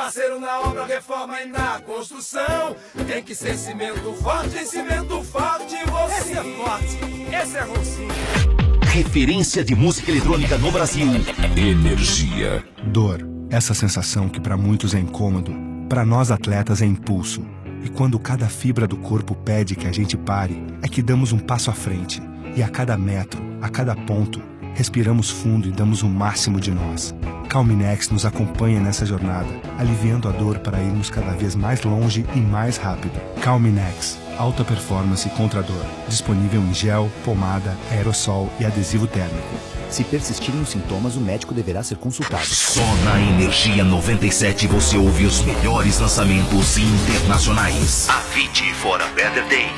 Parceiro na obra, reforma e na construção. Tem que ser cimento forte você. Esse é forte, esse é Rocinho. Referência de música eletrônica no Brasil. Energia. Dor, essa sensação que para muitos é incômodo, para nós atletas é impulso. E quando cada fibra do corpo pede que a gente pare, é que damos um passo à frente. E a cada metro, a cada ponto, respiramos fundo e damos o máximo de nós. Calminex nos acompanha nessa jornada, aliviando a dor para irmos cada vez mais longe e mais rápido. Calminex, alta performance contra a dor. Disponível em gel, pomada, aerossol e adesivo térmico. Se persistirem os sintomas, o médico deverá ser consultado. Só na Energia 97 você ouve os melhores lançamentos internacionais. Avicii for a Better Day.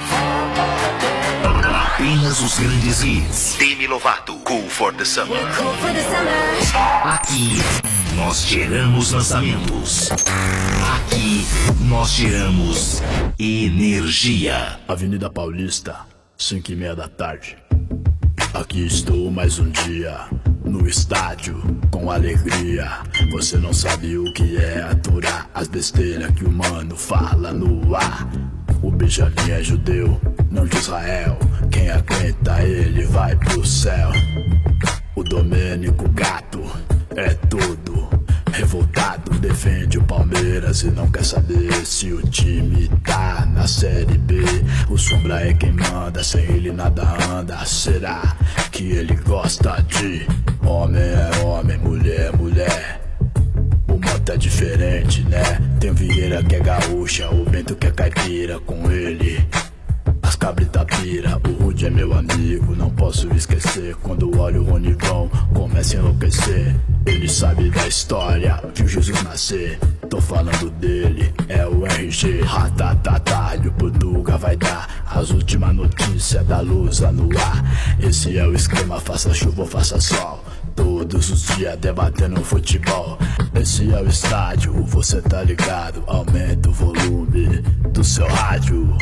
Apenas os grandes hits. Demi Lovato, Cool for the Summer. Aqui, nós geramos lançamentos. Aqui, nós geramos energia. Avenida Paulista, 5:30 da tarde. Aqui estou mais um dia, no estádio, com alegria. Você não sabe o que é aturar as besteiras que o mano fala no ar. O Benjamin é judeu, não de Israel. Quem aguenta ele vai pro céu. O Domênico Gato é tudo. Revoltado, defende o Palmeiras e não quer saber se o time tá na Série B. O Sombra é quem manda, sem ele nada anda. Será que ele gosta de homem é homem, mulher é mulher? O Mota é diferente, né? Tem o Vieira que é gaúcha, o Bento que é caipira. Com ele as cabrita pira. O Rude é meu amigo, não posso esquecer. Quando olho o Ronivão, começa a enlouquecer. Ele sabe da história, viu Jesus nascer. Tô falando dele, é o RG. Ratatata, e o Portuga vai dar as últimas notícias da Lusa no ar. Esse é o esquema, faça chuva ou faça sol. Todos os dias debatendo futebol. Esse é o estádio, você tá ligado. Aumenta o volume do seu rádio.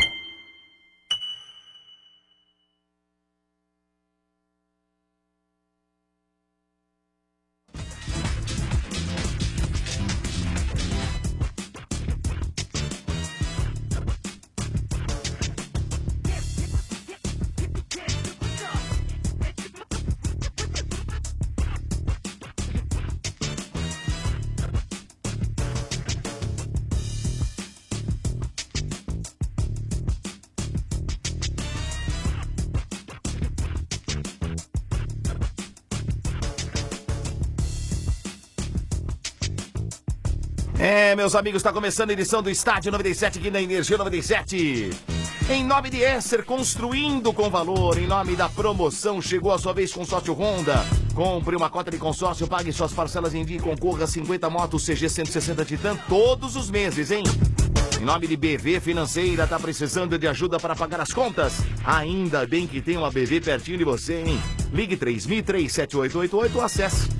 Meus amigos, está começando a edição do Estádio 97 aqui na Energia 97. Em nome de Esser, construindo com valor. Em nome da promoção, chegou a sua vez consórcio Honda. Compre uma cota de consórcio, pague suas parcelas em dia e concorra a 50 motos CG 160 Titan todos os meses, hein? Em nome de BV Financeira, tá precisando de ajuda para pagar as contas? Ainda bem que tem uma BV pertinho de você, hein? Ligue 3003-7888 ou acesse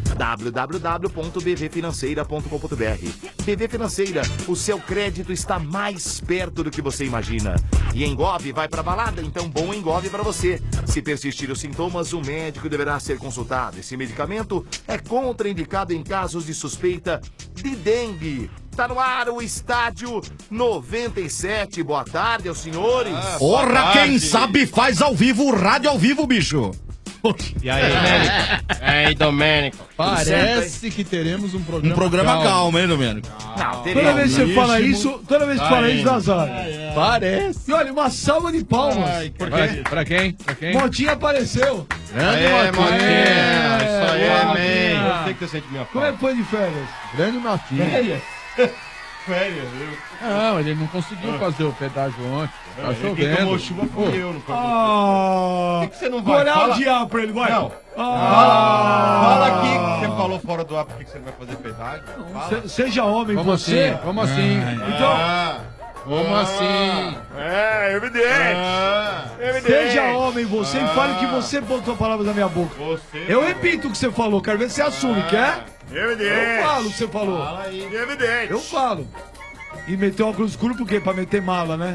www.bvfinanceira.com.br. BV Financeira, o seu crédito está mais perto do que você imagina. E Engove vai pra balada? Então bom Engove para você. Se persistir os sintomas, o médico deverá ser consultado. Esse medicamento é contraindicado em casos de suspeita de dengue. Tá no ar o Estádio 97. Boa tarde aos senhores. Porra, quem sabe faz ao vivo, rádio ao vivo, bicho. E aí, Domênico? E aí, Domênico? Parece que teremos um programa. Um programa calmo, hein, Domênico? Não, toda vez que você fala isso, dá azar. Parece. E olha, uma salva de palmas. Ai, pra quem? Motinha apareceu. Grande Motinha. Isso aí, amém. Eu sei que você sente minha Como é que foi de férias? Grande Motinha. Férias, Não, ele não conseguiu fazer o pedágio ontem. Tá chovendo. Quem tomou chuva foi eu, não foi por que você não vai? Olhar o diabo pra ele, vai. Não. Fala aqui que você falou fora do ar porque você não vai fazer pedágio. Seja homem, Como você. assim? Como assim? Então, Como assim? É, evidente. seja homem você e fale que você botou palavras na minha boca. Eu repito o que você falou, quero ver se você assume, quer? Evidente. Eu falo o que você falou. Fala aí. Evidente. Eu falo. E meteu uma cruz escuro por quê? Pra meter mala, né?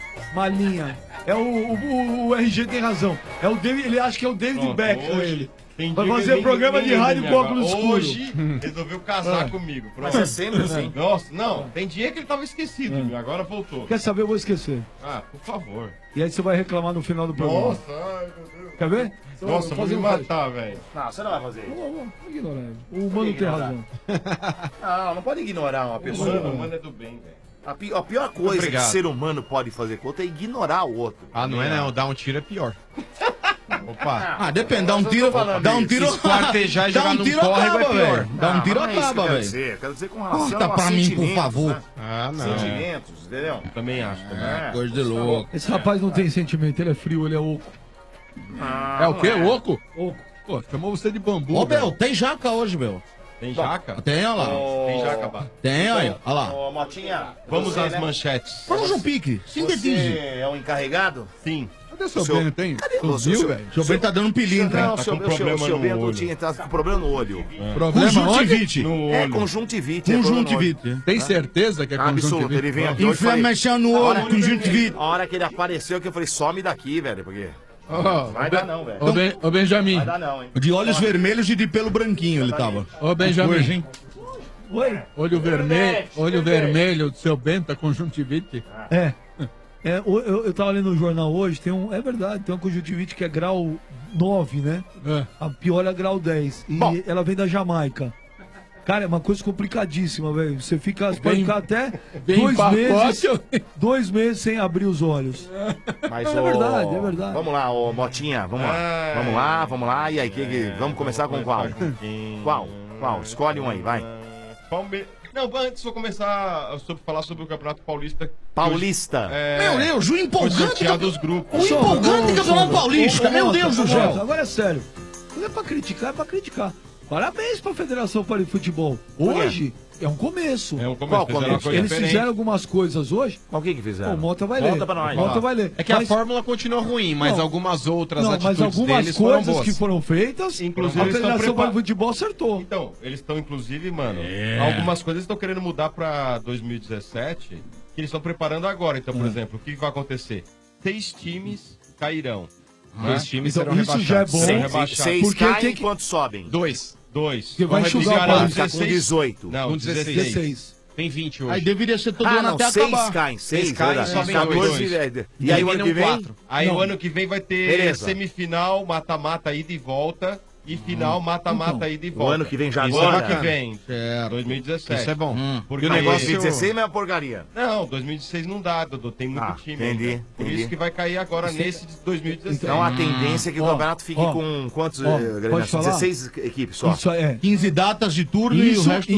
Malinha. É o RG tem razão. É o David, ele acha que é o David Beckham, ele. Vai fazer programa de rádio com óculos escuro. Hoje resolveu casar comigo. Mas é sempre assim. Nossa, não, tem dia que ele tava esquecido de mim, agora voltou. Quer saber? Eu vou esquecer. Ah, por favor. E aí você vai reclamar no final do programa. Nossa, ai meu Deus. Quer ver? Nossa, vou me matar, velho. Não, você não vai fazer isso. Vou ignorar ele. O Mano tem razão. Não pode ignorar uma pessoa. O mano é do bem, velho. A pior coisa que o ser humano pode fazer com o outro é ignorar o outro. Ah, não é não. Dar um tiro é pior. Opa. Ah, depende. Dá um tiro. Dá um tiro. Esquartejar e jogar num córrego é pior. Dá um tiro acaba, velho. Quero dizer com relação Corta pra mim, por favor. Né? Ah, não. Sentimentos, entendeu? Também acho. Coisa de louco. Esse rapaz não tem sentimento, ele é frio, ele é oco. É o quê? Oco? Oco. Pô, chamou você de bambu. Ô, Bel, tem jaca hoje, Bel. Tem jaca? Tem, olha lá. Tem jaca, Bá. Tem, olha lá. Ô, Motinha. Vamos você, às né? manchetes. Faz um pique. Sintetize. Você é o encarregado? Sim. Cadê seu Bento, tem? Cadê Tu viu, velho? O seu Bento tá dando um pilintra. Não, Tá o seu com problema seu no Bento olho. tá com problema no olho. Problema Conjuntivite. No É olho. conjuntivite. Conjuntivite. Tem certeza que é Absoluto, conjuntivite? ele vem aqui hoje e falei, Inflamação no olho, conjuntivite. a hora que ele apareceu que eu falei, some daqui, velho, porque vai dar não, velho. Ô, Benjamin. Vai dar não, hein. De olhos vermelhos e de pelo branquinho ele tava. Ô, Benjamin. Hoje, hein? Oi? Olho vermelho do seu Bento, é conjuntivite. Eu tava lendo no jornal hoje, é verdade, tem uma conjuntivite que é grau 9, né? A pior é grau 10. E ela vem da Jamaica. Cara, é uma coisa complicadíssima, velho. Você pode ficar até 2 meses sem abrir os olhos. Mas, É verdade, é verdade. Vamos lá, ô Motinha, vamos lá. Vamos lá. E aí, vamos começar com qual? Qual? Escolhe um aí, vai. Não, antes de eu começar a falar sobre o Campeonato Paulista. Paulista. Meu Deus, o empolgante. Dos grupos. O empolgante Campeonato Paulista. Meu Deus do céu. Agora é sério. Não é pra criticar, é pra criticar. Parabéns pra Federação Paulista de Futebol. Hoje é um começo. É um começo. Qual começo? Eles fizeram algumas coisas hoje. Qual que fizeram? O Mota vai ler. Conta pra nós. Mota vai ler. É que a fórmula continua ruim, mas algumas outras mas atitudes algumas deles foram coisas boas. que foram feitas, Inclusive, a eles estão Federação Paulista de Futebol acertou. Então, eles estão, inclusive, mano, algumas coisas estão querendo mudar pra 2017, que eles estão preparando agora. Então, por exemplo, o que vai acontecer? 6 times cairão. Dois times Então, serão isso já é rebaixados. bom. Seis Porque caem, tem que- quantos sobem? 2. Que vai enxugar a Vai ficar com 18. Não, Com 16. Tem 20 hoje. Aí deveria ser todo ano não, até 6 acabar. caem, 6 caem, verdade. sobem 14, dois. e aí o ano que vem? 4. Aí o ano que vem vai ter Beleza. semifinal, mata-mata, ida e volta. E final, mata-mata, ida e volta. O ano que vem já Isso agora? ano que vem, Certo. 2017. Isso é bom. Porque O negócio de 2016 é uma porcaria. Não, 2016 não dá, Dodô. Tem muito time. entendi, ainda. Por entendi. isso que vai cair agora nesse de 2016. Então a tendência é que o campeonato fique com quantos? pode falar? 16 equipes só. Isso é. 15 datas de turno e o resto...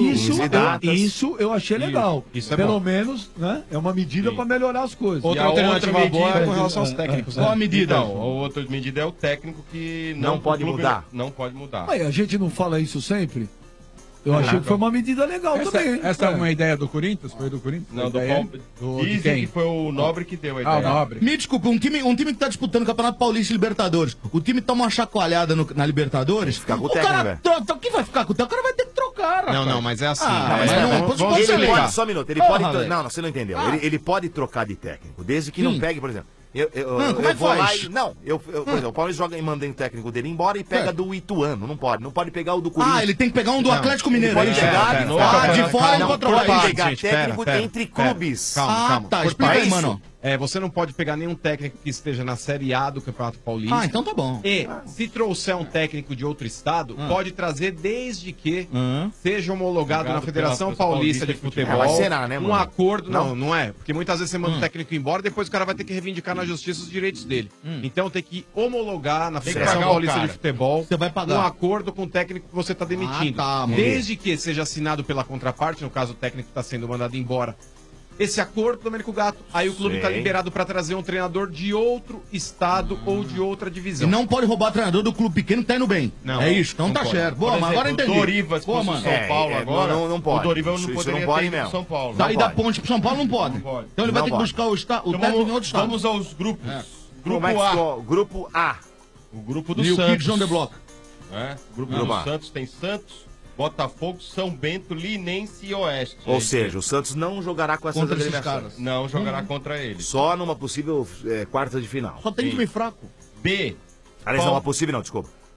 Isso eu achei legal. Isso é Pelo bom. menos, né? É uma medida pra melhorar as coisas. Outra E a alternativa outra boa é medida- com relação aos técnicos. Qual a né? medida? Então, a outra medida é o técnico que Não o pode clube mudar. Não pode mudar. Mas a gente não fala isso sempre? Eu achei que foi uma medida legal também. Essa é uma ideia do Corinthians? Foi do Corinthians? Não, do A ideia Palmeiras. de Dizem quem? que foi o Nobre que deu a Ah, ideia. o Nobre. Me desculpa, um time que tá disputando o Campeonato Paulista e Libertadores. O time toma uma chacoalhada na Libertadores. Fica com o o técnico, cara velho. troca. Quem vai ficar com o técnico? O cara vai ter que trocar, rapaz. Não, mas é assim. Mas né? não, Vamos pode ser Ele explicar. pode, só um minuto, ele Porra, pode. velho. Não, você não entendeu. Ele pode trocar de técnico, desde que Sim. não pegue, por exemplo. Como é que vou lá faz? e. Não, por exemplo, o Palmeiras joga e manda o técnico dele embora e pega do Ituano. Não pode pegar o do Corinthians. Ele tem que pegar um do Atlético Mineiro. Pode é isso? pegar pera, de não, fora. pera, de fora não não pode trocar. pode pegar Gente, técnico pera. entre clubes. Calma. Tá, Por explica aí, isso. mano. Você não pode pegar nenhum técnico que esteja na Série A do Campeonato Paulista. Então tá bom. E, se trouxer um técnico de outro estado, pode trazer desde que seja homologado na Federação Paulista de Futebol. Mas será, né, um mano? acordo. Não é. Porque muitas vezes você manda o técnico embora, depois o cara vai ter que reivindicar na justiça os direitos dele. Então tem que homologar na Tem que Federação pagar o Paulista cara. de Futebol Você vai pagar. um acordo com o técnico que você está demitindo. tá, mano. Desde que seja assinado pela contraparte, no caso o técnico está sendo mandado embora. Esse acordo, Domênico Gato, aí o clube está liberado para trazer um treinador de outro estado ou de outra E divisão. não pode roubar treinador do clube pequeno que tá indo bem. Não. É isso, então Não tá pode. certo. Boa, Por mas exemplo, agora entendi. O Dorivas, Boa, fosse o mano. São Paulo agora. não pode. O Dorivas Isso não não poderia pode ter ido mesmo. pro São Paulo. Daí Não da pode. ponte pro São Paulo não pode. Não pode. Então ele vai Não ter que pode. buscar o Então técnico em outro estado. vamos aos grupos. Grupo Como é que A. ficou? Grupo A. O grupo do New Santos. Kids on the Block. O grupo Grupo do A. Santos tem Santos, Botafogo, São Bento, Linense e Oeste. Ou seja, o Santos não jogará com essas Contra esses agremiações. caras. Não jogará contra eles. Só numa possível quarta de final. Só tem time fraco. B. Aliás, não, uma possível não, desculpa.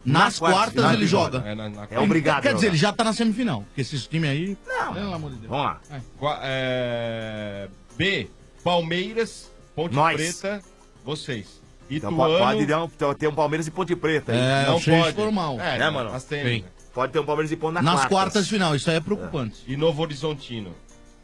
Nas quartas ele joga. É obrigado. Quer dizer, ele já tá na semifinal. Porque esses times aí... Não. Pelo amor de Deus. Vamos lá. B, Palmeiras, Ponte Nós. Preta, vocês. Então Ituano... pode ter um Palmeiras e Ponte Preta aí. não pode. Formal. Né, mano? Mas tem, né? Pode ter um Palmeiras e Ponte Nas quartas de final, isso aí é preocupante. E Novo Horizontino.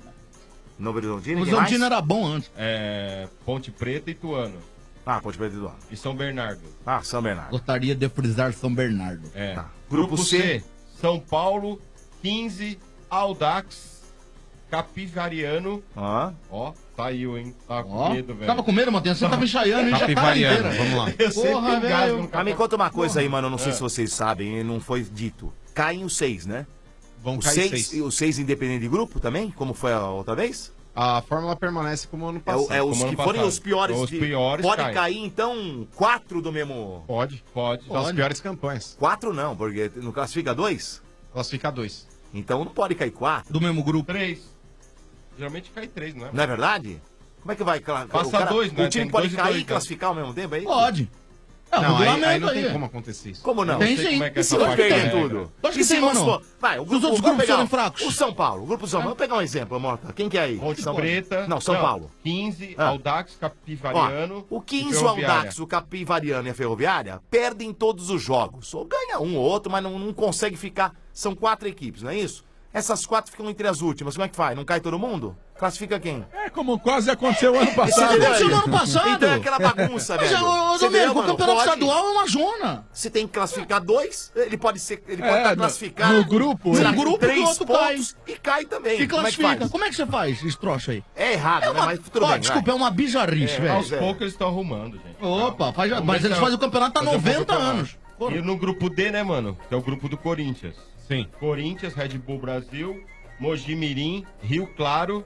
Novo Horizontino, O quem mais? Horizontino era bom antes. Ponte Preta e Ituano. Ah, Ponte Preta e Ituano. E São Bernardo. Ah, São Bernardo. Gostaria de frisar São Bernardo. Tá. Grupo C, São Paulo, 15, Audax, Capivariano. Ó, saiu, hein? Tava com medo, velho. Tava com medo, Matheus? Você tava ensaiando, hein? Já tá Capivariano, inteira. vamos lá. Eu sempre engasgo no Mas me conta uma coisa aí, mano. Eu não sei se vocês sabem, não foi dito. Caem os 6, né? Vão Os cair 6 6. os 6 independente de grupo também? Como foi a outra vez? A fórmula permanece como ano passado. Os que forem os piores. Os piores pode caem. cair, então, 4 do mesmo. Pode. Das piores campanhas. 4 não, porque não classifica 2? Classifica 2. Então não pode cair 4. Do mesmo grupo. 3. Geralmente cai 3, não é? Não é verdade? Como é que vai? Passa 2, né? O time Tem pode 2 e cair 2, e classificar ao mesmo tempo aí? Pode. Não, aí regulamento não tem aí. como acontecer isso. Como não? Tem sei sim. como é que E essa se vai parte perder é, tudo? Lógico E que se tem, vamos mano. supor, vai, o Os outros vamos grupos pegar serem fracos. O São Paulo, o grupo do São Paulo. Vamos pegar um exemplo, Mota. Quem que é aí? Ponte São Preta. Não, São Paulo. 15, Ah. Audax, Capivariano. Ó, o 15, e o Ferroviária. Audax, o Capivariano e a Ferroviária perdem todos os jogos. Ou ganha um ou outro, mas não consegue ficar. São 4 equipes, não é isso? Essas 4 ficam entre as últimas. Como é que faz? Não cai todo mundo? Classifica quem? É como quase aconteceu ano passado. Aconteceu no ano passado. Então é aquela bagunça, Mas, velho. ô, Você Domênico, entendeu, o mano? campeonato Pode. estadual é uma zona. Se tem que classificar 2, ele pode estar classificado. no grupo, sei lá, no com grupo, 3 o outro pontos e cai também. E Como é que classifica. faz? Como é que você faz esse troço aí? É errado, né? Mas tudo Ó, bem. desculpa, vai. é uma bizarrice, velho. Aos poucos eles estão arrumando, gente. Opa, Vamos mas ver eles se fazem o campeonato há fazer um 90 campeonato. anos. E no grupo D, né, mano? Que é o grupo do Corinthians. Sim. Corinthians, Red Bull Brasil, Mogi Mirim, Rio Claro.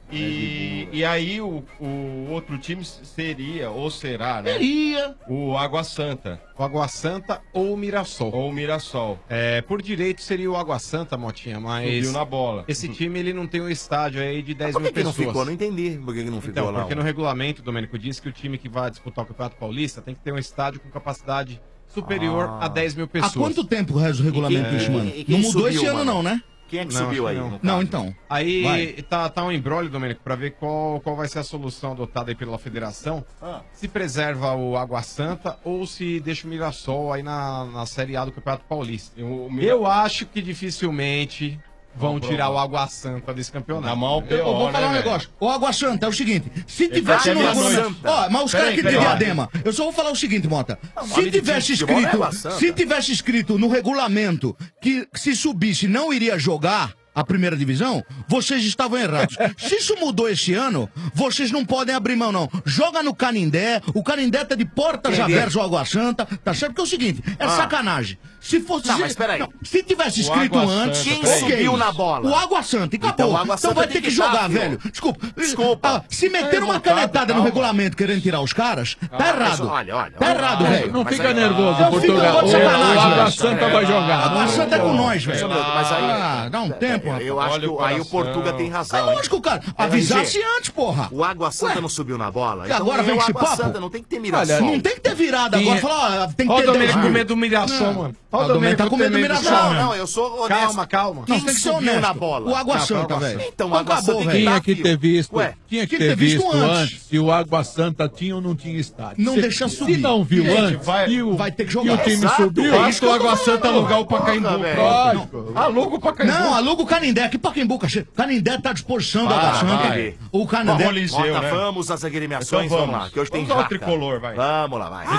E aí o outro time seria, ou será, né? Seria. O Água Santa. O Água Santa ou o Mirassol. Ou o Mirassol. Por direito seria o Água Santa, Motinha, mas Subiu na bola. esse time ele não tem um estádio aí de 10 Por mil que não pessoas. ficou? Não entendi por que não ficou Então, lá. porque no regulamento, Domênico, diz que o time que vai disputar o Campeonato Paulista tem que ter um estádio com capacidade superior a 10 mil Há pessoas. quanto tempo reza o regulamento disso, mano? e quem Não mudou subiu, esse ano, mano? não, né? Quem é que Não, subiu acho aí? que não. no caso? Não, então. Aí Vai. tá um embrólio, Domênico, pra ver qual vai ser a solução adotada aí pela federação. Se preserva o Água Santa ou se deixa o Mirassol aí na Série A do Campeonato Paulista. Eu acho que dificilmente vão tirar o Água Santa desse campeonato. Na mão Eu vou falar um negócio. O Água Santa é o seguinte: se tivesse no Água regulamento. Santa. Ó, mas os caras aqui de peraí. diadema. Eu só vou falar o seguinte, Mota. Se nome de tivesse futebol não é escrito. Água Santa. Se tivesse escrito no regulamento que se subisse não iria jogar a primeira divisão, vocês estavam errados. Se isso mudou esse ano, vocês não podem abrir mão, não. Joga no Canindé, o Canindé tá de portas Entendi. abertas ao Água Santa, tá certo? Porque é o seguinte, é sacanagem. Se fosse. Não, mas peraí. Se tivesse escrito Água antes, Santa, Quem ok. subiu na bola? O Água Santa, e acabou. Então, o Água Santa vai tem ter que que tá, jogar, filho. velho. Desculpa. Se meter uma revoltado, canetada no calma. regulamento querendo tirar os caras, tá mas errado. olha, Tá errado, olha, velho. Não Mas fica aí- nervoso, Eu Portugal. fico de sacanagem, O Água velho. Santa vai jogar. Água Santa é com nós, Só um velho. minuto, mas aí. Ah, dá um tempo, rapaz. Eu acho Olha que o aí o coração. Portuga tem É razão. hein? lógico, cara. Avisasse antes, porra. O Água Santa não subiu na bola. E agora vem o esse Água papo? Santa não tem que ter Mirassol. Não tem que ter virada agora. Falar, tem que Olha ter o Domênico 10 com mil. medo do Mirassol, mano. Olha O Domênico tá com medo do Mirassol. Não, eu sou honesto. Calma. Quem Não, tem que ser subiu honesto. na bola? O Água Não, Santa, Água velho. Então, o Água acabou, Santa velho. Tinha que ter visto. Ué, Tinha que ter visto antes se o Água Santa tinha ou não tinha estádio. Não deixa subir. Se não viu Gente, antes vai ter que e jogar. o time Exato. subiu, Basta o Água Santa alugar o Pacaembu. Porra, velho. Pronto. Aluga o Pacaembu. Não, aluga o Canindé. Que Pacaembu, cachê. Canindé tá à disposição do Água Santa. vai. O Canindé. Coliseu, Mota, né? vamos às agremiações, Então vamos lá, que hoje tem Vamos ao jaca. tricolor, vai. Vamos lá, vai.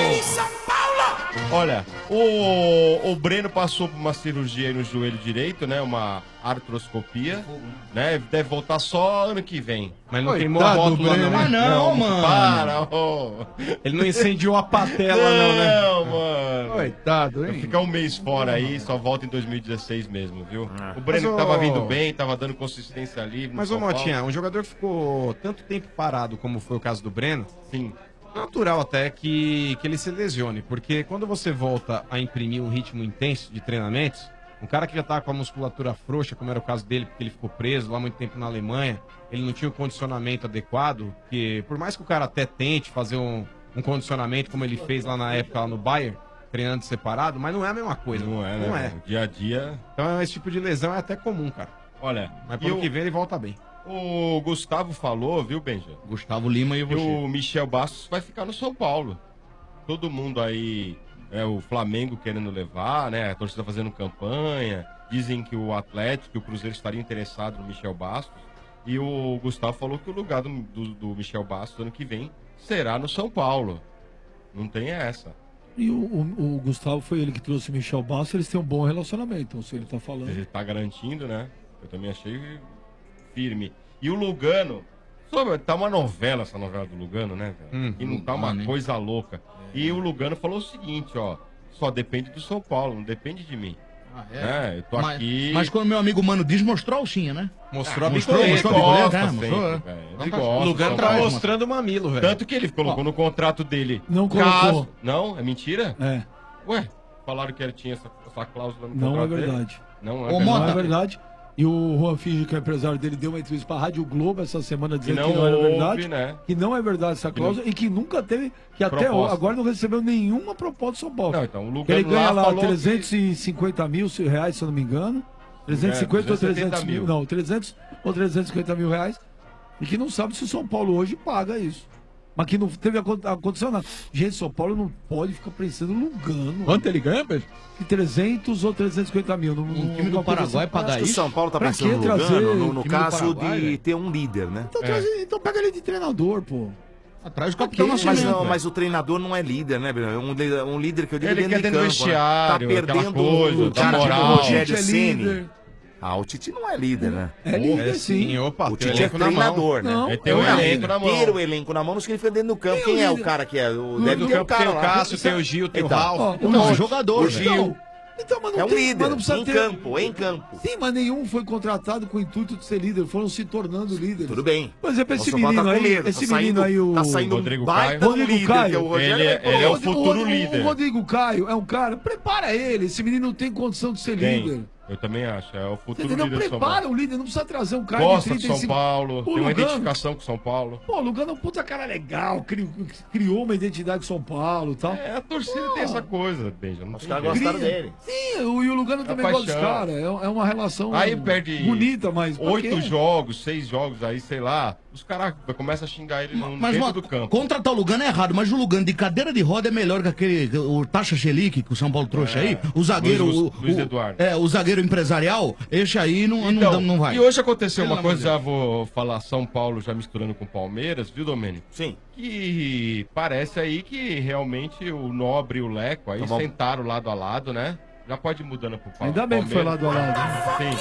Olha, o Breno passou por uma cirurgia aí no joelho direito, né? Uma artroscopia, né? Deve voltar só ano que vem. Mas não Coitado queimou a moto do lá, Breno. não. Ah, não, mano. Para, ô. Ele não incendiou a patela, não, né? Não, mano. Coitado, Vai hein? ficar um mês fora aí, só volta em 2016 mesmo, viu? O Breno Mas, que tava ô- vindo bem, tava dando consistência ali. no Mas, São ô Paulo. Motinha, um jogador que ficou tanto tempo parado como foi o caso do Breno, Sim. natural até que ele se lesione, porque quando você volta a imprimir um ritmo intenso de treinamentos, um cara que já tá com a musculatura frouxa, como era o caso dele, porque ele ficou preso lá muito tempo na Alemanha, ele não tinha o condicionamento adequado, que por mais que o cara até tente fazer um condicionamento como ele fez lá na época lá no Bayern, treinando separado, mas não é a mesma coisa. Não é, né? Não é. Dia a dia. Então esse tipo de lesão é até comum, cara. Olha, mas pro ano que vem ele volta bem. O Gustavo falou, viu, Benja? Gustavo Lima e que você. o Michel Bastos vai ficar no São Paulo. Todo mundo aí, o Flamengo querendo levar, né? A torcida fazendo campanha. Dizem que o Atlético e o Cruzeiro estariam interessados no Michel Bastos. E o Gustavo falou que o lugar do Michel Bastos ano que vem será no São Paulo. Não tem essa. E o Gustavo foi ele que trouxe o Michel Bastos, eles têm um bom relacionamento, então se ele tá falando. Ele tá garantindo, né? Eu também achei firme. E o Lugano, tá uma novela essa novela do Lugano, né, velho? E não tá uma coisa louca. E o Lugano falou o seguinte, ó, só depende do São Paulo, não depende de mim. Eu tô aqui... Mas quando meu amigo Mano diz, mostrou a alcinha, né? Mostrou a mostrou, bicoleta. mostrou. O Lugano tá mostrando o mamilo, velho. Tanto que ele colocou no contrato dele. Não colocou. Não? É mentira? É. Ué, falaram que ele tinha essa cláusula no Não contrato é dele. verdade. Não é verdade. E o Juan Finge, que é empresário dele, deu uma entrevista pra Rádio Globo essa semana dizendo que não era verdade. Né? Que não é verdade essa cláusula e que nunca teve, que até agora não recebeu nenhuma proposta do São Paulo. Não, então, o Lugano ele ganha lá falou 350 mil reais, se eu não me engano. 350 ou 300 mil. Não, 300 ou 350 mil reais. E que não sabe se o São Paulo hoje paga isso. Mas que não teve aconteceu nada. Gente, São Paulo não pode ficar pensando no Lugano. Quanto ele ganha, Pedro? 300 ou 350 mil. Um time do Paraguai pagar isso? O São Paulo tá Pra pensando que no trazer Lugano, no caso Paraguai, de velho? ter um líder, né? Então pega ele de treinador, pô. Atrás do Capitão Mas, Nascimento. mas o treinador não é líder, né, Bruno? É um líder que eu digo Ele dentro quer de dentro do campo, né? vestiário, Tá aquela perdendo coisa, o da cara tipo moral. o Rogério O Tite é Ceni. líder. O Tite não é líder, né? É líder, sim. Opa, O tem Tite é elenco na mão. treinador, né? Não, Ele tem o elenco na mão. Ter o elenco na mão, não significa dentro do campo. Tem Quem é o líder. cara que é? Dentro Deve do ter um campo cara tem o lá. Cássio, tem o Gil, tem o Ralf. Não, jogador. O Gil. Então, mas não É um tem, líder, mas não precisa em ter... campo, em campo. Sim, mas nenhum foi contratado com o intuito de ser líder, foram se tornando líderes. Tudo bem. Por exemplo, esse O São Paulo menino tá com aí, medo, esse tá menino saindo- aí, o Tá saindo Rodrigo um baita Caio. um líder, Rodrigo Caio. que é o Rogério. Ele é o futuro líder. O Rodrigo Caio é um cara, prepara ele, esse menino não tem condição de ser líder. Tem. Eu também acho, é o futuro Entendeu? líder do São Prepara Paulo. o líder, não precisa trazer um cara Gosta de de São 35... Paulo, O tem uma Lugano. identificação com São Paulo. Pô, o Lugano é um puta cara legal, criou uma identidade de São Paulo e tal. A torcida tem essa coisa, Benja. Não Os tem caras jeito. gostaram dele. Sim, e o Lugano também gosta dos paixão. caras. É uma relação Aí perde bonita, mas... pra 8 quê? jogos, 6 jogos, aí sei lá, os caras começam a xingar ele no Mas dentro uma, do campo. contratar o Lugano é errado, mas o Lugano de cadeira de roda é melhor que aquele, o Taxa Chelique que o São Paulo trouxe aí. O zagueiro. Luiz Eduardo. O zagueiro empresarial, esse aí não vai. E hoje aconteceu Pelo uma amor coisa, de já vou falar São Paulo já misturando com Palmeiras, viu, Domênico? Sim. Que parece aí que realmente o Nobre e o Leco aí Tá bom. sentaram lado a lado, né? Já pode ir mudando pro Ainda bem que foi lado a lado. Sim.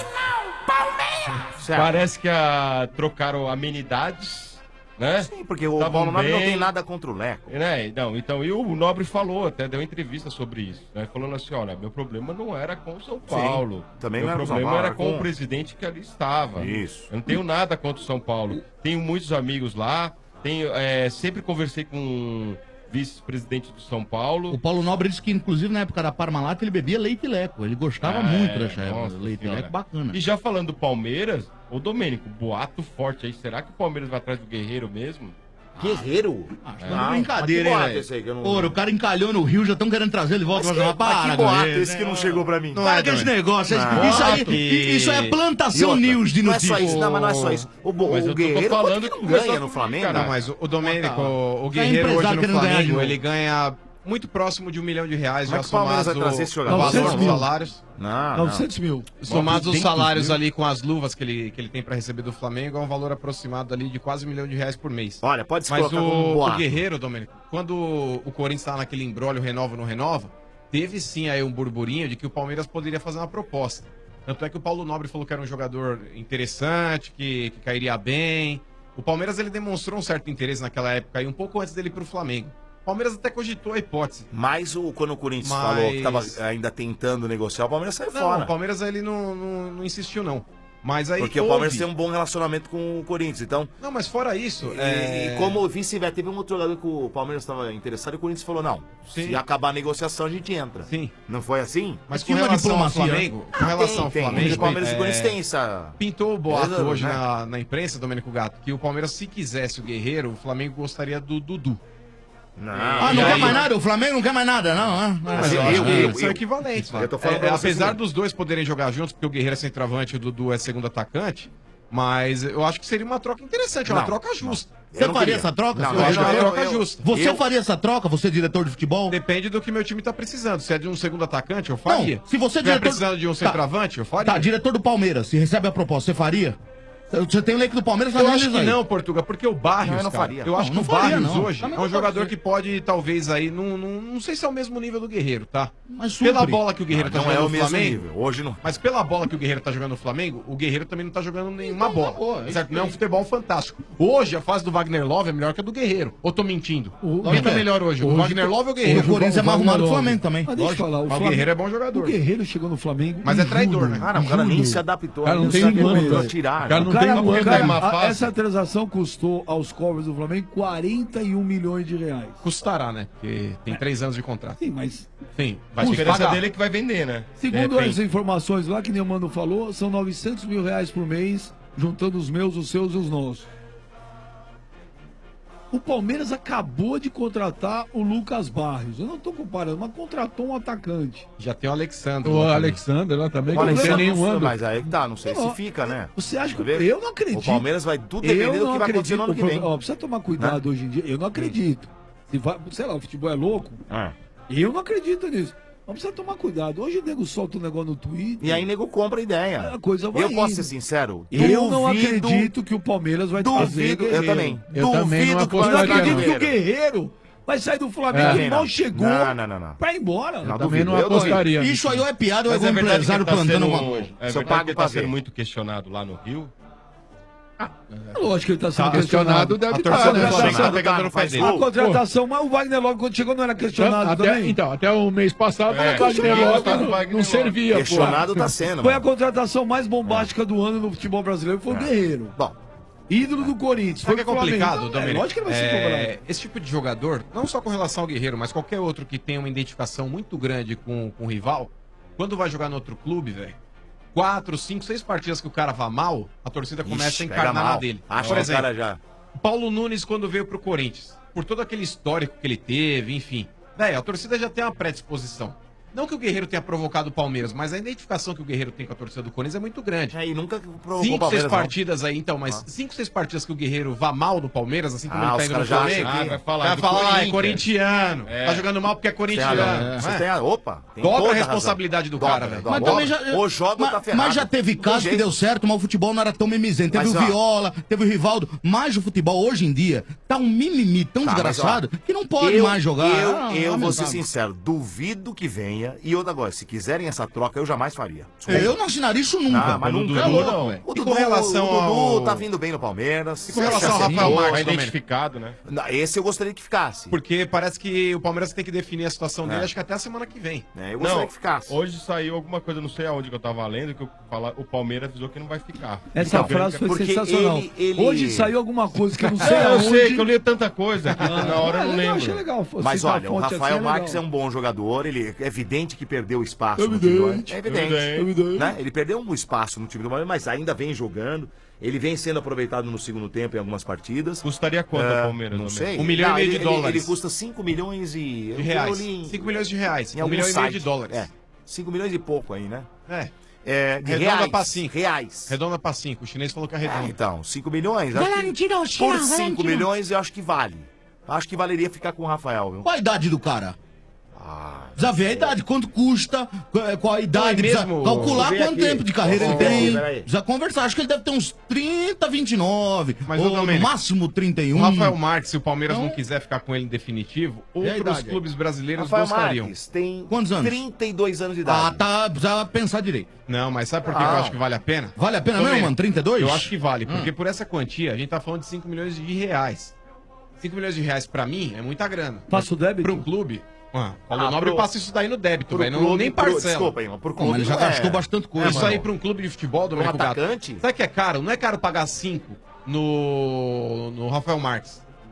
Certo. Parece que trocaram amenidades, né? Sim, porque o Tavam Paulo Nobre não bem. tem nada contra o Leco. Né? Não, então, e o Nobre falou, até deu entrevista sobre isso, né? Falando assim, olha, meu problema não era com o São Paulo. também meu não era com o São problema Paulo, era era com com- o presidente que ali estava. Isso. Eu não tenho nada contra o São Paulo. Tenho muitos amigos lá, sempre conversei com o vice-presidente do São Paulo. O Paulo Nobre disse que, inclusive, na época da Parmalat, ele bebia leite Leco. Ele gostava muito dessa nossa leite senhora. Leco, bacana. E já falando do Palmeiras, ô Domênico, boato forte aí, será que o Palmeiras vai atrás do Guerreiro mesmo? Guerreiro? Não, brincadeira, mas que hein, boato velho? esse aí que eu não- Ora, o cara encalhou no Rio, já estão querendo trazer ele de volta. Mas Mas que para boato com ele, esse né? que não chegou pra mim? Para com esse negócio. Não. Isso aí, Boato. isso é plantação E outra, news de não é só notícias. isso, não, mas não é só isso. O Mas eu tô Guerreiro falando quanto que que não começou ganha a no Flamengo. cara. Não, mas o Domênico, o É Guerreiro hoje empresário no querendo ganhar de Flamengo, novo. ele ganha muito próximo de R$1 milhão, Como já é que o Palmeiras somados vai trazer esse o jogador? valor 900 dos mil. salários. Não, 900 mil. Somados os 900 salários mil. ali com as luvas que ele tem pra receber do Flamengo, é um valor aproximado ali de quase R$1 milhão por mês. Olha, pode se Mas colocar como o boato. Guerreiro, Domênico, quando o Corinthians estava naquele imbróglio renova ou não renova, teve sim aí um burburinho de que o Palmeiras poderia fazer uma proposta. Tanto é que o Paulo Nobre falou que era um jogador interessante, que cairia bem. O Palmeiras ele demonstrou um certo interesse naquela época, aí, um pouco antes dele ir pro Flamengo. O Palmeiras até cogitou a hipótese. Mas quando o Corinthians Mas- falou que estava ainda tentando negociar, o Palmeiras saiu Não, fora. o Palmeiras ele não insistiu, não. Mas aí Porque o Palmeiras tem um bom relacionamento com o Corinthians. Então, Não, mas fora isso... e como vice-versa, teve um outro jogador que o Palmeiras estava interessado e o Corinthians falou: não, Sim. se acabar a negociação, a gente entra. Sim. Não foi assim? Mas com Tinha uma relação ao diplomacia, Flamengo, com relação ao Tem. Flamengo, O Palmeiras e o é, Corinthians têm essa. pintou o boato Beleza, hoje né? na imprensa, Domênico Gato, que o Palmeiras, se quisesse o Guerreiro, o Flamengo gostaria do Dudu. Não quer mais nada? O Flamengo não quer mais nada, não? Mas são equivalentes. Eu tô falando pra você apesar mesmo. dos dois poderem jogar juntos, porque o Guerreiro é centroavante e o Dudu é segundo atacante, mas eu acho que seria uma troca interessante, uma troca justa. Você faria essa troca? Não, eu acho uma troca justa. Você faria essa troca? Você é diretor de futebol? Depende do que meu time tá precisando. Se é de um segundo atacante, eu faria. Não, se você é tiver diretor... precisando de um centroavante, eu faria. Tá, diretor do Palmeiras, se recebe a proposta, você faria? Você tem o elenco do Palmeiras, Eu acho que não, Portuga, porque o Barrios, Não, eu não cara, faria. eu acho Não, que o não faria, Barrios não. hoje Também é um não jogador pode que pode, talvez, aí, não sei se é o mesmo nível do Guerreiro, tá? Mas Pela supre. bola que o Guerreiro tá Não é jogando o no mesmo Flamengo, nível. Hoje não. mas pela bola que o Guerreiro tá jogando no Flamengo, o Guerreiro também não tá jogando nenhuma bola. Certo? Não é um futebol fantástico. Hoje, a fase do Wagner Love é melhor que a do Guerreiro. Ou tô mentindo? Quem tá melhor hoje? O Wagner Love ou o Guerreiro? O Corinthians é mais arrumado que o Flamengo também. Mas deixa eu falar, O Guerreiro é bom jogador. O Guerreiro chegou no Flamengo. Mas em é traidor, julho. né? Cara, o cara nem se adaptou. Cara, não nem tem se um ano, adaptou, velho. tiraram. Cara, não tem um ano, tá em uma fase. Essa transação custou aos covers do Flamengo 41 milhões de reais. Custará, né? Porque tem 3 anos de contrato. Sim, mas Sim, A vai ter que diferença pagar. dele é que vai vender, né? segundo De repente. as informações lá que nem o Mano falou, são 900 mil reais por mês, juntando os meus, os seus e os nossos. O Palmeiras acabou de contratar o Lucas Barrios. Eu não tô comparando, mas contratou um atacante. Já tem o Alexandre. O lá também. Alexander lá também, que Olha, não tem isso nenhum não- ano. Mas aí que tá, não sei Não, se fica, né? Você acha que Vai ver? eu não acredito? O Palmeiras vai tudo Eu depender do não que vai acontecer no ano que vem. Ó, precisa tomar cuidado hoje em dia. Eu não acredito. Se vai, sei lá, o futebol é louco. Eu não acredito nisso. Mas precisa tomar cuidado. Hoje o nego solta um negócio no Twitter. E aí nego compra a ideia. A coisa vai Eu posso indo. ser sincero? Eu não duvido- acredito que o Palmeiras vai trazer Duvido, eu Guerreiro. também. Eu também não Duvido que o Palmeiras Eu não apostaria, acredito vai que o trazer Guerreiro vai sair do Flamengo. É, Ele mal não. chegou Não. pra ir embora. Não, Também não duvido. Eu apostaria. Isso aí ou é piada ou é Mas algum verdade empresário que ele tá plantando sendo- alguma coisa. É Se eu verdade pago que ele pra tá sendo ver. muito questionado lá no Rio. Lógico que ele tá sendo Questionado questionado. deve A estar, torcida né? do Flamengo tá Questionado, pegando tá, no pé faz dele. gol. A contratação, mas o Wagner logo quando chegou não era questionado também. Então, até o mês passado, É, o Wagner questionado, Love o não Wagner servia, pô. Questionado tá sendo. Foi a mano. contratação mais bombástica do ano no futebol brasileiro, foi o Guerreiro. Bom, Ídolo do Corinthians. Sabe o que é pro Flamengo. complicado, Então, Domênico? lógico que ele vai ser cobrado. Esse tipo de jogador, não só com relação ao Guerreiro, mas qualquer outro que tenha uma identificação muito grande com o rival, quando vai jogar no outro clube, velho, 4, 5, 6 partidas que o cara vá mal, a torcida começa ixi, a pega encarnar na mal. dele. Acho Por que o exemplo, cara já... Paulo Nunes quando veio pro Corinthians, por todo aquele histórico que ele teve, enfim. Velho, a torcida já tem uma predisposição. Não que o Guerreiro tenha provocado o Palmeiras, mas a identificação que o Guerreiro tem com a torcida do Corinthians é muito grande. Aí nunca provocou 5, o 6 Palmeiras, não. partidas aí, então, mas 5, 6 partidas que o Guerreiro vá mal no Palmeiras, assim como Ah, ele tá os indo no caras já Flamengo, acham que- vai falar vai do falar, é Corinthians. corintiano, tá jogando mal porque é Você corintiano. tem não razão. Você é? tem a... Opa, tem Dobra toda a razão. responsabilidade do Dobra, cara, velho. dobra. Mas também já, O jogo tá ferrado. mas já teve Não casos tem que jeito. deu certo, mas o futebol não era tão mimizento. Teve Mas, o ó, Viola, teve o Rivaldo. Mas o futebol hoje em dia tá um mimimi tão Tá, mas, desgraçado ó, que não pode mais jogar. Eu vou ser lamentável. sincero, duvido que venha. E outra coisa, se quiserem essa troca, eu jamais faria. Desculpa. Eu não assinaria isso nunca. Ah, mas Pelo nunca. Dudu, Não, não, é. O E com Dudu, relação o Dudu ao- tá vindo bem no Palmeiras. E com relação ao Esse Rafael boa, Marques, Tá Domênico? identificado, né? Não, esse eu gostaria que ficasse. Porque parece que o Palmeiras tem que definir a situação dele, acho que até a semana que vem. Eu gostaria que ficasse. Hoje saiu alguma coisa, não sei aonde que eu tava lendo, que o Palmeiras avisou que não vai ficar. Essa Então, frase foi porque sensacional. ele- Hoje saiu alguma coisa que eu não sei eu aonde. sei que eu li tanta coisa que na hora eu não Eu lembro. achei legal. Mas citar a olha, o fonte assim Rafael legal. Marques é um bom jogador, ele é evidente que perdeu espaço no Evidente. time do É evidente. Evidente. Né? Ele perdeu um espaço no time do Palmeiras, mas ainda vem jogando. Ele vem sendo aproveitado no segundo tempo em algumas partidas. Custaria quanto o Palmeiras? Não Domênico? sei. 1,5 milhão Não, de dólares. Ele custa 5 milhões e... De reais. eu li 5 milhões de reais. em 1,5 algum milhão site. de dólares. É, 5 milhões e pouco aí, né? É. De Redonda reais. pra 5. Reais. Redonda pra 5. O chinês falou que é redonda. Então, 5 milhões. Acho que por 5 milhões eu acho que vale. Acho que valeria ficar com o Rafael, viu? Qual a idade do cara? Precisa ver a idade, quanto custa, qual a idade, Não, é precisa mesmo? calcular Deixa eu ver quanto aqui. tempo de carreira ele Peraí, tem. peraí. Precisa conversar, acho que ele deve ter uns 30, 29, Mas, ô, ou no Domênico, máximo 31. O Rafael Marques, se o Palmeiras Então- não quiser ficar com ele em definitivo, a outros idade aí? clubes brasileiros Rafael gostariam. Marques tem Quantos anos? 32 anos de idade. Ah, tá, precisa pensar direito. Não, mas sabe por que eu acho que vale a pena? Vale a pena Domênico, mesmo, mano? 32? Eu acho que vale, porque por essa quantia, a gente tá falando de 5 milhões de reais. 5 milhões de reais pra mim é muita grana. Passa o débito? Pra um clube, Paulo Nobre pro- passa isso daí no débito, Pro velho. Não, clube, nem pro- parcela. Desculpa aí, mas pro Pô, clube mas ele já não é. gastou bastante coisa. Isso mano. aí pra um clube de futebol, Domênico Um Gato. atacante? Sabe o que é caro? Não é caro pagar 5 no Rafael Marques.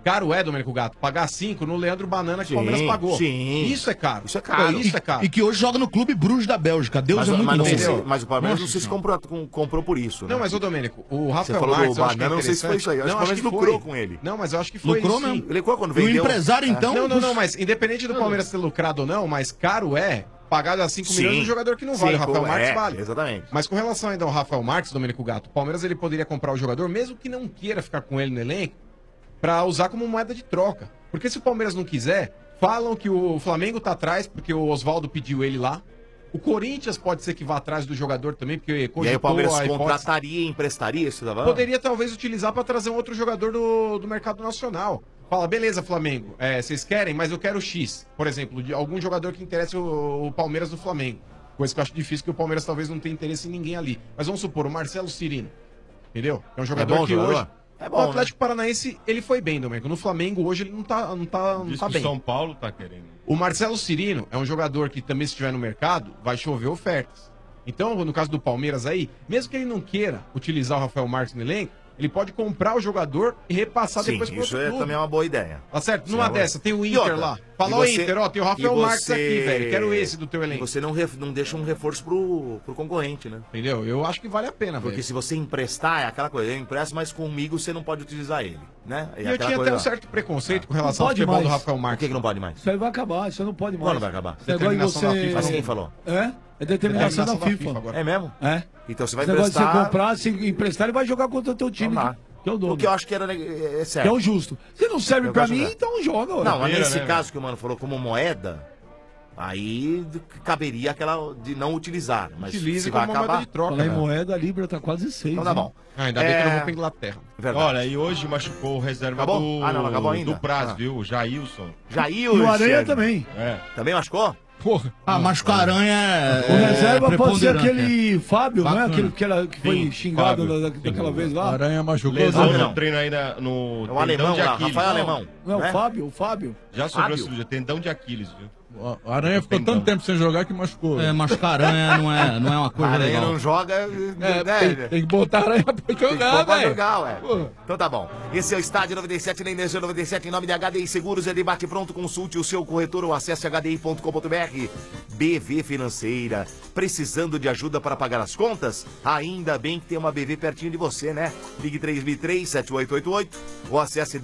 Caro é, Domênico Gato, pagar 5 no Leandro Banana que o Palmeiras pagou. Sim. Isso é caro. Isso é caro. Isso é caro. E que hoje joga no Clube Bruges da Bélgica. Deus Mas, é muito mas, não bom. sei se- mas o Palmeiras não sei se Nossa. comprou por isso. Não, né? mas ô Domênico, o Você Rafael falou Marques, do eu acho que é Banana, não sei se foi isso aí. Acho que o Não, Palmeiras lucrou com ele. Não, mas eu acho que foi Lucrou sim. mesmo. Ele quando E o vendeu... empresário, então? Não, mas independente do Palmeiras ter lucrado ou não, mas caro é pagar a 5 milhões do jogador que não vale. O Rafael Marques vale. Exatamente. Mas com relação ainda ao Rafael Marques, Domênico Gato, o Palmeiras ele poderia comprar o jogador, mesmo que não queira ficar com ele no elenco, pra usar como moeda de troca. Porque se o Palmeiras não quiser, falam que o Flamengo tá atrás, porque o Oswaldo pediu ele lá. O Corinthians pode ser que vá atrás do jogador também, porque E aí o Palmeiras a hipótese. contrataria e emprestaria isso, tá falando? Poderia talvez utilizar pra trazer um outro jogador do mercado nacional. Fala, beleza, Flamengo, vocês querem, mas eu quero X. Por exemplo, de algum jogador que interesse o Palmeiras do Flamengo. Coisa que eu acho difícil, que o Palmeiras talvez não tenha interesse em ninguém ali. Mas vamos supor, o Marcelo Cirino. Entendeu? É um jogador bom que jogador? hoje... É bom, o Atlético Paranaense, ele foi bem, Domênico. No Flamengo, hoje, ele não tá Diz que bem. o São Paulo tá querendo. O Marcelo Cirino é um jogador que também, se estiver no mercado, vai chover ofertas. Então, no caso do Palmeiras aí, mesmo que ele não queira utilizar o Rafael Marques no elenco, ele pode comprar o jogador e repassar Sim, depois pro isso outro é clube. também uma boa ideia. Tá certo? Isso Numa é uma- dessa, tem o E Inter outra, lá. e Fala, o você- Inter, ó, tem o e Rafael Marques você- aqui, velho. Quero esse do teu elenco. E você não deixa um reforço pro concorrente, né? Entendeu? Eu acho que vale a pena, Porque velho. se você emprestar, é aquela coisa, eu empresto, mas comigo você não pode utilizar ele, né? E eu tinha até um certo preconceito com relação ao pode futebol mais. do Rafael Por Marques. que não pode mais? Isso aí vai acabar, isso aí não pode mais. Quando vai acabar? Esse negócio de Determinação da você... FIFA. Mas quem falou? É determinação da FIFA. agora. É mesmo? É. Então você vai Esse negócio de você emprestar... comprar, se emprestar, ele vai jogar contra o teu time, Não dá. que é o dono. O que eu acho que era Que certo. é o justo. Se não serve Eu pra gosto mim, de jogar. então joga. ué. Não, mas Feira, nesse né, caso que o mano falou como moeda, aí caberia aquela de não utilizar. Mas Utilize se vai como moeda acabar... de troca. Falar em né? moeda, a Libra tá quase 6. Então tá bom. Ainda bem que eu não vou pra Inglaterra. Verdade. Olha, e hoje machucou o reserva Acabou? do, Ah, não acabou ainda? do Praz, Ah. viu? O Jailson. Jair E o Aranha também. É. Também machucou? Porra. Ah, mas com a aranha é. O reserva pode ser preponderante, aquele Fábio, não é? Bacana. Aquele que foi Sim, xingado Fábio. daquela vez lá. Aranha machucou. Lesão não. no treino aí no É o tendão alemão de lá, Aquiles. Rafael Alemão. Não, né? o Fábio. Já sofreu Fábio. cirurgia, tendão de Aquiles, viu? O Aranha ficou Tendão. tanto tempo sem jogar que machucou. É, machucar aranha não é uma A coisa Aranha legal. não joga... É, né? tem que botar a aranha pra Tem que jogar, pôr pra velho. jogar, ué. Porra. Então tá bom. Esse é o Estádio 97 na Energia 97 em nome de HDI Seguros. É debate pronto. Consulte o seu corretor ou acesse hdi.com.br. BV Financeira. Precisando de ajuda para pagar as contas? Ainda bem que tem uma BV pertinho de você, né? Ligue 3003-7888 ou acesse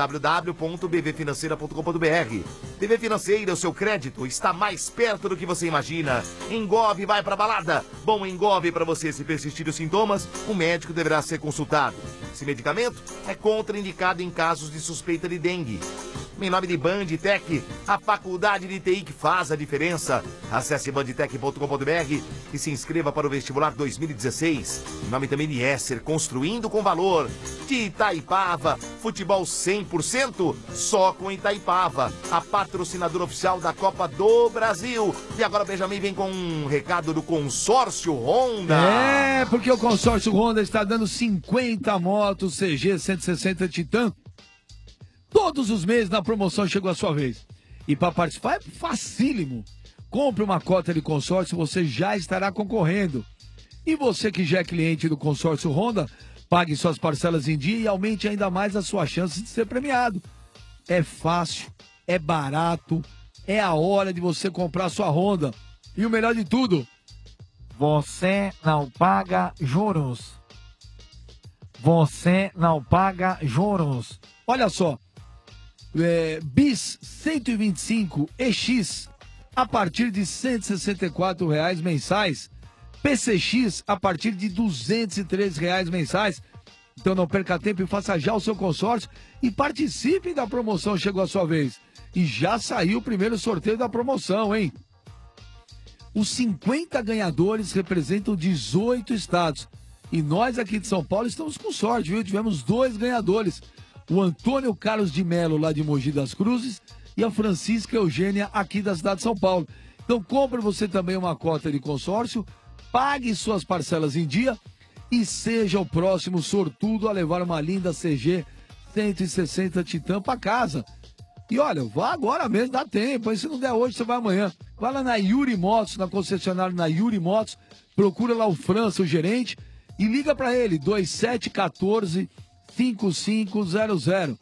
www.bvfinanceira.com.br. BV Financeira, o seu crédito está mais perto do que você imagina. Engove, vai pra balada. Bom engove para você. Se persistir os sintomas, o médico deverá ser consultado. Esse medicamento é contraindicado em casos de suspeita de dengue. Em nome de Bandtech, a faculdade de TI que faz a diferença. Acesse bandtech.com.br e se inscreva para o vestibular 2016. Em nome também de Esser, construindo com valor. De Itaipava, futebol 100%, só com Itaipava, a patrocinadora oficial da Copa do Brasil. E agora o Benjamin vem com um recado do consórcio Honda. É, porque o consórcio Honda está dando 50 motos CG 160 Titan. Todos os meses na promoção chegou a sua vez. E para participar é facílimo. Compre uma cota de consórcio, você já estará concorrendo. E você que já é cliente do consórcio Honda, pague suas parcelas em dia e aumente ainda mais as suas chances de ser premiado. É fácil, é barato, é a hora de você comprar sua Honda. E o melhor de tudo, você não paga juros. Você não paga juros. Olha só, Bis 125 EX a partir de R$ 164 mensais. PCX a partir de R$ 203 mensais. Então não perca tempo e faça já o seu consórcio e participe da promoção. Chegou a sua vez. E já saiu o primeiro sorteio da promoção, hein? Os 50 ganhadores representam 18 estados. E nós aqui de São Paulo estamos com sorte, viu? Tivemos 2 ganhadores. O Antônio Carlos de Melo, lá de Mogi das Cruzes, e a Francisca Eugênia, aqui da cidade de São Paulo. Então compre você também uma cota de consórcio, pague suas parcelas em dia e seja o próximo sortudo a levar uma linda CG 160 Titan para casa. E olha, vá agora mesmo, dá tempo. Aí se não der hoje, você vai amanhã. Vai lá na Yuri Motos, na concessionária na Yuri Motos, procura lá o França, o gerente, e liga para ele, 2714-5500.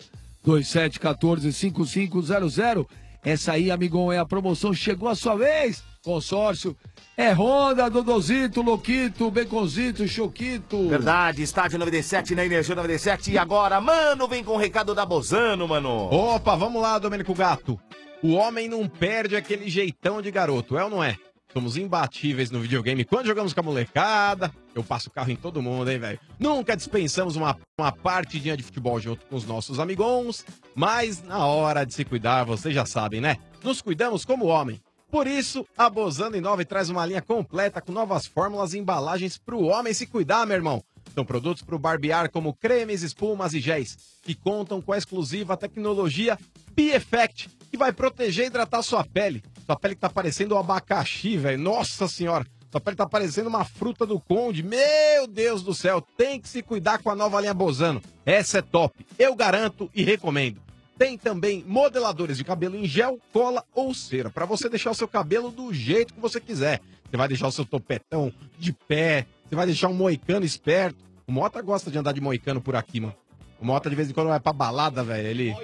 2714-5500. Essa aí, amigão, é a promoção. Chegou a sua vez. Consórcio é Honda, Dodozito, Loquito, Beconzito, Choquito. Verdade, estádio 97 na Energia 97. E agora, mano, vem com o recado da Bozano, mano. Opa, vamos lá, Domênico Gato. O homem não perde aquele jeitão de garoto, é ou não é? Somos imbatíveis no videogame. Quando jogamos com a molecada, eu passo o carro em todo mundo, hein, velho? Nunca dispensamos uma partidinha de futebol junto com os nossos amigões, mas na hora de se cuidar, vocês já sabem, né? Nos cuidamos como homem. Por isso, a Bozano Inova traz uma linha completa com novas fórmulas e embalagens para o homem se cuidar, meu irmão. São produtos para o barbear como cremes, espumas e géis, que contam com a exclusiva tecnologia B-Effect, que vai proteger e hidratar sua pele. Sua pele que tá parecendo um abacaxi, velho. Nossa senhora. Sua pele tá parecendo uma fruta do conde. Meu Deus do céu. Tem que se cuidar com a nova linha Bozano. Essa é top. Eu garanto e recomendo. Tem também modeladores de cabelo em gel, cola ou cera, para você deixar o seu cabelo do jeito que você quiser. Você vai deixar o seu topetão de pé, você vai deixar um moicano esperto. O Mota gosta de andar de moicano por aqui, mano. O Mota de vez em quando vai pra balada, velho,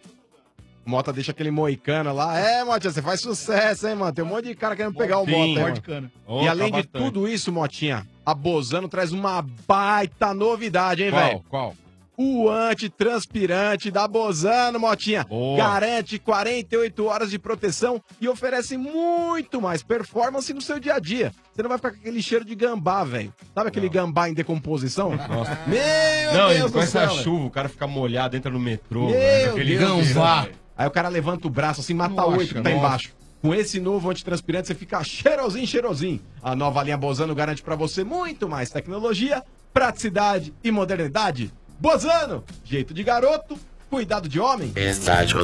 O Mota deixa aquele moicano lá. É, Motinha, você faz sucesso, hein, mano? Tem um monte de cara querendo pegar o Mota, hein, E além de tudo isso, Motinha, a Bozano traz uma baita novidade, hein, velho? Qual? O antitranspirante da Bozano, Motinha. Boa. Garante 48 horas de proteção e oferece muito mais performance no seu dia a dia. Você não vai ficar com aquele cheiro de gambá, velho. Sabe aquele gambá em decomposição? Nossa. Meu Deus com do essa céu, chuva, o cara fica molhado, entra no metrô. Meu aquele gambá. Aí o cara levanta o braço assim, mata Nossa, 8 que tá nossa. embaixo. Com esse novo antitranspirante você fica cheirosinho, cheirosinho. A nova linha Bozano garante pra você muito mais tecnologia, praticidade e modernidade. Bozano, jeito de garoto, cuidado de homem. Estádio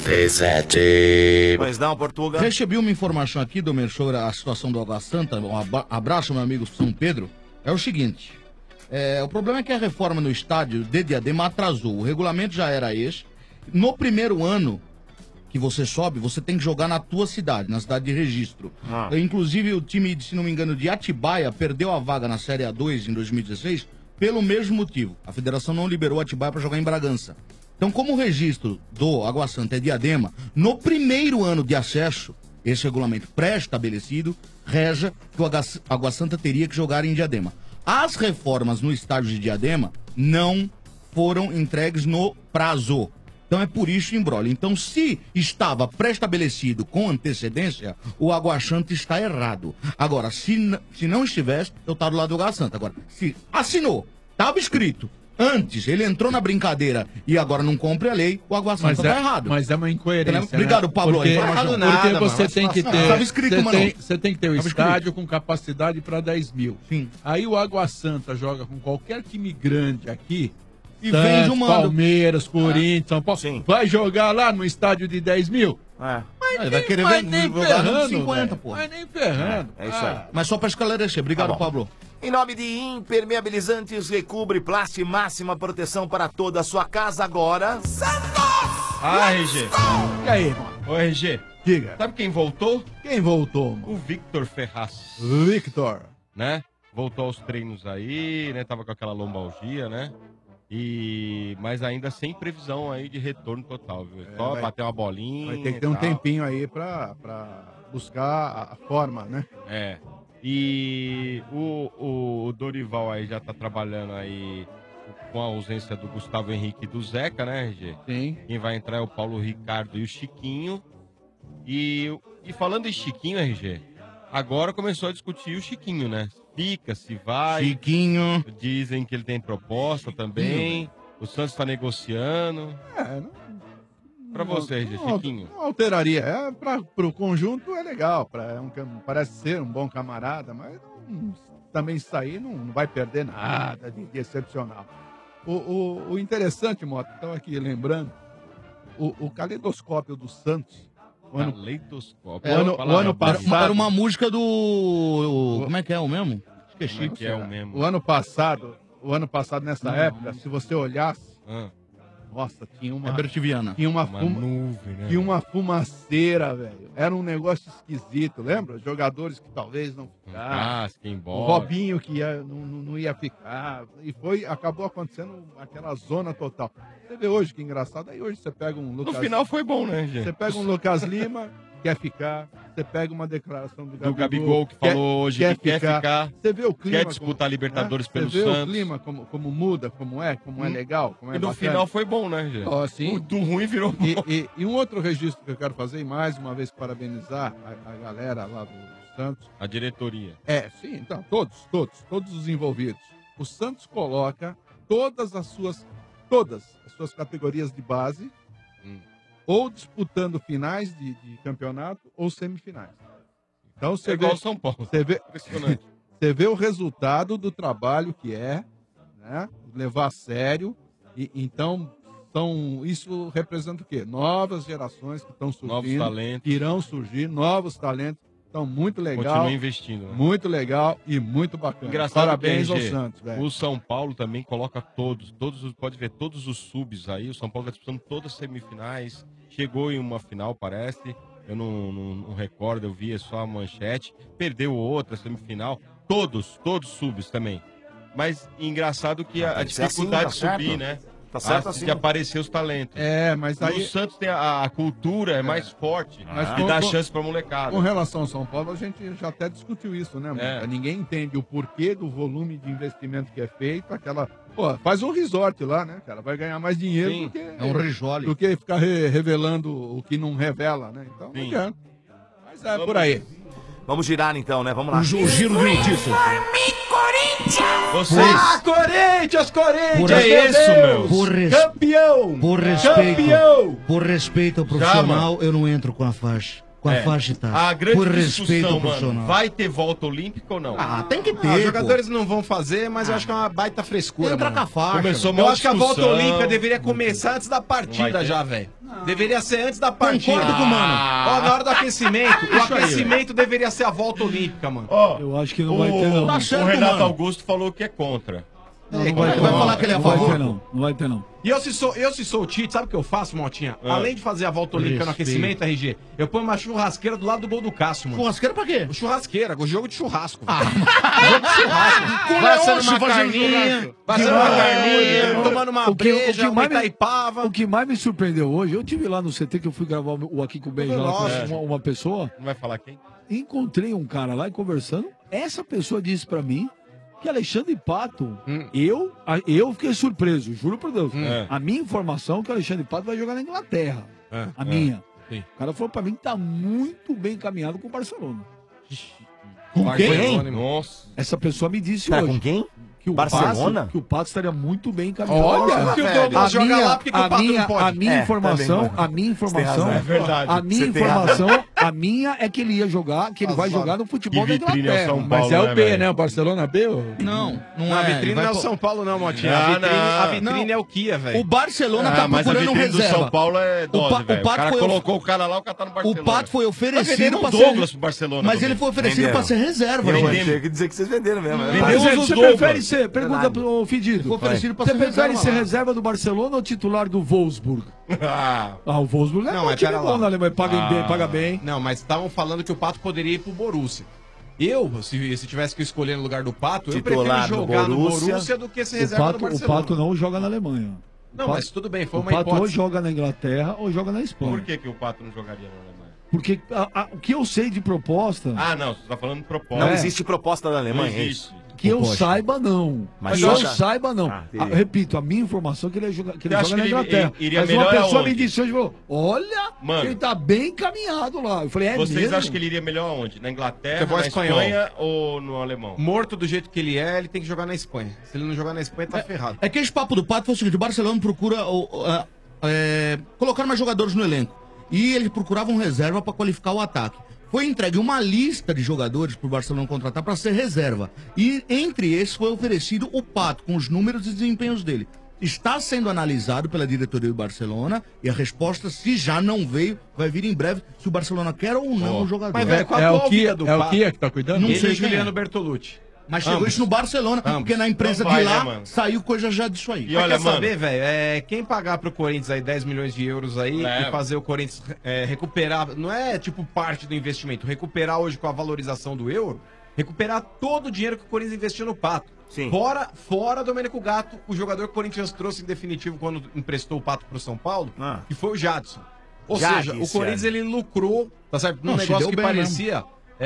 97. Pois não, Portuga. Recebi uma informação aqui, Domênico, sobre a situação do Água Santa. Um abraço, meu amigo São Pedro. É o seguinte, o problema é que a reforma no estádio de Diadema atrasou. O regulamento já era esse. No primeiro ano que você sobe, você tem que jogar na tua cidade, na cidade de registro. Inclusive, o time, se não me engano, de Atibaia perdeu a vaga na Série A2 em 2016 pelo mesmo motivo. A federação não liberou Atibaia para jogar em Bragança. Então, como o registro do Água Santa é Diadema, no primeiro ano de acesso, esse regulamento pré-estabelecido reja que o Água Santa teria que jogar em Diadema. As reformas no estádio de Diadema não foram entregues no prazo. Então é por isso o imbróglio. Então, se estava pré-estabelecido com antecedência, o Água Santa está errado. Agora, se não estivesse, eu estava do lado do Água Santa. Agora, se assinou, estava escrito, antes, ele entrou na brincadeira e agora não cumpre a lei, o Água Santa está errado. Mas é uma incoerência. Obrigado, Pablo. Porque, porque você tem que ter. Estava escrito, mano. Você tem que ter o estádio com capacidade para 10 mil. Sim. Aí o Água Santa joga com qualquer time grande aqui. E Santos, vende uma Palmeiras, Corinthians, São Paulo. Sim. Vai jogar lá no estádio de 10 mil? É. Ele vai querer nem jogar no ferrando, 50, velho. pô. Vai nem ferrando. É isso aí. Mas só para esclarecer. Obrigado, Tá bom. Pablo. Em nome de Impermeabilizantes, Recubre Plast, máxima proteção para toda a sua casa agora. Ah, RG. E aí, mano? Ô, RG. Diga. Sabe quem voltou? Quem voltou, mano? O Victor Ferraz. Victor. Né? Voltou aos treinos aí, né? Tava com aquela lombalgia, né? Mas ainda sem previsão aí de retorno total, viu? Só bater uma bolinha. Vai ter que ter um tempinho aí pra buscar a forma, né? É. E o Dorival aí já tá trabalhando aí com a ausência do Gustavo Henrique e do Zeca, né, RG? Sim. Quem vai entrar é o Paulo Ricardo e o Chiquinho. E falando em Chiquinho, RG, agora começou a discutir o Chiquinho, né? Fica, se vai. Chiquinho. Dizem que ele tem proposta também. O Santos tá negociando. Pra você, RG, Chiquinho. Não alteraria. Pro conjunto é legal. Parece ser um bom camarada, mas também sair não vai perder nada de excepcional. O interessante, Mota, estava aqui lembrando, o caleidoscópio do Santos. Caleidoscópio. O ano passado. Era uma música do. Como é que é o mesmo? Esqueci. Como é que é o mesmo? O ano passado, nessa época, se você olhasse, Nossa, tinha uma... Bertiviana. Tinha uma nuvem, né? Tinha uma fumaceira, velho. Era um negócio esquisito, lembra? Jogadores que talvez não ficassem. Casca, embora. O Robinho que não ia ficar. E acabou acontecendo aquela zona total. Você vê hoje que engraçado. Aí hoje você pega um Lucas... No final foi bom, né, gente? Você pega um Lucas Lima, quer ficar. Você pega uma declaração do Gabigol, que falou hoje que quer ficar. Você vê o clima. Quer disputar a Libertadores pelo Santos. Você vê Santos. o clima, como muda, como é legal, como é E no bacana. final foi bom, né, gente? Ó, sim. Do ruim virou bom. E um outro registro que eu quero fazer, e mais uma vez parabenizar a galera lá do Santos. A diretoria. Sim, então, todos os envolvidos. O Santos coloca todas as suas categorias de base, ou disputando finais de campeonato, ou semifinais. Então você igual vê, São Paulo. Impressionante. Você vê o resultado do trabalho que é, né? Levar a sério. Então, isso representa o quê? Novas gerações que estão surgindo. Novos talentos. Irão surgir, novos talentos. Então, muito legal. Continua investindo. Né? Muito legal e muito bacana. Engraçado. Parabéns que, ao RG, Santos, velho. O São Paulo também coloca pode ver todos os subs aí. O São Paulo está disputando todas as semifinais. Chegou em uma final, parece. Eu não recordo, eu vi só a manchete. Perdeu outra semifinal. Todos subs também. Mas engraçado que a dificuldade assim, de tá subir, certo. né? Tá certo assim. De aparecer os talentos. Mas aí... No Santos tem a cultura é mais forte. E dá chance pra molecada. Com relação ao São Paulo, a gente já até discutiu isso, né, mano? Ninguém entende o porquê do volume de investimento que é feito. Pô, faz um resort lá, né, cara? Vai ganhar mais dinheiro do que... É um resort. Do que ficar revelando o que não revela, né? Então, não adianta. Mas é por aí. Vamos girar então, né? Vamos lá. O giro de notícias. Vocês... Corinthians! Por é isso, meu. Campeão! Por respeito ao profissional, eu não entro com a faixa. Com a faixa, tá? A grande por respeito discussão, ao profissional. mano, vai ter volta olímpica ou não? Tem que ter. Os jogadores não vão fazer, mas eu acho que é uma baita frescura. Entra mano. com a faixa. Começou Eu uma acho que a volta discussão. olímpica deveria começar antes da Vai partida ter? já, velho. Deveria ser antes da partida. Concordo com o mano. Ó, na hora do aquecimento, o aquecimento deveria ser a volta olímpica, mano. Eu acho que não vai ter, não. Tá certo, O Renato mano. Augusto falou que é contra. Não Vai vai ter, falar que ele é a não vai favor? ter, não. Não vai ter, não. E eu se sou o Tite, sabe o que eu faço, Motinha? Além de fazer a volta olímpica no aquecimento, RG, eu ponho uma churrasqueira do lado do gol do Cássio, mano. Churrasqueira pra quê? Churrasqueira, o jogo de churrasco. Jogo de churrasco. Vai assando uma carninha, tomando uma O que breja, uma mais me- Itaipava. O que mais me surpreendeu hoje, eu tive lá no CT que eu fui gravar o Aqui com o Beijo lá com uma pessoa, Não vai falar quem? encontrei um cara lá e conversando, essa pessoa disse pra mim que Alexandre Pato, eu fiquei surpreso, juro por Deus. A minha informação é que o Alexandre Pato vai jogar na Inglaterra. A minha. Sim. O cara falou pra mim que tá muito bem encaminhado com o Barcelona. Com quem? Nossa. Essa pessoa me disse Tá hoje. com quem? Que o Barcelona? Pato, que o Pato estaria muito bem encaminhado. Olha, se o velho. Douglas joga lá, por que que o Pato não pode? A minha É, informação, também, a minha informação, razão, é verdade. a minha Você tem informação, a minha é que ele ia jogar, que ele vai jogar no futebol da Que vitrine é o Inglaterra. São Paulo, Mas é o né, B, velho? né? O Barcelona B? Não A é. vitrine Vai não é o pô- São Paulo, não, Motinha. Ah, A não. vitrine é o Kia, velho. O Barcelona tá Mas a procurando um vitrine do reserva. São Paulo é dose, velho. O Pato cara foi colocou o cara lá, o cara tá no O Barcelona. Pato foi Tá oferecido vendendo pra o ser... Douglas pro Barcelona. Mas ele foi oferecido Venderam. pra ser reserva, Eu gente. tenho que dizer que vocês venderam mesmo. né? Vendeu Mas os você Douglas. prefere ser, pergunta pro Fedido, Foi oferecido pra você ser prefere reserva ser lá. reserva do Barcelona ou titular do Wolfsburg? Ah, O Wolfsburg é Não, um mas time pera bom lá. na Alemanha, paga bem. Não, mas estavam falando que o Pato poderia ir pro Borussia. Se tivesse que escolher no lugar do Pato, eu prefiro Titular do jogar no Borussia. Borussia do que ser O reserva do Pato, o Barcelona. Pato não joga na Alemanha. Não, mas tudo bem, foi O uma Pato ou hipótese. joga na Inglaterra ou joga na Espanha. por que o Pato não jogaria na Alemanha? Porque o que eu sei de proposta, Ah, não, você tá falando de propósito. Não existe proposta da Não Alemanha, é existe. isso? que eu saiba, não. Mas Que eu joga- saiba, não. Ah, beleza. Repito, a minha informação é que ele, joga, que ele Você joga acha na que ele Inglaterra. iria Mas uma melhor pessoa aonde? me disse hoje, falou, olha, Mano. ele tá bem encaminhado lá. Eu falei, é Vocês mesmo? acham que ele iria melhor aonde? Na Inglaterra, Você vai na espanhol. Espanha ou no alemão? Morto do jeito que ele tem que jogar na Espanha. Se ele não jogar na Espanha, tá ferrado. É que esse papo do Pato foi o seguinte, o Barcelona procura colocar mais jogadores no elenco. E ele procurava um reserva para qualificar o ataque. Foi entregue uma lista de jogadores para o Barcelona contratar para ser reserva. E entre esses foi oferecido o Pato, com os números e desempenhos dele. Está sendo analisado pela diretoria do Barcelona e a resposta, se já não veio, vai vir em breve, se o Barcelona quer ou não o jogador. Mas, velho, qual É a o vida Kia do é o Pato? Kia que tá cuidando? Não Ele sei e quem é. Juliano Bertolucci. Mas chegou isso no Barcelona, porque na imprensa Não vai, de lá né, mano? saiu coisa já disso aí. E olha, quer saber, velho, quem pagar pro Corinthians aí 10 milhões de euros aí e fazer o Corinthians recuperar, não é tipo parte do investimento, recuperar hoje com a valorização do euro, recuperar todo o dinheiro que o Corinthians investiu no Pato. Sim. Fora Domênico Gatto, o jogador que o Corinthians trouxe em definitivo quando emprestou o Pato pro São Paulo, que foi o Jadson. Ou seja, o Corinthians ele lucrou, tá certo? Num negócio que parecia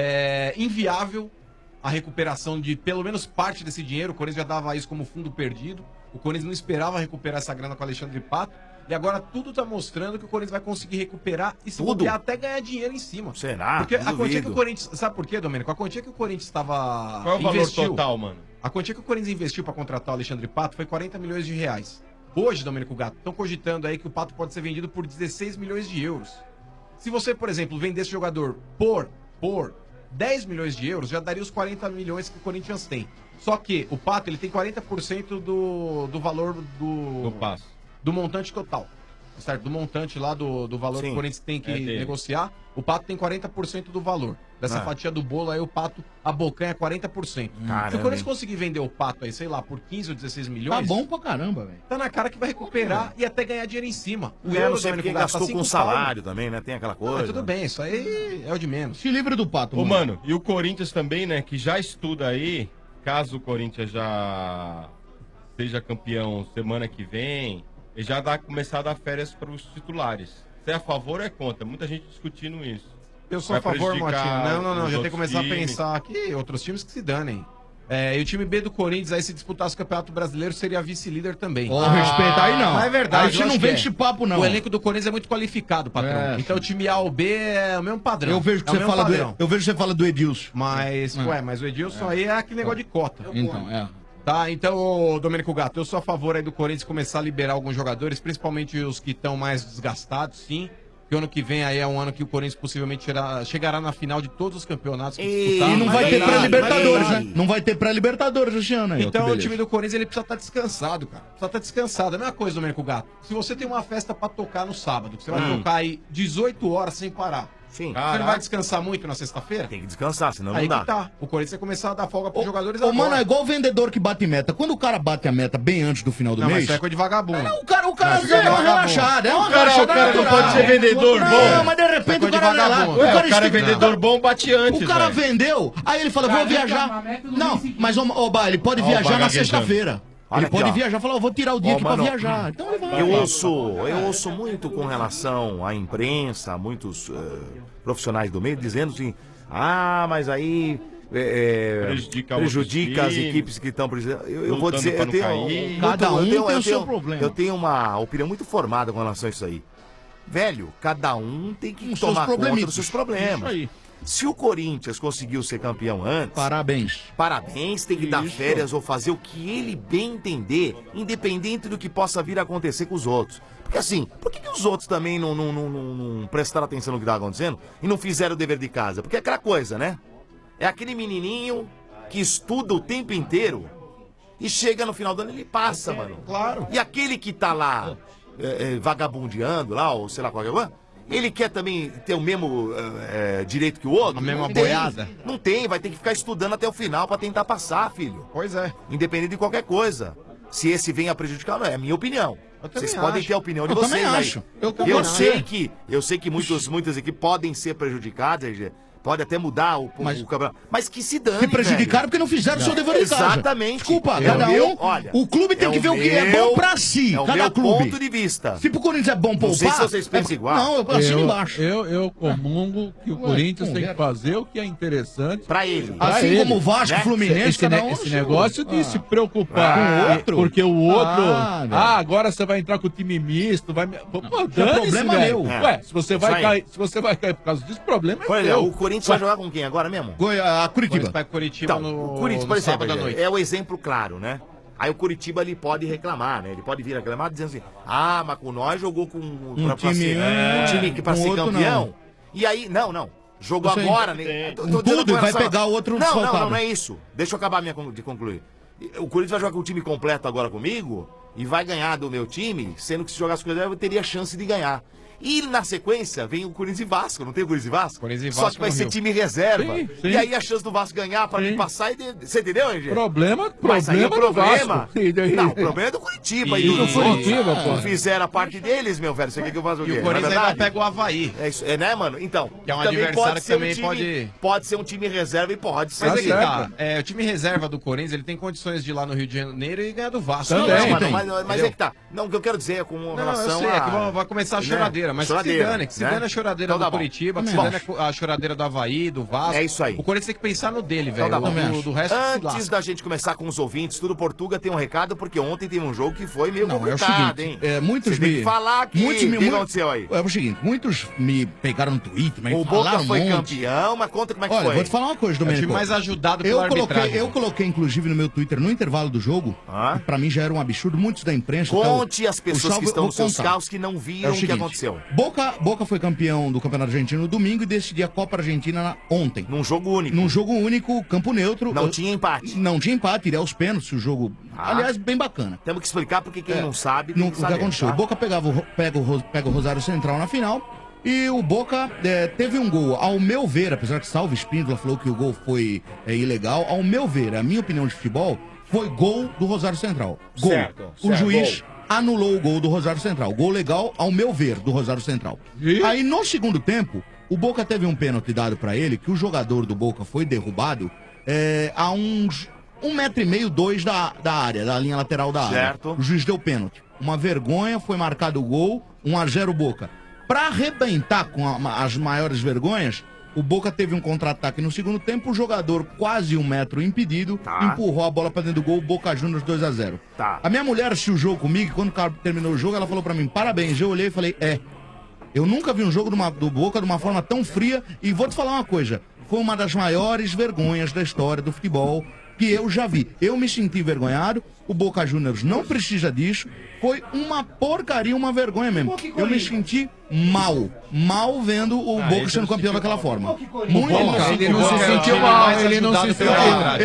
inviável a recuperação de pelo menos parte desse dinheiro. O Corinthians já dava isso como fundo perdido. O Corinthians não esperava recuperar essa grana com o Alexandre Pato. E agora tudo tá mostrando que o Corinthians vai conseguir recuperar e se bobear até ganhar dinheiro em cima. Será? Porque a quantia que o Corinthians... Sabe por quê, Domênico? A quantia que o Corinthians estava... Qual é o valor total, mano? A quantia que o Corinthians investiu para contratar o Alexandre Pato foi 40 milhões de reais. Hoje, Domênico Gatto, estão cogitando aí que o Pato pode ser vendido por 16 milhões de euros. Se você, por exemplo, vendesse o jogador por 10 milhões de euros, já daria os 40 milhões que o Corinthians tem. Só que o Pato ele tem 40% do valor do passe. Do montante total. Certo? Do montante lá do valor que o Corinthians tem que negociar, o Pato tem 40% do valor. Dessa fatia do bolo aí, o Pato abocanha 40%. Se o Corinthians conseguir vender o Pato aí, sei lá, por 15 ou 16 milhões... Tá bom pra caramba, velho. Tá na cara que vai recuperar e até ganhar dinheiro em cima. O não sei porque gastou com salário também, né? Tem aquela coisa. Mas tudo bem, isso aí é o de menos. Se livre do Pato, Ô, mano, e o Corinthians também, né, que já estuda aí, caso o Corinthians já seja campeão semana que vem, ele já começar a dar férias para os titulares. Você é a favor ou é contra? Muita gente discutindo isso. Eu sou a favor, Motinho. Não. Já tem que começar a pensar aqui, outros times que se danem. E o time B do Corinthians, aí se disputasse o Campeonato Brasileiro, seria vice-líder também. Respeita aí não. Mas é verdade. Aí você não vende esse papo, não. O elenco do Corinthians é muito qualificado, patrão. Então o time A ou B é o mesmo padrão. Eu vejo que você fala eu vejo que você fala do Edilson. Mas o Edilson aí é aquele negócio de cota. Então, Tá, então, Domênico Gatto, eu sou a favor aí do Corinthians começar a liberar alguns jogadores, principalmente os que estão mais desgastados, sim. Que o ano que vem aí é um ano que o Corinthians possivelmente chegará na final de todos os campeonatos que disputar. E não vai ter pré-libertadores, né? Não vai ter pré-libertadores esse ano aí. Então o time do Corinthians ele precisa estar descansado, cara. Precisa estar descansado. É a mesma coisa, Domênico Gatto. Se você tem uma festa pra tocar no sábado, que você vai tocar aí 18 horas sem parar. Sim. Você não vai descansar muito na sexta-feira? Tem que descansar, senão aí não dá. Que tá. O Corinthians vai começar a dar folga pros jogadores agora. agora. Mano, é igual o vendedor que bate meta. Quando o cara bate a meta bem antes do final do mês... Mas isso é coisa de vagabundo. O cara dá uma relaxada. É uma relaxada o cara não pode ser vendedor bom. Não, mas de repente o cara vai lá. O cara é vendedor bom, bate antes, o cara vendeu, aí ele fala, vou viajar. Não, mas o Bah, ele pode viajar na sexta-feira. Ele pode viajar e falar, vou tirar o dia aqui pra viajar. Então ele vai. Eu ouço muito com relação à imprensa, muitos profissionais do meio, dizendo assim, mas aí prejudica as equipes que estão precisando. Eu vou dizer, cada um tem o seu problema. Eu tenho uma opinião muito formada com relação a isso aí. Velho, cada um tem que tomar conta dos seus problemas. Isso aí. Se o Corinthians conseguiu ser campeão antes... Parabéns, tem que dar férias ou fazer o que ele bem entender, independente do que possa vir a acontecer com os outros. Porque assim, por que os outros também não prestaram atenção no que estava acontecendo e não fizeram o dever de casa? Porque é aquela coisa, né? É aquele menininho que estuda o tempo inteiro e chega no final do ano e ele passa, mano. Claro. E aquele que tá lá vagabundeando lá, ou sei lá, qualquer coisa... Ele quer também ter o mesmo direito que o outro? A mesma boiada? Não tem, vai ter que ficar estudando até o final pra tentar passar, filho. Pois é. Independente de qualquer coisa. Se esse vem a prejudicar, não é a minha opinião. Vocês podem ter a opinião de vocês. Eu também acho. Eu sei que muitas equipes podem ser prejudicadas, pode até mudar o campeonato. Mas que se dane, se prejudicaram porque não fizeram o seu dever de casa. Exatamente. Desculpa, cada um... Olha, o clube tem que ver o que é bom pra si. Cada clube. Ponto de vista. Se pro Corinthians é bom poupar... Não sei se vocês pensam igual. Não, eu assino embaixo. Eu comungo que o Corinthians tem que fazer o que é interessante. Pra ele. Assim como o Vasco, Fluminense, esse negócio de se preocupar com o outro. Porque o outro... agora você vai entrar com o time misto. Vai... problema meu. Ué, se você vai cair por causa disso, problema é seu. O Corinthians vai jogar com quem agora mesmo? Curitiba. Vai Curitiba o Corinthians, por exemplo, é o exemplo claro, né? Aí o Curitiba ele pode reclamar, né? Ele pode vir reclamar dizendo assim, mas com nós jogou com um time que para ser campeão. Não. E aí, não. Jogou agora, né? Tudo vai pegar o outro não é isso. Deixa eu acabar de concluir. O Corinthians vai jogar com o time completo agora comigo e vai ganhar do meu time, sendo que se jogasse com o reserva eu teria chance de ganhar. E na sequência vem o Corinthians e Vasco, não tem o Corinthians e Vasco? Corinthians e Só Vasco que vai no ser Rio. time reserva. Sim, sim. E aí a chance do Vasco ganhar pra mim passar e... Você entendeu, Angê? Mas aí o do problema... Vasco. E daí? Não, o problema é do Curitiba. E do Curitiba, pô. Não fizeram a parte deles, meu velho. Você quer que eu faça o quê? E o Corinthians Não é ainda verdade? pega o Havaí. É isso, né, mano? Então, Que é um também adversário pode que ser um também time, pode... Pode ser um time reserva e pode ser. Mas aí que tá, o time reserva do Corinthians, ele tem condições de ir lá no Rio de Janeiro e ganhar do Vasco. Não, mano, mas Entendeu? é que tá. Não, o que eu quero dizer é com Não, relação eu sei, a... é que vai começar a choradeira, mas choradeira, que se dane a choradeira Então tá do bom. Curitiba, que se Bom. dane a choradeira do Havaí, do Vasco. É isso aí. O Corinthians tem que pensar no dele, Então velho. tá bom. Do resto se Antes lasca. da gente começar com os ouvintes, tudo Portuga tem um recado, porque ontem teve um jogo que foi meio Não, é o complicado, seguinte, hein? muitos Você tem me... que falar aqui. muitos O me- que mu- aconteceu aí? É o seguinte, muitos me pegaram no Twitter, mas O falaram Boca foi um monte. campeão, mas conta como é que Olha, foi. vou te falar uma coisa, É o Domênico. time mais ajudado eu pela coloquei, arbitragem. eu coloquei, inclusive, no meu Twitter, no intervalo do jogo, que pra mim já era um absurdo, muitos da imprensa... Conte até às pessoas que estão nos seus carros que não É viram o que seguinte, aconteceu. Boca foi campeão do Campeonato Argentino no domingo e decidia a Copa Argentina ontem. Num jogo único. Num jogo único, campo neutro. Não tinha empate. Não tinha empate, iria aos pênaltis, o jogo... Aliás, bem bacana. Temos que explicar porque quem não sabe No, tem o que que saber, aconteceu? tá? O Boca pega o Rosário Central na final e o Boca teve um gol. Ao meu ver, apesar que Salvo Espíndola falou que o gol foi ilegal, ao meu ver, a minha opinião de futebol, foi gol do Rosário Central. Gol. Certo, O certo, juiz gol. anulou o gol do Rosário Central. Gol legal, ao meu ver, do Rosário Central. Aí no segundo tempo, o Boca teve um pênalti dado pra ele, que o jogador do Boca foi derrubado a uns 1,5 m, 2 da área, da linha lateral da área. Certo. O juiz deu pênalti. Uma vergonha, foi marcado o gol, 1-0 Boca. Pra arrebentar com as maiores vergonhas, o Boca teve um contra-ataque no segundo tempo, o jogador quase 1 metro impedido, empurrou a bola pra dentro do gol, Boca Juniors 2-0. Tá. A minha mulher assistiu o jogo comigo, e quando terminou o jogo, ela falou pra mim, parabéns. Eu olhei e falei, eu nunca vi um jogo do Boca de uma forma tão fria, e vou te falar uma coisa, foi uma das maiores vergonhas da história do futebol que eu já vi. Eu me senti envergonhado, o Boca Juniors não precisa disso, foi uma porcaria, uma vergonha mesmo. Eu me senti mal vendo o Boca sendo campeão daquela forma. Muito mal. Ele não se sentiu mal, ele não se sentiu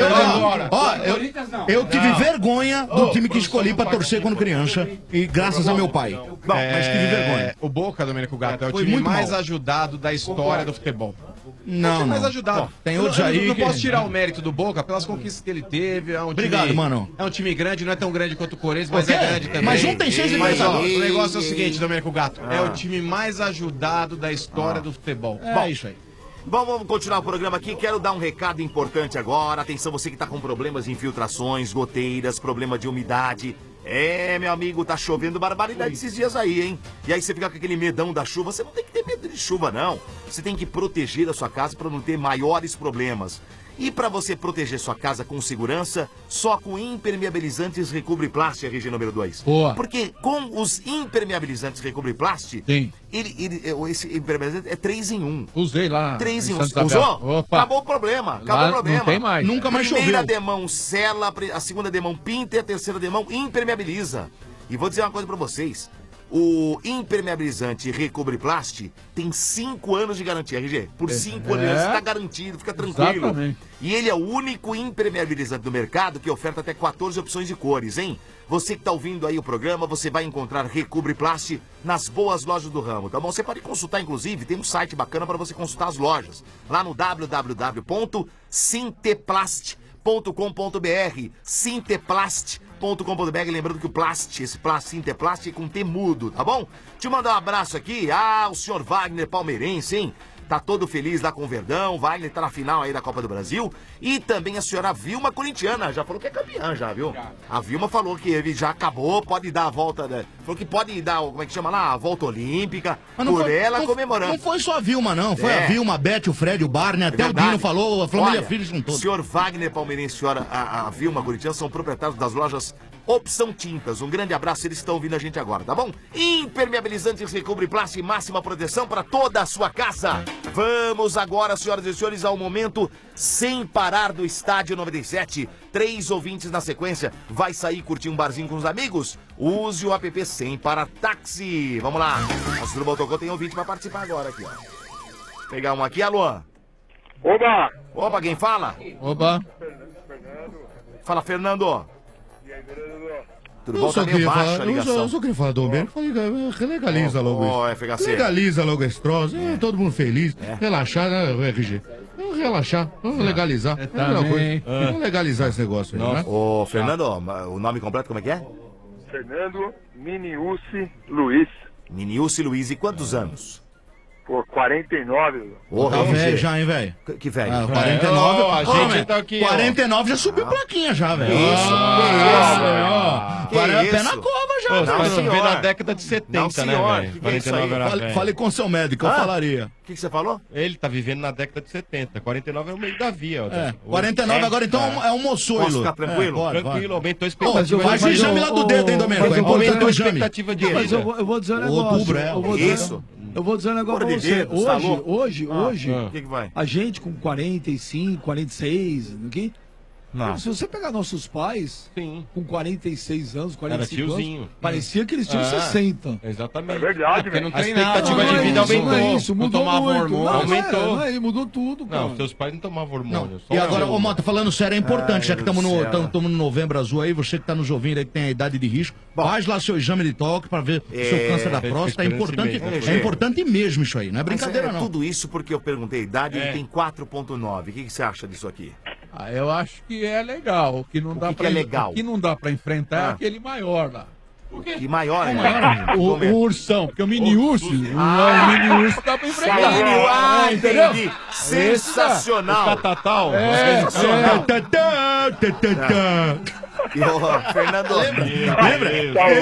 mal. Eu tive vergonha do time que escolhi pra torcer quando criança, e graças a meu pai. Bom, mas tive vergonha. O Boca, Domênico Gato, é o Foi time muito mais mal. ajudado da história do futebol. Não, É o time mais não. ajudado. Bom, tem outros Eu aí não que- posso tirar o mérito do Boca pelas conquistas que ele teve. É um Obrigado, time, mano. É um time grande, não é tão grande quanto o Corinthians, mas Por quê? é grande também. Mas um tem 6 Mas, ó, Libertadores. o negócio é o seguinte, Domênico Gato. É Ah. o time mais ajudado da história do futebol. Bom, isso aí. Bom, vamos continuar o programa aqui. Quero dar um recado importante agora. Atenção, você que tá com problemas de infiltrações, goteiras, problema de umidade. Meu amigo, tá chovendo barbaridade esses dias aí, hein? E aí você fica com aquele medão da chuva. Você não tem que ter medo de chuva, não. Você tem que proteger a sua casa para não ter maiores problemas. E para você proteger sua casa com segurança, só com impermeabilizantes Recobre Plast, RG número 2. Boa. Porque com os impermeabilizantes Recobre Plast, Sim. esse impermeabilizante é 3 em 1. Usei lá. 3 em 1. Santa Usou? Isabel. Opa. Acabou o problema. Acabou Lá o problema. não tem mais. Nunca mais Primeira choveu. demão sela, a segunda demão pinta e a terceira demão impermeabiliza. E vou dizer uma coisa pra vocês. O impermeabilizante Recobre Plast tem 5 anos de garantia, RG. Por 5 anos você tá garantido, fica tranquilo. Exatamente. E ele é o único impermeabilizante do mercado que oferta até 14 opções de cores, hein? Você que tá ouvindo aí o programa, você vai encontrar Recobre Plast nas boas lojas do ramo, tá bom? Você pode consultar, inclusive, tem um site bacana para você consultar as lojas. Lá no www.sinteplast.com.br Sinteplast.com.br, lembrando que o Sinteplast é com T mudo, tá bom? Te mandar um abraço aqui, o senhor Wagner palmeirense, hein? Tá todo feliz lá com o Verdão, Wagner tá na final aí da Copa do Brasil. E também a senhora Vilma corintiana, já falou que é campeã já, viu? A Vilma falou que já acabou, pode dar a volta, né? Falou que pode dar, como é que chama lá? A volta olímpica, Mas não por foi- ela não- comemorando. Não foi só a Vilma, não. Foi É. a Vilma, a Beth, o Fred, o Barney, até o verdade. Dino falou, a família Olha, Filhos com todos. senhor Wagner Palmeirense, senhora a Vilma corintiana são proprietários das lojas Opção Tintas. Um grande abraço, eles estão ouvindo a gente agora, tá bom? Impermeabilizantes Recobre Plast, máxima proteção para toda a sua casa. Vamos agora, senhoras e senhores, ao momento sem parar do Estádio 97. 3 ouvintes na sequência. Vai sair curtir um barzinho com os amigos? Use o app Sem Parar Táxi. Vamos lá. Nosso Turbo Tocou tem ouvinte para participar agora aqui, ó. Pegar um aqui, alô? Oba! Opa, quem fala? Oba. Fala, Fernando. Tudo bom? Tá meio baixa a ligação. Eu só queria falar do Romero. Falei, legaliza logo isso. FHC. Legaliza logo esse troço. Todo mundo feliz. Relaxar, né, RG? Vamos relaxar. Vamos legalizar. Vamos legalizar esse negócio aí, né? Ô, Fernando, o nome completo como é que é? Fernando Miniucci Luiz. Miniucci Luiz. E quantos anos? Pô, 49. Ô, tá velho já, hein, velho? Que velho? 49. A gente tá aqui, 49 já subiu plaquinha já, velho. Isso. Pé na cova já, Mas senhor. veio na década de 70, Não, senhor. né, Que velho? é isso aí? 49 era velho. Fale com seu médico, eu falaria. O que você falou? Ele tá vivendo na década de 70. 49 é o meio da via. É, 49 agora então é um moçoilo. Posso ficar tranquilo? Tranquilo, aumentou a Ô, expectativa faz o exame lá do dedo, hein, Domênico? É importante Aumentou o a exame. expectativa de Mas vida. eu vou dizer um negócio. Outubro, Eu vou dizer um negócio pra Porra de você. dedo, tá louco? Hoje, O que vai? a gente com 45, 46, aqui. Se você pegar nossos pais, com 46 anos, 45 anos, parecia que eles tinham 60. Exatamente. É verdade, Porque não velho. tem expectativa de vida aumentou. Não é isso, mudou não tomava muito. hormônio, aumentou. Não é, mudou tudo, cara. Não, seus pais não tomavam hormônio. E agora, ô Mota, falando sério, é importante, já que Ai, estamos do céu. no Novembro Azul aí, você que está nos ouvindo aí, que tem a idade de risco, faz lá seu exame de toque para ver o seu câncer da próstata. É importante mesmo isso aí, não é brincadeira não. Tudo isso porque eu perguntei a idade, ele tem 4.9. O que você acha disso aqui? Eu acho que é legal. O que não dá que é legal? O que não dá pra enfrentar é aquele maior lá. Que maior, né? O ursão, porque o mini-urso, o mini-urso dá pra enfrentar. Entendi. Sensacional. O catatal. E, ô, Fernando, Lembra?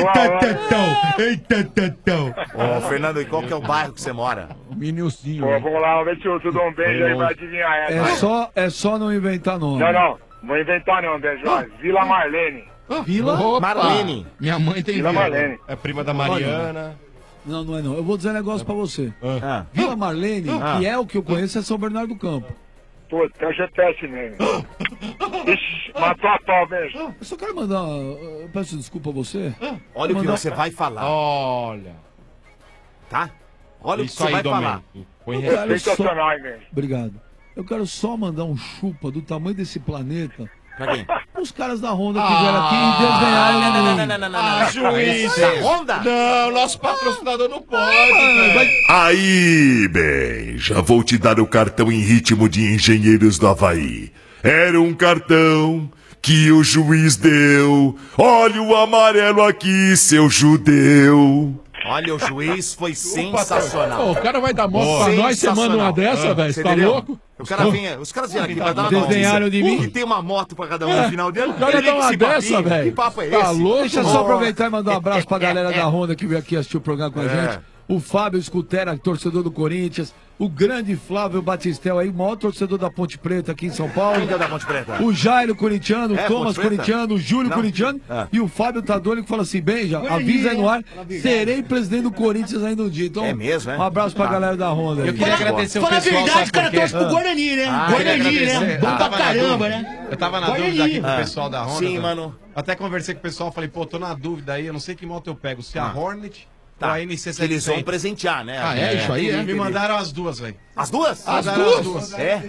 Ô, Fernando, e qual que é o bairro que você mora? Mini-ursinho. Pô, vamos lá, vamos ver se o Dom Benja aí vai adivinhar essa. É só não inventar nome. Não, vou inventar não, Benja. Vila Marlene. Vila Marlene. Minha mãe tem Vila Marlene. É prima da Mariana. Não, não é não. Eu vou dizer um negócio pra você. Vila Marlene, que é o que eu conheço, é São Bernardo do Campo. Pô, tem o GPS mesmo. Ixi, matou a pau, Benja. Eu só quero mandar. Eu peço desculpa a você. Olha o que você vai falar. Olha. Tá? Olha Isso o que você aí, vai falar. Põe Eu quero Sensacional, hein, Benja. Obrigado. Eu quero só mandar um chupa do tamanho desse planeta. Pra quem? Os caras da Honda que vieram aqui e desenharam. Não. Juiz. Da Honda? Não, nosso patrocinador não pode. velho. Aí, bem, já vou te dar o cartão em ritmo de Engenheiros do Havaí. Era um cartão que o juiz deu. Olha o amarelo aqui, seu judeu. Olha, o juiz foi sensacional. O cara vai dar moto pra nós, você manda uma dessa, velho? Você tá louco? Os caras vieram aqui pra dar uma Desenharam notícia. de mim. Que tem uma moto pra cada um no final dele. O cara dá uma dessa, velho. Que papo é Tá esse? louco? Deixa eu só aproveitar e mandar um abraço pra galera da Honda que veio aqui assistir o programa com a gente. O Fábio Scutera, torcedor do Corinthians. O grande Flávio Batistel aí, o maior torcedor da Ponte Preta aqui em São Paulo. Quem é da Ponte Preta? O Jairo corintiano, o É, Thomas Ponte Preta? corintiano, o Júlio Não. corintiano e o Fábio Tadoni que fala assim, Benja, avisa aí no ar, serei presidente do Corinthians ainda um dia. Então, É mesmo, é? um abraço pra galera da Honda. aí. Eu queria agradecer o Fala a pessoal, verdade, sabe o cara por quê? torce pro Guarani, né? Guarani, né? Bom pra caramba, né? Eu tava na Guarani. dúvida aqui com o pessoal da Honda. Sim, velho. mano. Até conversei com o pessoal, falei, pô, tô na dúvida aí, eu não sei que moto eu pego, se a Hornet ou a NC700. Que eles vão presentear, né? Isso aí, é? Me mandaram as duas, velho. As duas? As duas? É?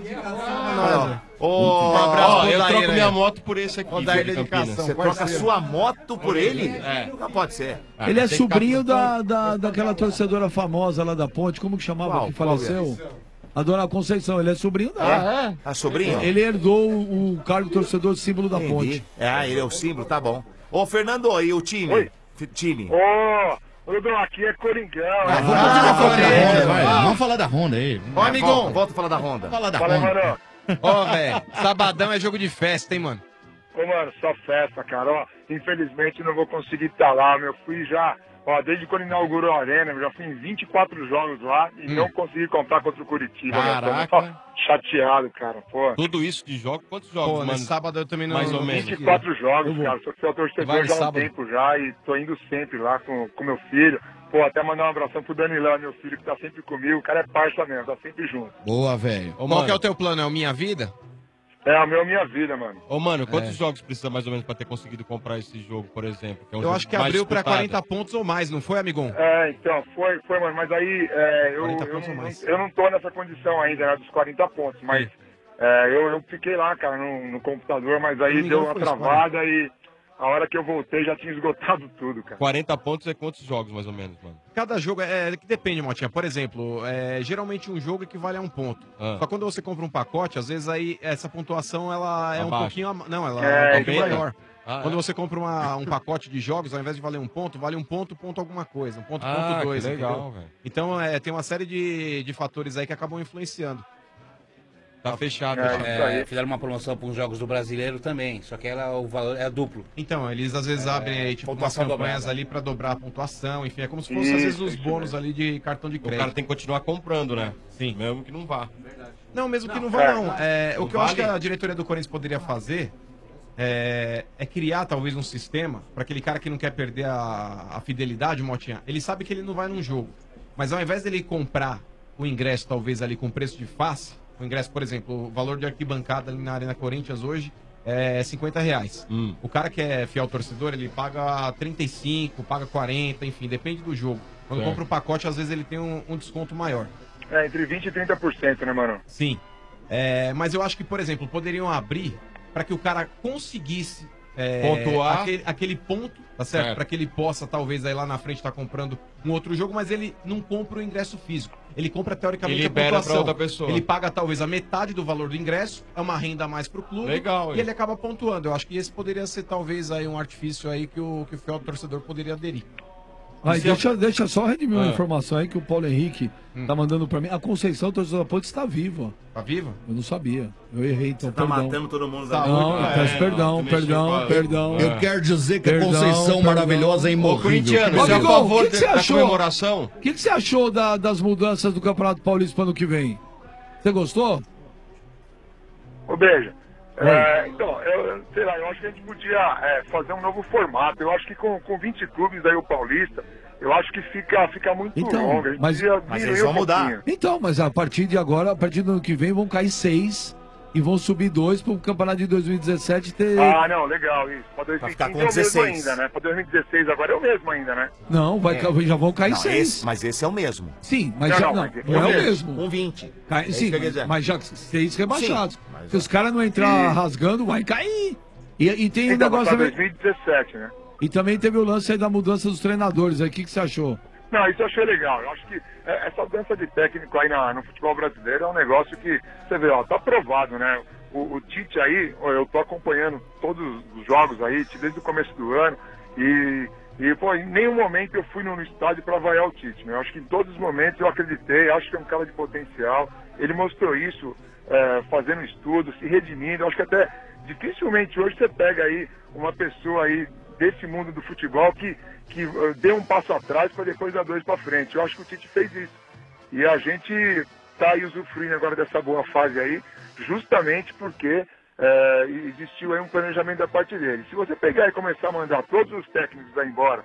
Um abraço Ó, pro eu Daíra troco aí. minha moto por esse aqui. Ó, Daíra de Dedicação. Campinas. Você troca a sua moto por ele? É. Não pode ser. Ele é tem que sobrinho daquela torcedora famosa lá da Ponte, como que chamava Qual? que faleceu? A dona Conceição, ele é sobrinho dela. A sobrinho? Ele herdou o cargo torcedor símbolo da Ponte. Ele é o símbolo, tá bom. Ô, Fernando, e o time? Oi. Time. Ô, Dudão, aqui é Coringão. Vamos falar da Honda aí. Ô, amigão. Volta a falar da Honda. Fala da Fala, Honda. mano. Ó, velho, sabadão é jogo de festa, hein, mano? Ô, mano, só festa, cara. Ó, infelizmente não vou conseguir estar lá, meu. Fui já, ó, desde quando inaugurou a Arena, eu já fui em 24 jogos lá e não consegui comprar contra o Curitiba. Caraca. Né? Tô muito chateado, cara. Pô, Tudo isso de jogo? Quantos jogos, Pô, mano? nesse sábado eu também não... Mais ou menos. 24 jogos, cara. Sou seu torcedor Vai no já há um sábado. tempo já e tô indo sempre lá com meu filho. Pô, até mandar um abração pro Danilão, meu filho, que tá sempre comigo. O cara é parça mesmo, tá sempre junto. Boa, velho. Qual que é o teu plano? É o Minha Vida? É a minha vida, mano. Ô, mano, quantos jogos precisa mais ou menos pra ter conseguido comprar esse jogo, por exemplo? Que é um Eu jogo acho que mais abriu pra disputado. 40 pontos ou mais, não foi, amigão? É, então, foi, mano. Mas aí, 40 pontos ou mais. eu não tô nessa condição ainda, né, dos 40 pontos. Mas eu fiquei lá, cara, no computador, mas aí me deu engano, uma foi isso, travada e a hora que eu voltei já tinha esgotado tudo, cara. 40 pontos é quantos jogos, mais ou menos, mano? Cada jogo é que depende, Motinha. Por exemplo, geralmente um jogo equivale a 1 ponto. Só quando você compra um pacote, às vezes aí essa pontuação ela é um Abaixa. pouquinho. Não, ela É, é bem isso aí. maior. Ah, Quando você compra um pacote de jogos, ao invés de valer 1 ponto, vale 1 ponto, ponto alguma coisa. 1 ponto, ponto 2. que legal, entendeu? velho. Então tem uma série de fatores aí que acabam influenciando. Tá fechado. Fizeram uma promoção para os jogos do Brasileiro também, só que o valor é duplo. Então, eles às vezes abrem aí, tipo, umas pontuação campanhas dobrada. ali pra dobrar a pontuação, enfim, é como se fosse às vezes os bônus ali de cartão de O crédito. cara tem que continuar comprando, né? Sim. Mesmo que não vá. Não, mesmo que não vá, não. O que eu acho que vale? a diretoria do Corinthians poderia fazer é criar talvez um sistema para aquele cara que não quer perder a fidelidade, Motinha. Ele sabe que ele não vai num jogo, mas ao invés dele comprar o ingresso talvez ali com preço de face, o ingresso, por exemplo, o valor de arquibancada ali na Arena Corinthians hoje é R$50. O cara que é fiel torcedor, ele paga 35, paga 40, enfim, depende do jogo. Quando Certo. compra o pacote, às vezes ele tem um desconto maior. Entre 20% e 30%, né, mano? Sim. Mas eu acho que, por exemplo, poderiam abrir para que o cara conseguisse Pontuar. aquele ponto, tá certo? Certo. Para que ele possa, talvez, aí lá na frente estar comprando um outro jogo, mas ele não compra o ingresso físico. Ele compra, teoricamente, Ele a libera pra pontuação. outra pessoa. Ele paga, talvez, a metade do valor do ingresso, é uma renda a mais pro clube. Legal, E hein? ele acaba pontuando. Eu acho que esse poderia ser, talvez, aí um artifício aí que o fiel torcedor poderia aderir. Aí, deixa só redimir uma Ah. informação aí que o Paulo Henrique tá mandando pra mim. A Conceição Torcedor da Ponte está viva. Tá viva? Eu não sabia. Eu errei, então, Tá perdão. matando todo mundo Tá, da não, boca. peço perdão, perdão. Eu quero dizer que a Conceição maravilhosa é imorrível. Corintiano, Ô, você é a Digão, favor o que você da achou? comemoração? O que você achou das mudanças do Campeonato Paulista para ano que vem? Você gostou? Ô, Beija, então, sei lá, eu acho que a gente podia fazer um novo formato. Eu acho que com 20 clubes aí o Paulista, eu acho que fica muito longo. A gente podia diminuir um pouquinho. Então, mas a partir de agora, a partir do ano que vem, vão cair 6 e vão subir 2 para o campeonato de 2017 ter... Ah, não, legal, isso. Pra 2015 ficar com é o mesmo 16. ainda, né? Pra 2016 agora é o mesmo ainda, né? Não, já vão cair Não, 6. mas esse é o mesmo. Sim, mas Não, já não, não, mas esse não é o é o mesmo. Com 20. Cai, É isso sim, que eu quero dizer. mas já 6 rebaixados. Sim, mas Se os caras não entrar rasgando, vai cair. E tem um Então, negócio pra também. 2017, né? E também teve o lance aí da mudança dos treinadores aí. O que você achou? Não, isso eu achei legal. Eu acho que essa dança de técnico aí no futebol brasileiro é um negócio que, você vê, ó, tá aprovado, né? O Tite aí, eu tô acompanhando todos os jogos aí, desde o começo do ano, e pô, em nenhum momento eu fui no estádio para vaiar o Tite, né? Eu acho que em todos os momentos eu acreditei, acho que é um cara de potencial, ele mostrou isso, fazendo estudos, se redimindo, eu acho que até dificilmente hoje você pega aí uma pessoa aí desse mundo do futebol que deu um passo atrás para depois dar 2 para frente. Eu acho que o Tite fez isso. E a gente tá aí usufruindo agora dessa boa fase aí, justamente porque existiu aí um planejamento da parte dele. Se você pegar e começar a mandar todos os técnicos aí embora,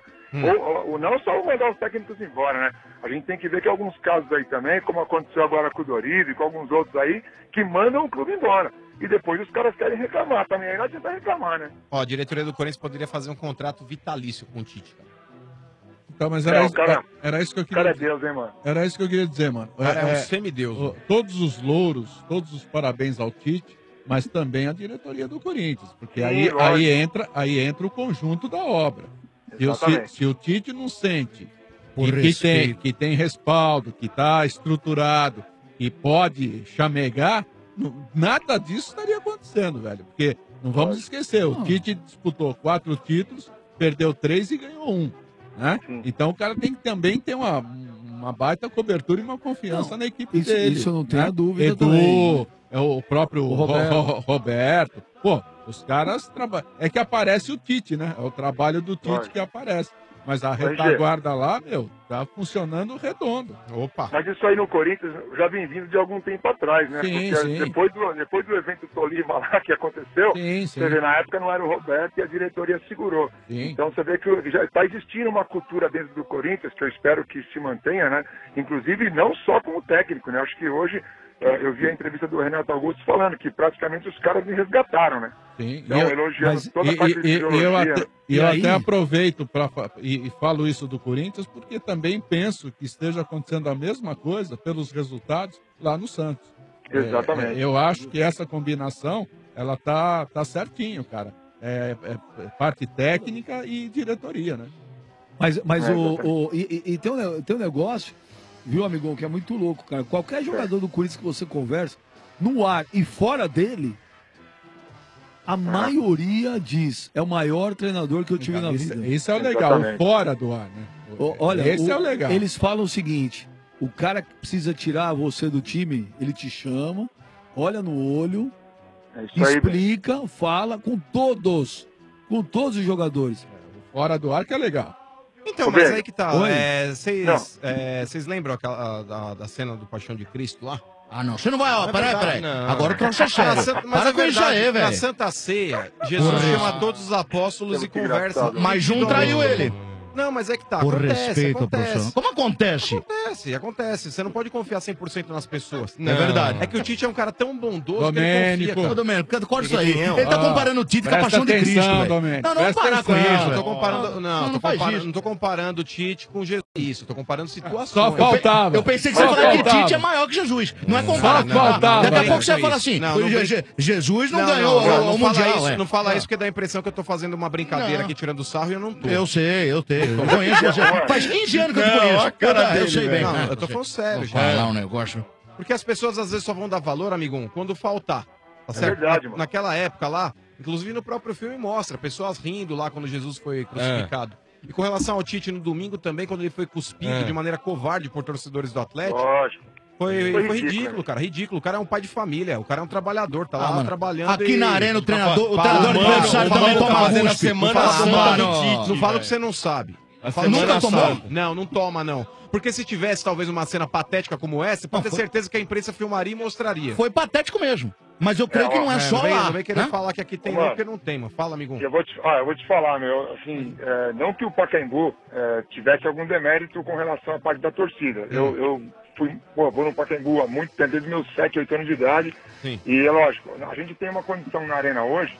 ou não só mandar os técnicos embora, né? A gente tem que ver que alguns casos aí também, como aconteceu agora com o Dorival e com alguns outros aí, que mandam o clube embora. E depois os caras querem reclamar também. Aí não adianta reclamar, né? Ó, a diretoria do Corinthians poderia fazer um contrato vitalício com o Tite, cara. Então, mas É, era, o cara- era isso que eu O cara queria é Deus, hein, mano? Era isso que eu queria dizer, mano. O cara é um semideus. Todos os louros, todos os parabéns ao Tite, mas também à diretoria do Corinthians, porque Sim, aí lógico. entra o conjunto da obra. Exatamente. Se o Tite não sente Por que tem respaldo, que está estruturado, que pode chamegar, nada disso estaria acontecendo, velho. Porque não vamos esquecer, o Tite disputou 4 títulos, perdeu 3 e ganhou 1. Né? Então o cara tem que também ter uma baita cobertura e uma confiança na equipe dele. Isso eu não tenho né? a dúvida Edu, também. é o próprio O Roberto. Roberto. Pô, os caras trabalham. É que aparece o Tite, né? É o trabalho do Tite Lógico. que aparece. Mas a Mas, retaguarda lá, meu, tá funcionando redondo. Opa! Mas isso aí no Corinthians já vem vindo de algum tempo atrás, né? Sim, Porque sim. depois do evento Tolima lá que aconteceu, Sim, sim. você vê, na época não era o Roberto e a diretoria segurou. Sim. Então você vê que já está existindo uma cultura dentro do Corinthians, que eu espero que se mantenha, né? Inclusive não só como técnico, né? Acho que hoje eu vi a entrevista do Renato Augusto falando que praticamente os caras me resgataram, né? Sim. Então, elogiando toda a parte de eu ideologia. até aproveito e falo isso do Corinthians, porque também penso que esteja acontecendo a mesma coisa pelos resultados lá no Santos. Exatamente. Eu acho que essa combinação, ela tá certinho, cara. parte técnica e diretoria, né? Mas tem um negócio, viu, amigão, que é muito louco, cara. Qualquer jogador do Corinthians que você conversa, no ar e fora dele, a maioria diz, é o maior treinador que eu tive na vida. Isso é o legal, o fora do ar, né? Olha, Esse é o legal. Eles falam o seguinte, o cara que precisa tirar você do time, ele te chama, olha no olho, explica, fala com todos os jogadores. Fora do ar que é legal. Então, mas aí que tá. Oi. Vocês lembram da cena do Paixão de Cristo lá? Ah, não. Você não vai, ó, peraí. Não. Agora o troço é sério. Mas Para com isso aí, velho. Na Santa Ceia, Jesus chama todos os apóstolos e conversa. Mas um traiu ele. Não, mas é que tá. Por acontece, respeito ao acontece. profissional. Como acontece? Acontece. Você não pode confiar 100% nas pessoas. Não. É verdade. É que o Tite é um cara tão bondoso que ele Domênico. confia, cara. Ô, Domênico, corta isso aí. Ele tá comparando o Tite com a paixão de Cristo, velho. Não, não parar com isso. Eu velho. tô comparando, Não não tô comparando o Tite com Jesus. Isso, tô comparando situações. Só faltava. Eu pensei que você ia falar que Tite é maior que Jesus. Não é comparar. Só faltava. Daqui a pouco você vai falar assim, Jesus não ganhou o Mundial. Não fala isso porque dá a impressão que eu tô fazendo uma brincadeira Não. aqui, tirando sarro e eu não tô. Eu sei. Eu conheço você. Faz 15 anos que eu te conheço. Eu sei bem. Não, né? eu tô falando sério, já. Falar um negócio. Porque as pessoas às vezes só vão dar valor, amigão, quando faltar. Tá certo? verdade, mano. Naquela época lá, inclusive no próprio filme mostra, pessoas rindo lá quando Jesus foi crucificado. E com relação ao Tite no domingo também, quando ele foi cuspido de maneira covarde por torcedores do Atlético. Lógico. Foi ridículo, ridículo, cara. Ridículo. O cara é um pai de família. O cara é um trabalhador. Tá lá mano, trabalhando. aqui e- na arena o treinador Fala, adversário também toma fazendo a ruspe. semana Fala, santa mano. do Tite. Não fala o que você não sabe. Fala semana que você tomou? sabe. Não toma, não. Porque se tivesse talvez uma cena patética como essa, pode ter certeza que a imprensa filmaria e mostraria. Foi patético mesmo. Mas eu creio que não é só lá. Não vem querer né? falar que aqui tem Mano. não, porque não tem, mano. Fala, amigão. Eu vou te falar, meu, assim, não que o Pacaembu tivesse algum demérito com relação à parte da torcida. Eu vou no Pacaembu há muito tempo, desde meus 7, 8 anos de idade. Sim. E é lógico, a gente tem uma condição na arena hoje,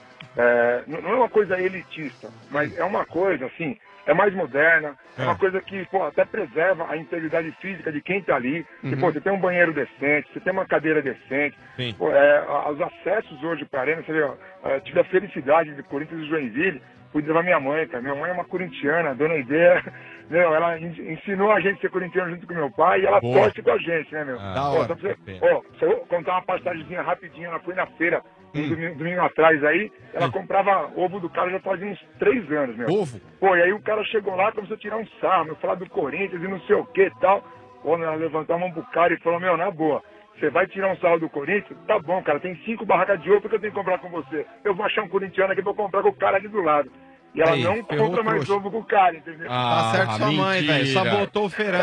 não é uma coisa elitista, mas é uma coisa, assim, é mais moderna, é uma coisa que, até preserva a integridade física de quem tá ali. Que, você tem um banheiro decente, você tem uma cadeira decente. Sim. Os acessos hoje pra arena, você vê, tive a felicidade de Corinthians e Joinville, pude levar minha mãe, cara. Minha mãe é uma corintiana, a dona Ideia, meu, ela ensinou a gente a ser corintiano junto com meu pai e ela torce com a gente, né, meu? Da hora. Se eu contar uma passagemzinha rapidinho, ela foi na feira domingo atrás aí, ela comprava ovo do cara já fazia uns 3 anos, meu. Ovo? E aí o cara chegou lá, começou a tirar um sarro, meu, falar do Corinthians e não sei o que e tal. Ela levantou a mão pro cara e falou, meu, na boa, você vai tirar um sarro do Corinthians? Tá bom, cara, tem 5 barracas de ovo que eu tenho que comprar com você. Eu vou achar um corintiano aqui pra eu comprar com o cara ali do lado. E ela Aí, não ferrou compra o mais trouxa. ovo com o cara, entendeu? Tá certo sua mãe, velho. Sabotou o feirante.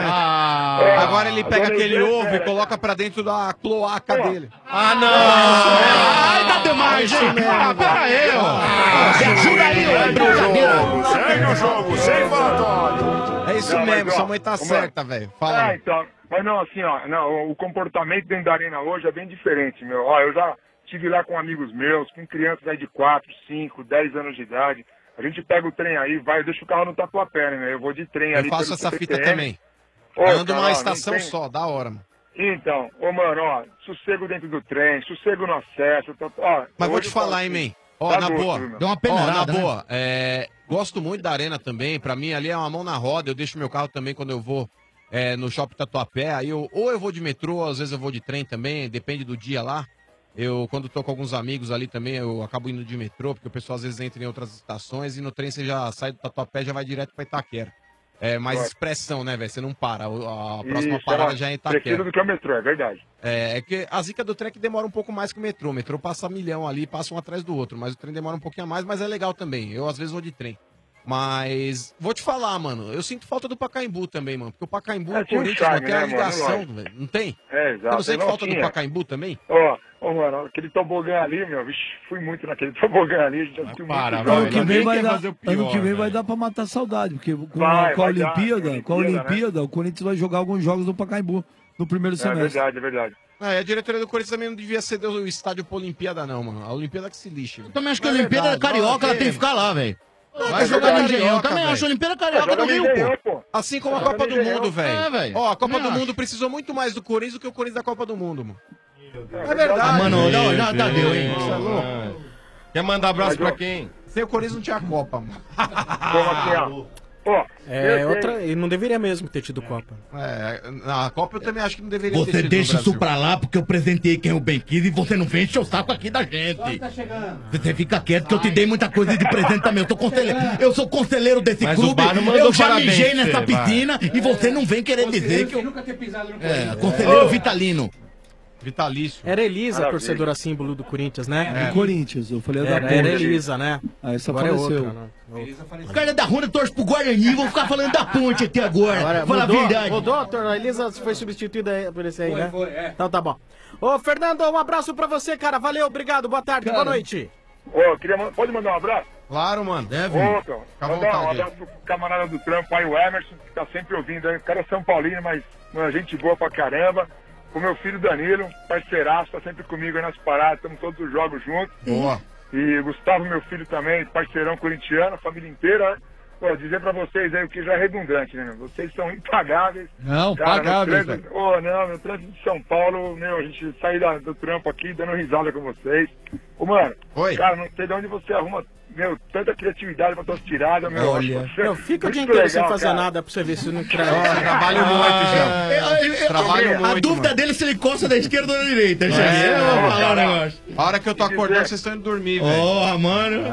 Ah, Agora ele pega agora aquele ele- ovo e coloca pra dentro da cloaca dele. Ah, não! Ai, tá demais, hein? Ah, pera aí, ó. Me ajuda aí, ó. Brincadeira. Segue o jogo, sem falatório. É isso Não, mas, mesmo, ó, sua mãe tá ô, certa, velho. Fala aí. Então. Mas não, assim, o comportamento dentro da arena hoje é bem diferente, meu. Eu já estive lá com amigos meus, com crianças aí de 4, 5, 10 anos de idade. A gente pega o trem aí, vai, deixa o carro no Tatuapé, né? Eu vou de trem ali. Eu faço pelo essa fita CPTM. também. Ô, Ando cara, numa ó, estação não tem- só, da hora, mano. Então, mano, sossego dentro do trem, sossego no acesso. Mas vou hoje te eu falo falar, hein, assim, man. Ó, tá na gosto, boa. meu. Deu uma Ó, peneirada, na né? boa. Gosto muito da arena também. Pra mim, ali é uma mão na roda. Eu deixo meu carro também quando eu vou no Shopping Tatuapé. Aí ou eu vou de metrô, ou às vezes eu vou de trem também. Depende do dia lá. Quando tô com alguns amigos ali também, eu acabo indo de metrô, porque o pessoal às vezes entra em outras estações e no trem você já sai do Tatuapé e já vai direto pra Itaquera. É mais Ué. expressão, né, velho? Você não para. A próxima Isso, parada já é em Prefiro Itaquera. do que o metrô, é verdade. É que a zica do trem é que demora um pouco mais que o metrô. O metrô passa milhão ali, passa um atrás do outro. Mas o trem demora um pouquinho a mais, mas é legal também. Eu às vezes vou de trem. Mas vou te falar, mano. Eu sinto falta do Pacaembu também, mano. Porque o Pacaembu e o Tinha um Corinthians charme, não tem uma né, mano? ligação, Lógico. velho. Não tem? Exato. Eu não sei que falta do tinha. Pacaembu também? Mano, aquele tobogã ali, meu, vixe, fui muito naquele tobogã ali, a gente assistiu muito. Ano que vem vai dar, fazer o pior, ano que vem vai velho. dar pra matar a saudade, porque com Vai a dar, Olimpíada, com a Olimpíada, o Corinthians vai jogar alguns jogos no Pacaembu no primeiro É semestre. verdade, é verdade. A diretoria do Corinthians também não devia ceder o estádio pra Olimpíada, não, mano. A Olimpíada que se lixe. Eu também acho que a Olimpíada é carioca, ela tem que ficar lá, velho. Vai jogar no Engenhão. Também acho a Olimpíada carioca do Rio, pô. Assim como a Copa do Mundo, velho. É, velho. Ó, a Copa Também do acho. Mundo precisou muito mais do Corinthians do que o Corinthians da Copa do Mundo, mano. É verdade. Ah, mano, já deu, hein? Isso é louco. Quer mandar abraço Mas, pra ó, quem? Sem o Corinthians não tinha Copa, mano. Como assim, ó? Ó, É, eu outra. tenho- Ele não deveria mesmo ter tido Copa. Na Copa eu também acho que não deveria ter Você tido deixa no isso Brasil. pra lá porque eu presentei quem o bem quis e você não vem encher o saco aqui da gente. Tá chegando. Você fica quieto que eu te dei muita coisa de presente também. Eu sou conselheiro desse Mas o clube. Bar não mandou Eu já parabéns mijei pra nessa você, vai. piscina e você não vem querer dizer que eu. nunca ter pisado no Conselheiro vitalino. Vitalício. Era Elisa, Maravilha. torcedora símbolo do Corinthians, né? Do Corinthians, eu falei da Era Ponte. Elisa, né? Ah, essa Agora faleceu. é outra, né? Os caras da Ronda torcem pro Guarani, vou ficar falando da ponte aqui agora. Agora, Fala a verdade. Mudou, a Elisa foi substituída aí por esse aí, né? Então tá bom. Ô, Fernando, um abraço pra você, cara. Valeu, obrigado, boa tarde, boa noite. Ô, pode mandar um abraço? Claro, mano. Deve. Ô, então, Fica à mandar um vontade. abraço pro camarada do trampo aí, o Emerson, que tá sempre ouvindo aí. O cara é São Paulino, mas uma gente boa pra caramba. O meu filho Danilo, parceiraço, tá sempre comigo aí nas paradas, estamos todos os jogos juntos. Boa. E Gustavo, meu filho também, parceirão corintiano, a família inteira, né? Pô, dizer pra vocês aí o que já é redundante, né? Meu? Vocês são impagáveis. Não, Cara, pagáveis, no trânsito- Ô, não, no trânsito de São Paulo, meu, a gente sai do trampo aqui dando risada com vocês. Ô, mano, Oi. cara, não sei de onde você arruma, meu, tanta criatividade pra tuas tiradas, meu. Olha. Acho você Meu, fica o dia muito inteiro sem legal, fazer cara. nada pra você ver se não Trabalho muito, Jean. Trabalho A muito, dúvida mano. dele é se ele encosta da esquerda ou da direita, Xavier. Eu vou falar um negócio. A hora que eu tô acordando, vocês estão indo dormir, velho. Porra, mano.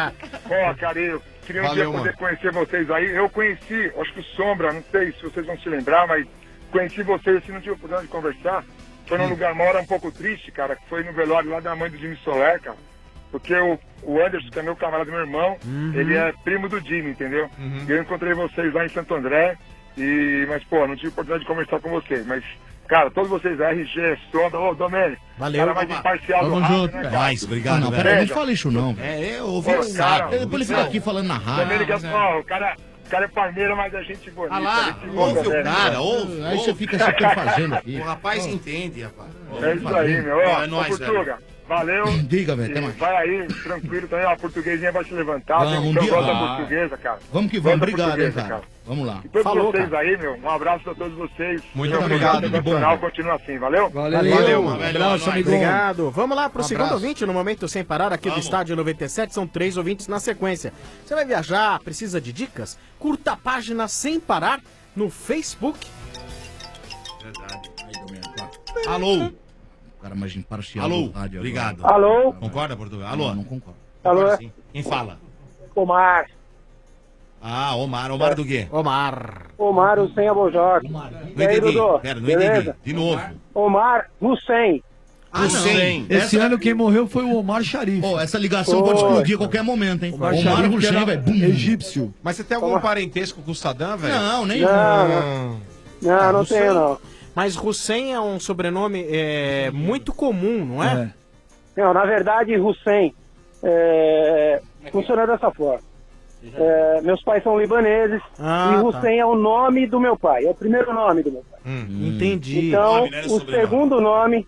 Pô, cara, eu queria um Valeu, dia poder mano. conhecer vocês aí. Eu conheci, acho que o Sombra, não sei se vocês vão se lembrar, mas conheci vocês assim, não tive oportunidade de conversar. Foi num lugar, uma hora um pouco triste, cara, que foi no velório lá da mãe do Jimmy Soler, cara. Porque o Anderson, que é meu camarada, meu irmão, ele é primo do Jimmy, entendeu? E eu encontrei vocês lá em Santo André, mas, pô, não tive oportunidade de conversar com vocês. Mas, cara, todos vocês, RG, Sombra, ô, Domênico, Valeu, cara mais imparcial do Tamo rádio, junto, né, cara. cara? Mas, obrigado, não, peraí, não fala isso não, velho. É, eu ouvi Pô, o cara, saco. Depois ele fica aqui falando na Domênico, rádio. ó, o cara é parmeiro, mas a gente bonita. Ah lá, gente boa ouve o também, cara, né? ouve. Aí você fica se perfazendo aqui. O rapaz entende, rapaz. É isso aí, meu. Ó, É nóis, Portuga, valeu. Diga, velho, até E mais. vai aí, tranquilo também, ó, a portuguesinha vai se levantar. Vamos, Tem um que dia- gosta da Ah. portuguesa, cara. Vamos que vamos, Gosta da obrigado, hein, portuguesa, cara. Vamos lá. E todos Falou, vocês cara. aí, meu, um abraço pra todos vocês. Muito Meu obrigado, programa tudo bom, nacional velho. continua assim, valeu? Valeu, mano. Abraço, amigão. Obrigado. Vamos lá pro Um segundo abraço. ouvinte no Momento Sem Parar aqui do Estádio 97. São 3 ouvintes na sequência. Você vai viajar, precisa de dicas? Curta a página Sem Parar no Facebook. Alô? O cara mais imparcial Alô? do rádio Obrigado. agora. Alô? Concorda, Portugal? Alô? Não, não concordo. Alô? Concorda, sim. Quem fala? Omar. Ah, Omar. Omar do quê? Omar. Omar Hussein Abojor. Não E aí, entendi. Dudu? Pera, não Beleza? entendi. De novo. Omar Hussein. Ah, não. Esse ano quem morreu foi o Omar Sharif. Pô, essa ligação pode explodir a qualquer momento, hein? Omar Omar Sharif, que Hussein, era velho. Bum. egípcio. Mas você tem algum parentesco com o Saddam, velho? Não, nem Não tenho, não. Mas Hussein é um sobrenome muito comum, não é? Não, na verdade, Hussein funciona dessa forma. Meus pais são libaneses Ah, e tá. Hussein é o nome do meu pai, é o primeiro nome do meu pai. Entendi. Então, Nome, né, o sobrenome. segundo nome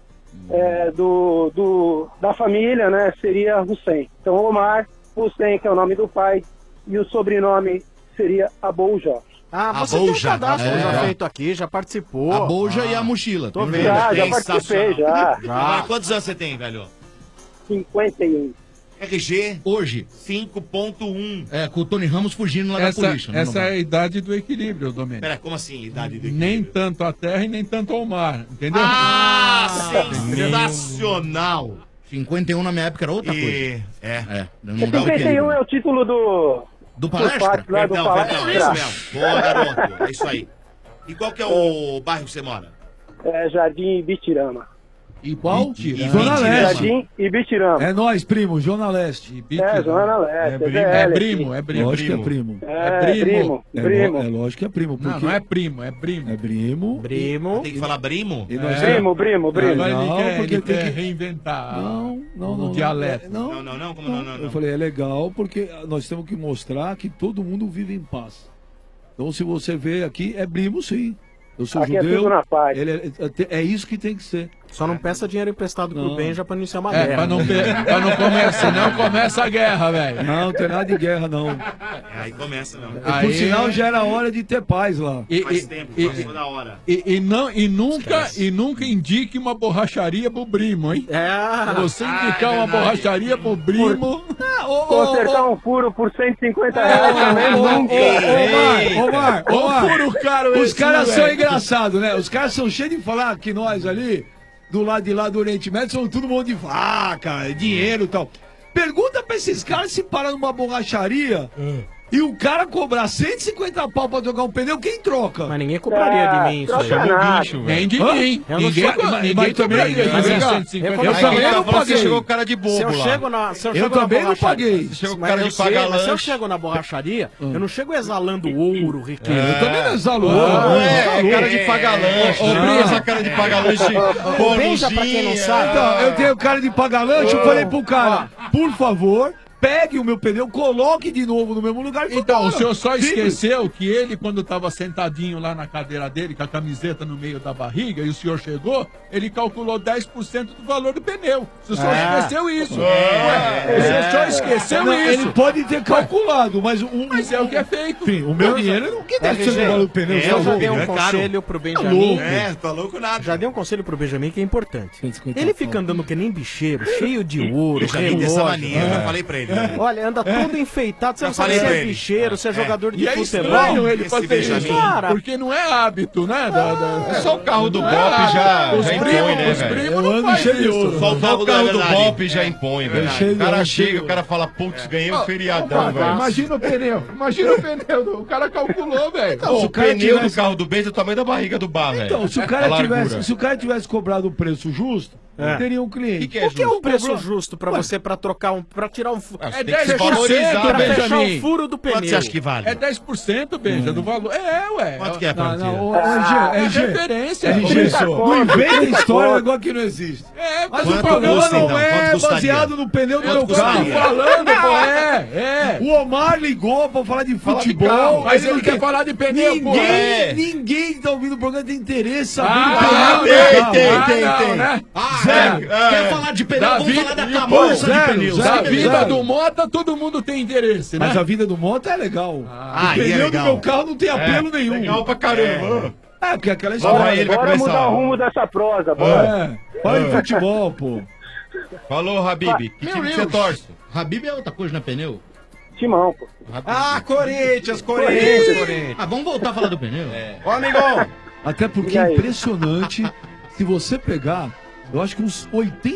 da família, né, seria Hussein. Então, Omar Hussein, que é o nome do pai, e o sobrenome seria Abojor. Ah, A você tem um Bolja. cadastro já É. feito aqui, já participou. A bolja e a mochila. Tô Tem vendo. Já participei, já. Agora, quantos anos você tem, velho? 51. RG Hoje. 5.1. É, com o Tony Ramos fugindo lá da polícia. né, Essa não é vai. a idade do equilíbrio, Domênico. Pera, como assim, idade de... Nem tanto a terra e nem tanto ao mar, entendeu? Ah, sensacional. 51 na minha época era outra coisa. E... É. É, não dá o 51 equilíbrio. é o título do Palestra? parque lá do Perdão, é isso Palestra. mesmo. Boa, garoto. É isso aí. E qual que é o bairro que você mora? Jardim Ibitirama. E qual? Zona Leste. Jardim Ibitirama. É nóis, primo, Zona Leste. Zona Leste. É primo, é primo. Lógico que é primo. primo. É lógico que é primo. Não, Porque não é primo, é primo. é primo. Primo. Tem que falar primo? E nós Primo. Agora Não, ele porque quer tem que- reinventar Não, o dialeto. Não, Não, como não? Eu falei, é legal porque nós temos que mostrar que todo mundo vive em paz. Então, se você vê aqui, é primo sim. Eu sou Aqui é judeu. tudo na paz. É isso que tem que ser. Só não peça dinheiro emprestado pro Benja pra iniciar uma guerra. Pra não começar, senão começa a guerra, velho. Não tem nada de guerra, não. Aí começa, não. Por sinal, já era hora de ter paz lá. Faz tempo, passou da hora. E nunca indique uma borracharia pro primo, hein? Se você indicar uma borracharia pro primo... Consertar um furo por 150 reais também, Omar, furo caro os esse, caras são moleque. engraçados, né? Os caras são cheios de falar que nós ali, do lado de lá do Oriente Médio, são todo mundo de vaca, dinheiro e tal. Pergunta pra esses caras se param numa borracharia e o cara cobrar 150 pau pra trocar um pneu, quem troca? Mas ninguém cobraria de mim isso aí. Nem de mim. Ninguém cobraria de mim. Eu também não paguei. Chegou o cara de bobo lá. Eu também não paguei. Chegou o cara de pagar Mas se eu lanche. chego na borracharia, eu não chego exalando ouro, riqueza. Eu também não exalo ouro. É cara de pagar lanche. Essa cara de pagar lanche. Benja, pra quem não sabe. Então, eu tenho cara de pagar lanche, eu falei pro cara, por favor, pegue o meu pneu, coloque de novo no mesmo lugar e foi Então, embora. o senhor só Simples. esqueceu que ele, quando estava sentadinho lá na cadeira dele, com a camiseta no meio da barriga, e o senhor chegou, ele calculou 10% do valor do pneu. O senhor esqueceu isso. O senhor só esqueceu Não, isso. Ele pode ter calculado, mas Mas é o que é feito. Enfim, o meu dinheiro não que 10% do valor do pneu. Eu já dei é um conselho pro Benjamin. Tá louco nada. Já dei um conselho pro Benjamin que é importante. Ele fica andando que nem bicheiro, cheio de ouro, Benjamin dessa relógio. mania, eu já falei pra ele. Olha, anda todo enfeitado, você Já não sabe falei se pra é ele. bicheiro, se é jogador de E é futebol. estranho ele Esse fazer isso, Benjamin. Cara. porque não é hábito, né? É só o carro do Não Bop é hábito. já Os impõe, primos, né, os velho? primos Eu não ando faz cheio de isso. ouro. Só o carro do verdade. Bop já impõe, velho. cheio O de cara ouro. chega, o cara fala, putz, ganhei um feriadão, velho. Imagina o pneu. Imagina o pneu. O cara calculou, velho. Então, se O o cara pneu tivesse- do carro do Benja é o tamanho da barriga do bar, velho. Então, se o A cara largura. tivesse cobrado o preço justo, teria um cliente. que é O que é um justo? preço justo pra você, pra trocar um, pra tirar um furo? É Tem que se 10%, valorizar, Pra fechar o Benjamin. furo do pneu. Quanto você acha que vale? É 10%, Benja, do valor. Ué. Quanto que é, Não, Franquinha? não, É RG, referência. não inventa história, negócio que não existe. Mas Quanto o problema custa, não então? é Quanto custaria? baseado no pneu do Eu meu tô carro. falando, pô. O Omar ligou pra falar de Fala de futebol. carro, mas aí ele quer falar de pneu, pô. Ninguém que tá ouvindo o programa tem interesse em saber Ah, do pneu. tem. Né? Zero. Quer falar de pneu? Vamos falar da camurça de zero, pneus. zero. Da vida do Mota, todo mundo tem interesse, né? Mas a vida do moto é legal. Ah, o pneu e é do legal. meu carro não tem apelo nenhum. Legal pra caramba. É, porque aquela Bora história. aí, ele vai Bora começar. mudar o rumo dessa prosa, bora. Fala de futebol, pô. Falou, Habib. Que time que você torce? Habib é outra coisa, não é pneu? Timão, pô. Ah, Corinthians. Ah, vamos voltar a falar do pneu? Ô, amigão. Até porque E é aí? impressionante. Se você pegar, eu acho que uns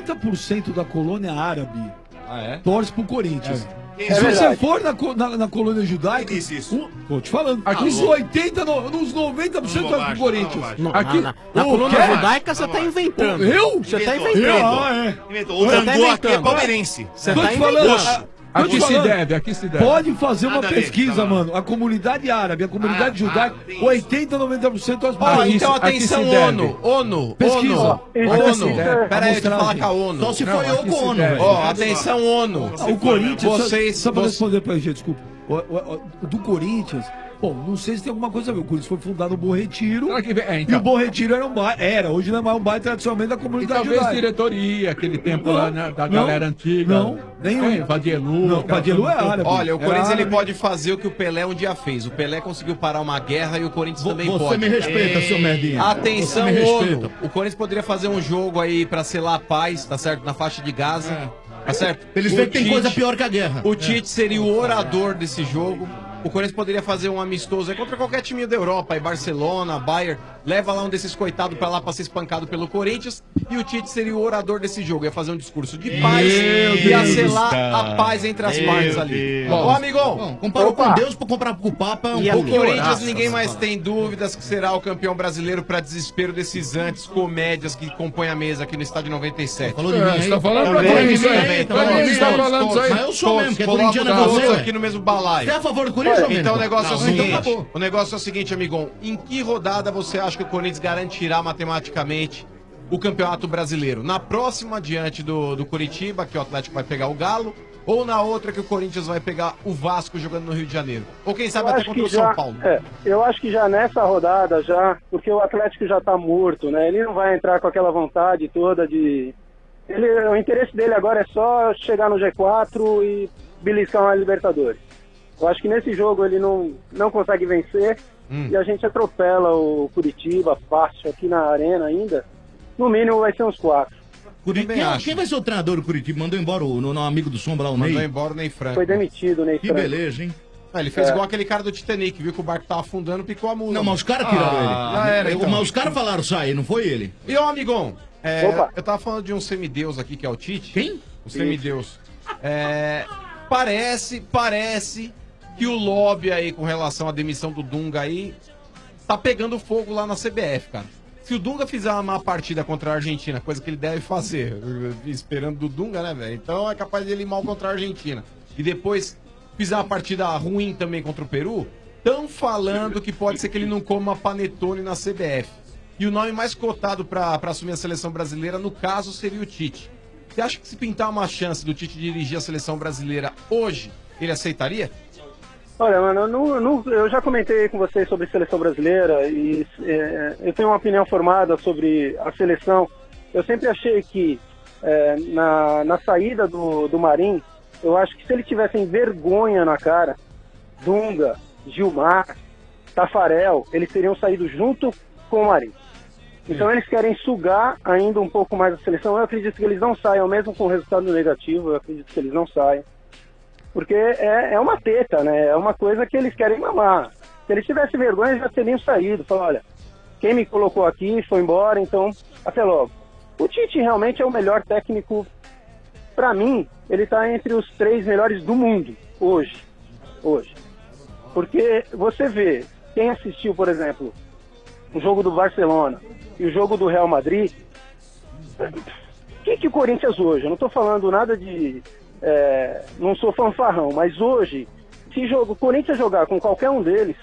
80% da colônia árabe torce pro Corinthians. Se você verdade. for na colônia judaica. Quem disse isso? Tô te falando. Aqui Uns 80, nos 90% torce pro Corinthians. Não, Aqui- na O coluna quê? judaica você tá inventando. Eu? Você tá Inventou. inventando. Inventou. O Você tá Dangô aqui é inventando. palmeirense. Você Tô tá te falando. inventando. Tô te Aqui se falando. deve, aqui se deve. Pode fazer uma Nada a ver, pesquisa, tá bom. mano. A comunidade árabe, a comunidade judaica, tem isso. 80, 90% torce pro Ó, Corinthians. então aqui atenção, se deve. ONU. Pesquisa. ONU. Isso, Pera aí, deixa eu falar com a ONU. Só se Não, for eu aqui com se o ONU, deve. velho. Ó, atenção, ONU. O Corinthians, Vocês- só pra vocês- responder pra gente, desculpa. O do Corinthians, bom, não sei se tem alguma coisa a ver. O Corinthians foi fundado no Bom Retiro. Será que vem? E o Então. Bom Retiro era um bairro, hoje não é mais um bairro tradicionalmente da E comunidade talvez judaica. diretoria, aquele tempo lá da não, galera antiga. não, nenhum. Vadielu. Não, Vadielu é árabe. Olha, o É Corinthians ele árabe. pode fazer o que o Pelé um dia fez. O Pelé conseguiu parar uma guerra e o Corinthians também Você pode. me respeita, seu merdinha. Atenção, Você me respeita. ONU. O Corinthians poderia fazer um jogo aí pra selar a paz, tá certo? Na faixa de Gaza. Tá certo? Eles O veem que tem Tite- coisa pior que a guerra. O Tite seria o orador desse jogo. O Corinthians poderia fazer um amistoso aí contra qualquer time da Europa, aí Barcelona, Bayern, leva lá um desses coitados pra lá pra ser espancado pelo Corinthians e o Tite seria o orador desse jogo, ia fazer um discurso de paz e ia selar a paz entre as partes ali. Ô, amigão, Bom, comparou com Deus pra comprar com o Papa é um e o pouco Corinthians horácio. ninguém mais tem dúvidas que será o campeão brasileiro pra desespero desses antes comédias que compõem a mesa aqui no Estádio 97. Falou de mim aí. Você tá falando pra Também, Corinthians também, aí? também. Corinthians tá falando isso aí? Mas eu sou mesmo, que é Coloca corintiano é todos você, ué. aqui no mesmo balaio. Você é a favor do Corinthians ou menos? Então o negócio é o Não, então seguinte, acabou. o negócio é o seguinte, amigão, em que rodada você acha que o Corinthians garantirá matematicamente o Campeonato Brasileiro? Na próxima, diante do Curitiba, que o Atlético vai pegar o Galo, Ou na outra que o Corinthians vai pegar o Vasco jogando no Rio de Janeiro? Ou quem sabe Eu até acho contra que o São já- Paulo? Eu acho que já nessa rodada, porque o Atlético já tá morto, né? Ele não vai entrar com aquela vontade toda de... o interesse dele agora é só chegar no G4 e beliscar uma Libertadores. Eu acho que nesse jogo ele não consegue vencer e a gente atropela o Curitiba fácil aqui na arena ainda. No mínimo vai ser uns 4. Quem vai ser o treinador do Curitiba? Mandou embora o amigo do Sombra lá, o Ney? Mandou embora o Ney Franco. Foi demitido o Ney Que Franco. beleza, hein? Ele fez igual aquele cara do Titanic, viu que o barco tava afundando, picou a mula. Não, mas os caras tiraram ele. Já era, então. Mas os caras falaram sair, não foi ele. E ô, amigão, Opa. eu tava falando de um semideus aqui, que é o Tite. Quem? O semideus. Parece que o lobby aí com relação à demissão do Dunga aí tá pegando fogo lá na CBF, cara. Se o Dunga fizer uma má partida contra a Argentina, coisa que ele deve fazer, esperando do Dunga, né, velho? Então é capaz de ele ir mal contra a Argentina. E depois fizer uma partida ruim também contra o Peru, estão falando que pode ser que ele não coma panetone na CBF. E o nome mais cotado pra assumir a seleção brasileira, no caso, seria o Tite. Você acha que se pintar uma chance do Tite dirigir a seleção brasileira hoje, ele aceitaria? Olha, mano, eu já comentei com vocês sobre seleção brasileira e eu tenho uma opinião formada sobre a seleção. Eu sempre achei que na saída do Marinho, eu acho que se eles tivessem vergonha na cara, Dunga, Gilmar, Tafarel, eles teriam saído junto com o Marinho. Então eles querem sugar ainda um pouco mais a seleção. Eu acredito que eles não saiam, mesmo com resultado negativo, eu acredito que eles não saiam. Porque é uma teta, né? É uma coisa que eles querem mamar. Se eles tivessem vergonha, já teriam saído. Falaram, olha, quem me colocou aqui foi embora, então até logo. O Tite realmente é o melhor técnico. Pra mim, ele tá entre os 3 melhores do mundo, hoje. Porque você vê, quem assistiu, por exemplo, o jogo do Barcelona e o jogo do Real Madrid, o que o Corinthians hoje? Eu não tô falando nada de... não sou fanfarrão, mas hoje, se o Corinthians jogar com qualquer um deles,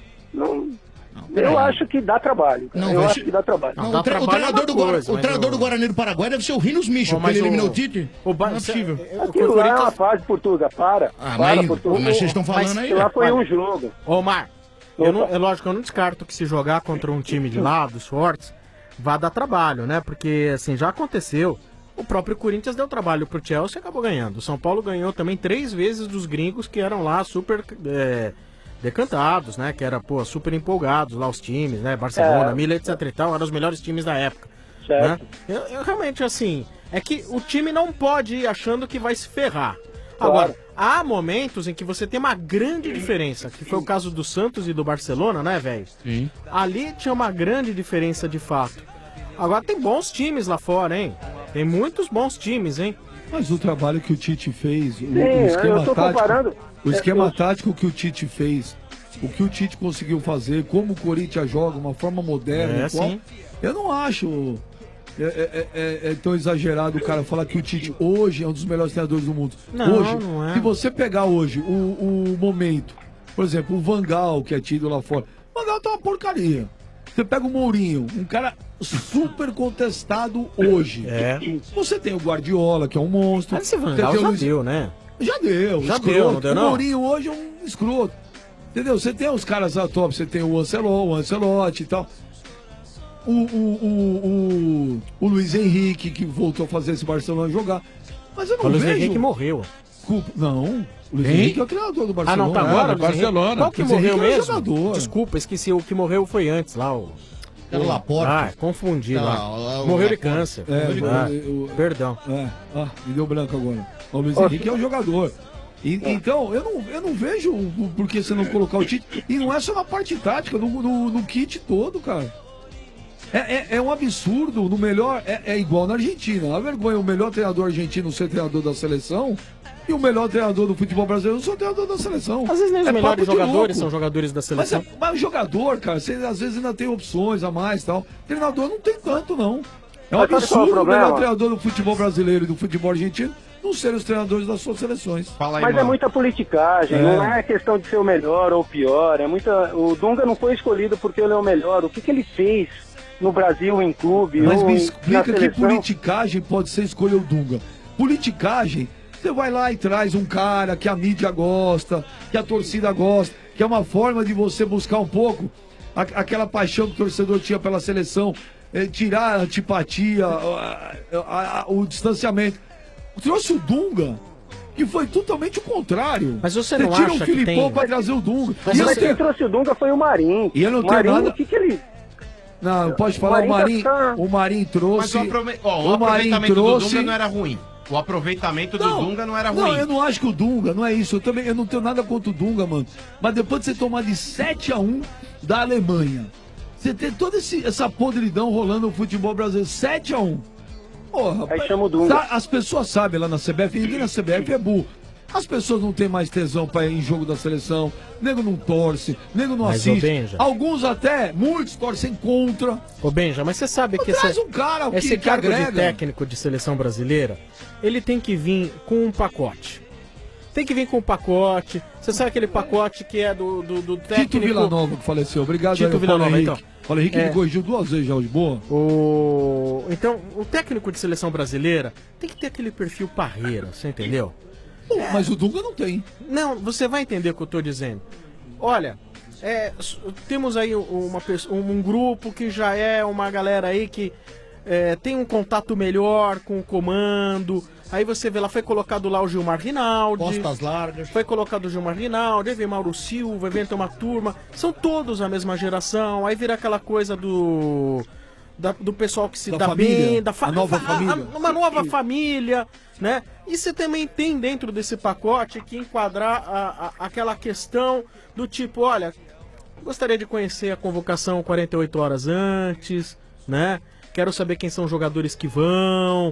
eu acho que dá trabalho. Acho que dá trabalho. Não, o treinador do Guarani do Paraguai deve ser o Rinos Michel, porque ele eliminou o Tite. Não é possível. Aquilo lá é uma fase, Portuga, para. Mas vocês estão falando aí. Lá foi um jogo. Ô, Mar, é lógico, eu não descarto que se jogar contra um time de lá, dos fortes, vai dar trabalho, né? Porque, assim, já aconteceu. O próprio Corinthians deu trabalho pro Chelsea e acabou ganhando. O São Paulo ganhou também 3 vezes dos gringos que eram lá super decantados, né? Que era, super empolgados lá os times, né? Barcelona, Milan, etc e tal, eram os melhores times da época. Né? Eu realmente, assim, é que o time não pode ir achando que vai se ferrar. Agora, há momentos em que você tem uma grande diferença, que foi o caso do Santos e do Barcelona, né, velho? Sim. Ali tinha uma grande diferença de fato. Agora tem bons times lá fora, hein? Tem muitos bons times, hein? Mas o trabalho que o Tite fez, o esquema tático que o Tite fez, o que o Tite conseguiu fazer, como o Corinthians joga, uma forma moderna, sim. Eu não acho tão exagerado o cara falar que o Tite hoje é um dos melhores treinadores do mundo. Hoje, não é. se você pegar hoje o momento, por exemplo, o Van Gaal, que é tido lá fora, o Van Gaal tá uma porcaria. Você pega o Mourinho, um cara super contestado hoje. Você tem o Guardiola, que é um monstro. Mas esse Van Gaal já deu, né? Já deu. Já deu, não deu, o não? Mourinho hoje é um escroto. Entendeu? Você tem os caras lá top, você tem o Ancelotti e tal. O Luiz Henrique, que voltou a fazer esse Barcelona jogar. Mas eu não vejo... O Luiz Henrique morreu. Desculpa, não. O Luiz Henrique é o treinador do Barcelona. Ah, não, tá agora? do Barcelona. Qual que Luiz morreu Henrique é mesmo? jogador. Desculpa, esqueci. O que morreu foi antes lá. Era o Laporte. Confundi lá. o Morreu de Laporte. câncer. Perdão. Me deu branco agora. O Luiz Henrique é um jogador. Então, eu não vejo por que você não colocar o Tite. E não é só na parte tática, no kit todo, cara. É um absurdo. No melhor, é igual na Argentina. A vergonha é o melhor treinador argentino ser treinador da seleção e o melhor treinador do futebol brasileiro ser treinador da seleção. Às vezes nem os melhores papo de jogadores louco. são jogadores da seleção. Mas jogador, cara, você às vezes ainda tem opções a mais e tal. Treinador não tem tanto, não. É um Mas sabe qual é o absurdo o problema? melhor treinador do futebol brasileiro e do futebol argentino não serem os treinadores das suas seleções. Mas é muita politicagem, não é questão de ser o melhor ou o pior. O Dunga não foi escolhido porque ele é o melhor. O que ele fez no Brasil, em clube, Mas ou me na explica que seleção? politicagem pode ser escolher o Dunga. Politicagem, Você vai lá e traz um cara que a mídia gosta, que a torcida gosta, que é uma forma de você buscar um pouco aquela paixão que o torcedor tinha pela seleção, tirar a antipatia, o distanciamento. Trouxe o Dunga, que foi totalmente o contrário. Mas você não tira acha o que Filipão tem... pra trazer o Dunga. Mas quem trouxe o Dunga foi o Marinho. E eu não o tenho Marinho, nada... o que ele... Não, pode falar, o Marinho trouxe... Mas o aproveitamento do Dunga não era ruim. O aproveitamento do Dunga não era ruim. Não, eu não acho que o Dunga, não é isso. Eu não tenho nada contra o Dunga, mano. Mas depois de você tomar de 7-1 da Alemanha, você ter toda essa podridão rolando no futebol brasileiro, 7-1. Porra, aí chama o Dunga. As pessoas sabem lá na CBF, ninguém na CBF é burro. As pessoas não têm mais tesão pra ir em jogo da seleção, nego não torce, nego não Mas, assiste. ô, Benja. Alguns até, muitos torcem contra. Ô Benja, mas você sabe que traz um cara que esse cargo agrega. de técnico de seleção brasileira, ele tem que vir com um pacote. Tem que vir com um pacote. Você sabe aquele pacote que é do técnico... Tito Villanova que faleceu. Obrigado, Tito Villanova, então. Paulo Henrique me corrigiu 2 vezes já hoje, boa. Então, o técnico de seleção brasileira tem que ter aquele perfil parreira, você entendeu? Mas o Dunga não tem. Não, você vai entender o que eu tô dizendo. Olha, temos aí um grupo que já é uma galera aí que tem um contato melhor com o comando. Aí você vê lá, foi colocado lá o Gilmar Rinaldi. Costas largas. Foi colocado o Gilmar Rinaldi, aí vem Mauro Silva, vem uma turma. São todos a mesma geração. Aí vira aquela coisa do pessoal que se dá bem, a nova família. Uma nova família, né? E você também tem dentro desse pacote que enquadrar aquela questão do tipo, olha, gostaria de conhecer a convocação 48 horas antes, né? Quero saber quem são os jogadores que vão.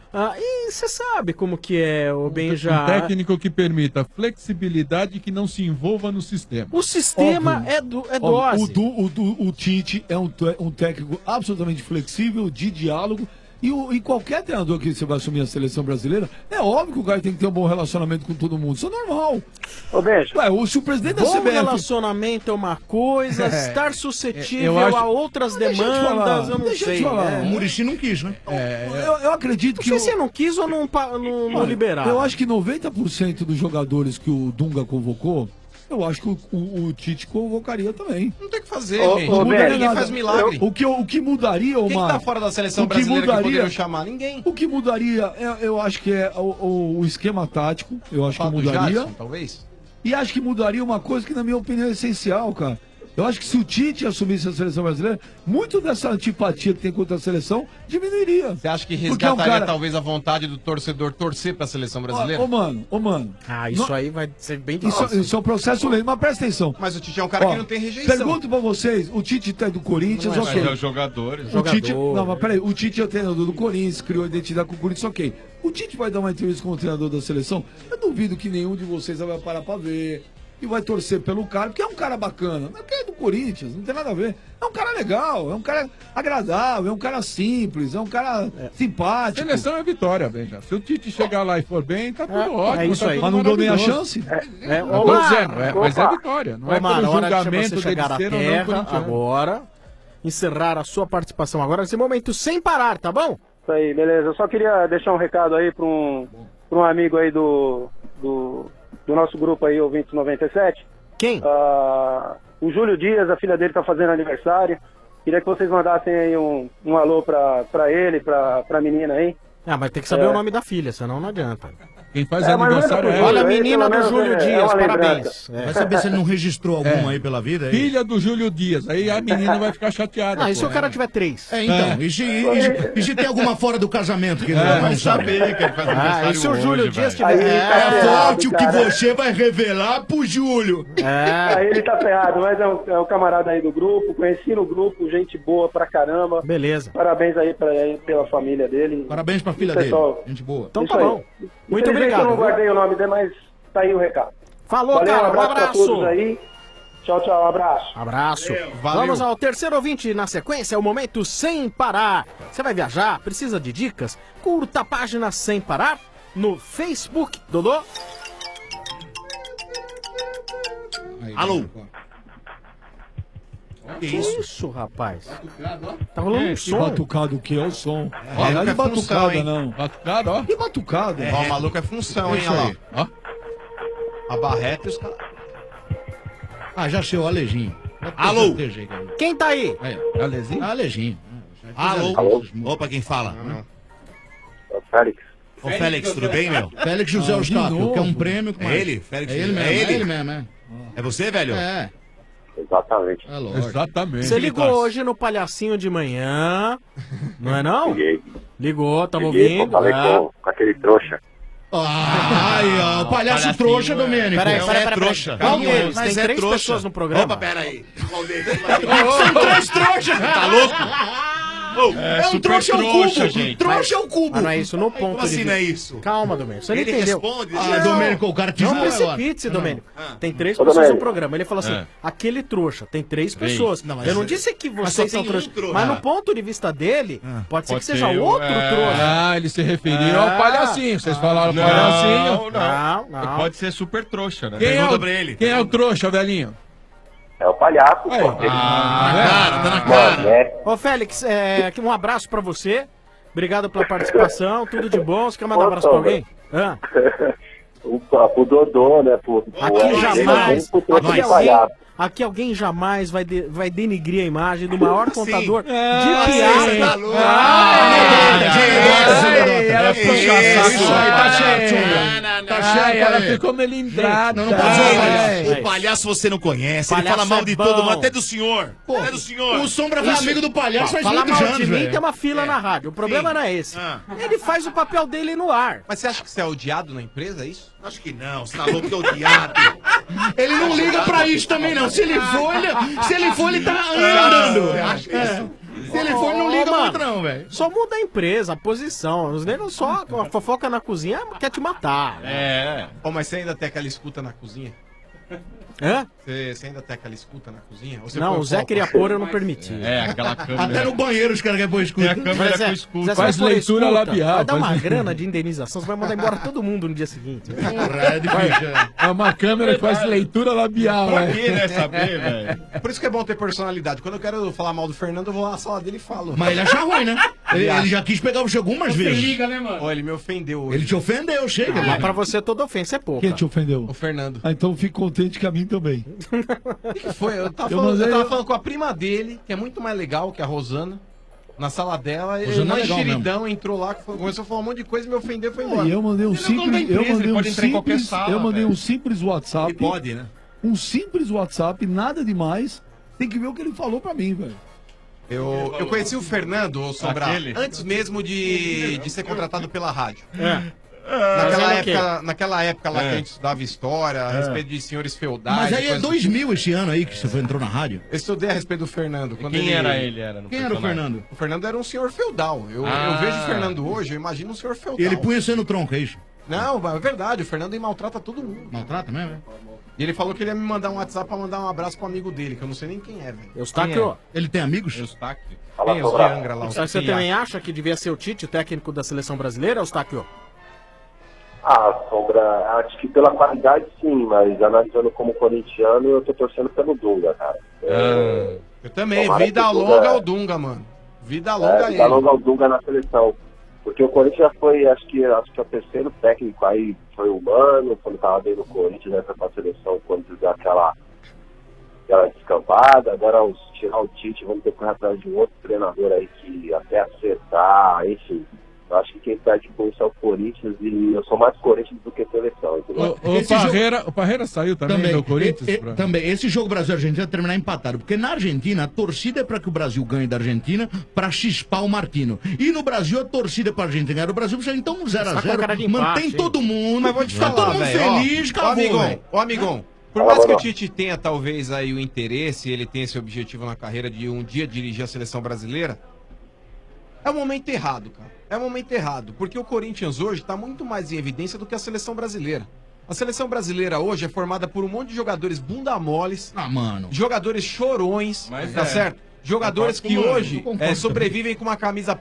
E você sabe como que é, o Benja. Um técnico que permita flexibilidade e que não se envolva no sistema. O sistema é dose. O Tite é um técnico absolutamente flexível, de diálogo. E qualquer treinador que você vai assumir a seleção brasileira, é óbvio que o cara tem que ter um bom relacionamento com todo mundo. Isso é normal. Ô, Benja. Se o presidente da Bom CBF... relacionamento é uma coisa, estar suscetível a outras demandas, eu não sei. Deixa eu te falar. O Muricy não quis, né? Eu acredito que... Não sei se não quis ou não liberaram. Eu acho que 90% dos jogadores que o Dunga convocou, eu acho que o Tite convocaria também. Não tem o que fazer, gente. Ninguém faz milagre. O que mudaria, Quem que tá fora da seleção brasileira que poderiam chamar? Ninguém. O que mudaria, eu acho que é o esquema tático. Eu acho que mudaria. Jadson, talvez? E acho que mudaria uma coisa que, na minha opinião, é essencial, cara. Eu acho que se o Tite assumisse a seleção brasileira, muito dessa antipatia que tem contra a seleção diminuiria. Você acha que resgataria talvez a vontade do torcedor torcer pra seleção brasileira? Ô, mano. Isso aí vai ser bem difícil. Isso é um processo lento, mas presta atenção. Mas o Tite é um cara que não tem rejeição. Pergunto pra vocês, o Tite tá do Corinthians, Mas ok. é os jogadores. Não, mas peraí, o Tite é o treinador do Corinthians, criou a identidade com o Corinthians, ok. O Tite vai dar uma entrevista com o treinador da seleção, eu duvido que nenhum de vocês vai parar pra ver. E vai torcer pelo cara, porque é um cara bacana. Mas porque é do Corinthians, não tem nada a ver. É um cara legal, é um cara agradável, é um cara simples, é um cara simpático. Seleção é vitória, Benja. Se o Tite chegar lá e for bem, tá tudo ótimo. É isso aí. Mas não deu nem a chance? Mas é vitória. Não é pelo julgamento chegar à terra agora, encerrar a sua participação agora nesse momento sem parar, tá bom? Isso aí, beleza. Eu só queria deixar um recado aí pra um amigo aí do nosso grupo aí, Ouvintes 97. Quem? O Júlio Dias, a filha dele tá fazendo aniversário. Queria que vocês mandassem aí um alô pra ele, pra menina aí. Mas tem que saber o nome da filha, senão não adianta. Quem faz aniversário é Olha a menina do Júlio Dias, parabéns. Vai saber se ele não registrou alguma aí pela vida? Filha do Júlio Dias. Aí a menina vai ficar chateada. E se o cara tiver 3? Então. E se tem alguma fora do casamento que não vai saber que ele faz aniversário e se o Júlio hoje, Dias velho? tiver... Volte o que você vai revelar pro Júlio. Aí ele tá ferrado, mas é o camarada aí do grupo. Conheci no grupo, gente boa pra caramba. Beleza. Parabéns aí pela família dele. Parabéns pra filha pessoal, dele. Gente boa. Então tá bom. Muito obrigado. Eu não guardei o nome dele, mas tá aí o recado. Falou, valeu, cara. Um abraço pra todos aí. Tchau, abraço. Abraço. Valeu. Vamos ao terceiro ouvinte na sequência, é o momento sem parar. Você vai viajar, precisa de dicas? Curta a página Sem Parar no Facebook. Dodô? Alô? Que isso, rapaz? Tá rolando um Que som. batucado o que é o som. Ó, Não é de é função, batucada, hein? não. Batucado, ó. Que batucada? Ó, o maluco é função, hein? Isso Olha aí. lá. Ó. A barreta e os caras. Ah, já sei, o Alejinho. Alô? Quem tá aí? Alezinho? Alejinho. Alô? Opa, quem fala? É o Félix. Ô, Félix, tudo bem, meu? Félix José Eustáquio, que é um prêmio. É ele? Félix É ele José- mesmo, é ele? é ele mesmo, é. É você, velho? É. Exatamente. É lógico. Exatamente. Você ligou hoje no Palhacinho de manhã, não é não? Liguei. Ligou, tava Liguei, ouvindo. falei é. com aquele trouxa. Ai, ó, o palhaço trouxa, Domênico. Peraí, Não peraí, é peraí. trouxa. Qual Não, deles? mas Tem é três trouxa. pessoas no programa. Opa, peraí. São três trouxas. Tá louco? É um trouxa ao cubo. Trouxa ao cubo. Mas não é isso, no ponto Como assim de não é vista. isso? Calma, Domênico, você não Ele entendeu. responde, Ah, ele- Domênico, o cara te Não julga agora. precipite-se, Domênico. Tem três Ô, pessoas no Domênico. programa. Ele falou assim, aquele trouxa, tem três pessoas. Não, mas Eu não ele- disse que mas vocês só são tem um trouxas. trouxa. Mas no ponto de vista dele, pode ser que seja ser outro trouxa. Ah, ele se referiu ao palhacinho. Vocês falaram palhacinho. Não. Pode ser super trouxa, né? Quem é, Pergunta o, pra ele. quem é o trouxa, velhinho? É o palhaço, Aí. pô. Tá na Mano, cara. né? Ô, Félix, aqui um abraço pra você. Obrigado pela participação, tudo de bom. Você quer mandar um abraço pra alguém? Ah. Pro Dodô, né? Aqui jamais, Pro trouxa aqui de alguém, palhaço. aqui alguém jamais vai denigrir a imagem do maior contador de Você piada. tá louco? Ela ficou Isso aí, tá certo, Tá certo, ela ficou melindrada. Não pode zoar o palhaço. O palhaço você não conhece, ele Palhaço fala mal é de bom. todo mundo, até do senhor. Pô, Até do senhor. o Sombra foi amigo do palhaço faz Falar muitos mal anos, de mim velho. tem uma fila na rádio. O problema não é esse. Ele faz o papel dele no ar. Mas você acha que você é odiado na empresa, é isso? Acho que não, você tá louco que é odiado. Ele não liga pra isso também, não. Se ele for, ele tá andando. Você acha isso? Se ele for, ele não liga Mano, muito, não, velho. Só muda a empresa, a posição. Os negros só a fofoca na cozinha quer te matar. É. Ô, mas você ainda tem aquela escuta na cozinha? Hã? Você ainda tem aquela escuta na cozinha? Ou você Não, põe o Zé foco? queria pôr, eu não permiti. Aquela câmera. Até no banheiro os caras querem pôr escuta. câmera Zé, com escuta. Zé, Faz você vai pôr leitura escuta, labial, vai dar uma faz- grana de indenização, você vai mandar embora todo mundo no dia seguinte. É difícil, É uma câmera que faz leitura labial, Pra né? quê, né? Saber, velho? Por isso que é bom ter personalidade. Quando eu quero falar mal do Fernando, eu vou lá na sala dele e falo. Mas ele acha ruim, né? Ele já quis pegar você algumas vezes. né, mano? Ó, ele me ofendeu hoje. Ele te ofendeu, chega. Mas pra você toda ofensa é pouca. Quem te ofendeu? O Fernando. Ah, então fico contente que a mim também. O que foi? Eu tava, Eu falando, mandei- eu tava falando com a prima dele, que é muito mais legal que a Rosana. Na sala dela, ele Rosana é mais legal xeridão, entrou lá, começou a falar um monte de coisa, me ofendeu e foi embora. E eu mandei um Ele é dono da simples, empresa, eu mandei ele um pode entrar em qualquer simples, sala, eu mandei velho. um simples WhatsApp. Ele pode, né? Um simples WhatsApp, nada demais. Tem que ver o que ele falou pra mim, velho. Eu conheci o Fernando, ô Sombra, Aquele? antes mesmo de ser contratado pela rádio. Fazendo o Naquela época lá que a gente estudava história, a respeito de senhores feudais. Mas aí é coisas do 2000 esse ano aí que você entrou na rádio. tipo. Eu estudei a respeito do Fernando. Quando Quem era ele? Era no Quem era o personagem? Fernando? O Fernando era um senhor feudal. Eu vejo o Fernando hoje, eu imagino um senhor feudal. Ele punha você no tronco, é isso? Não, é verdade, o Fernando maltrata todo mundo. Maltrata mesmo, é? E ele falou que ele ia me mandar um WhatsApp pra mandar um abraço pro amigo dele, que eu não sei nem quem é, velho. Eustáquio, Ele tem amigos? Eustáquio. Tem os de Angra lá. os você que também acha que devia ser o Tite, o técnico da seleção brasileira, Eustáquio? Ah, Sombra, acho que pela qualidade sim, mas analisando como corintiano, eu tô torcendo pelo Dunga, cara. Eu também, Tomara vida que o longa Dunga- ao Dunga, mano. Vida longa a ele. Vida longa ao Dunga na seleção. Porque o Corinthians já foi, acho que é o terceiro técnico aí, foi o Mano, quando tava bem no Corinthians, né, foi pra seleção, quando deu aquela descampada, agora tirar o Tite, vamos ter que correr atrás de um outro treinador aí que até acertar, enfim. Eu acho que quem perde com isso é o Corinthians e eu sou mais Corinthians do que seleção, entendeu? O Parreira saiu também, do Corinthians? Também. Esse jogo Brasil-Argentina vai terminar empatado. Porque na Argentina, a torcida é pra que o Brasil ganhe da Argentina pra chispar o Martino. E no Brasil, a torcida é pra Argentina ganhar do Brasil. Então, 0x0, mantém todo mundo. Mas vou te tá falar, todo mundo velho, feliz, ó, acabou, amigão, velho. Ô, amigão, por mais que o Tite tenha, talvez, aí o interesse, ele tenha esse objetivo na carreira de um dia dirigir a seleção brasileira, é o momento errado, cara. É o momento errado. Porque o Corinthians hoje está muito mais em evidência do que a seleção brasileira. A seleção brasileira hoje é formada por um monte de jogadores bunda moles. Mano. Jogadores chorões, Mas tá é. certo? Jogadores que Concordo, hoje concordo. sobrevivem com uma camisa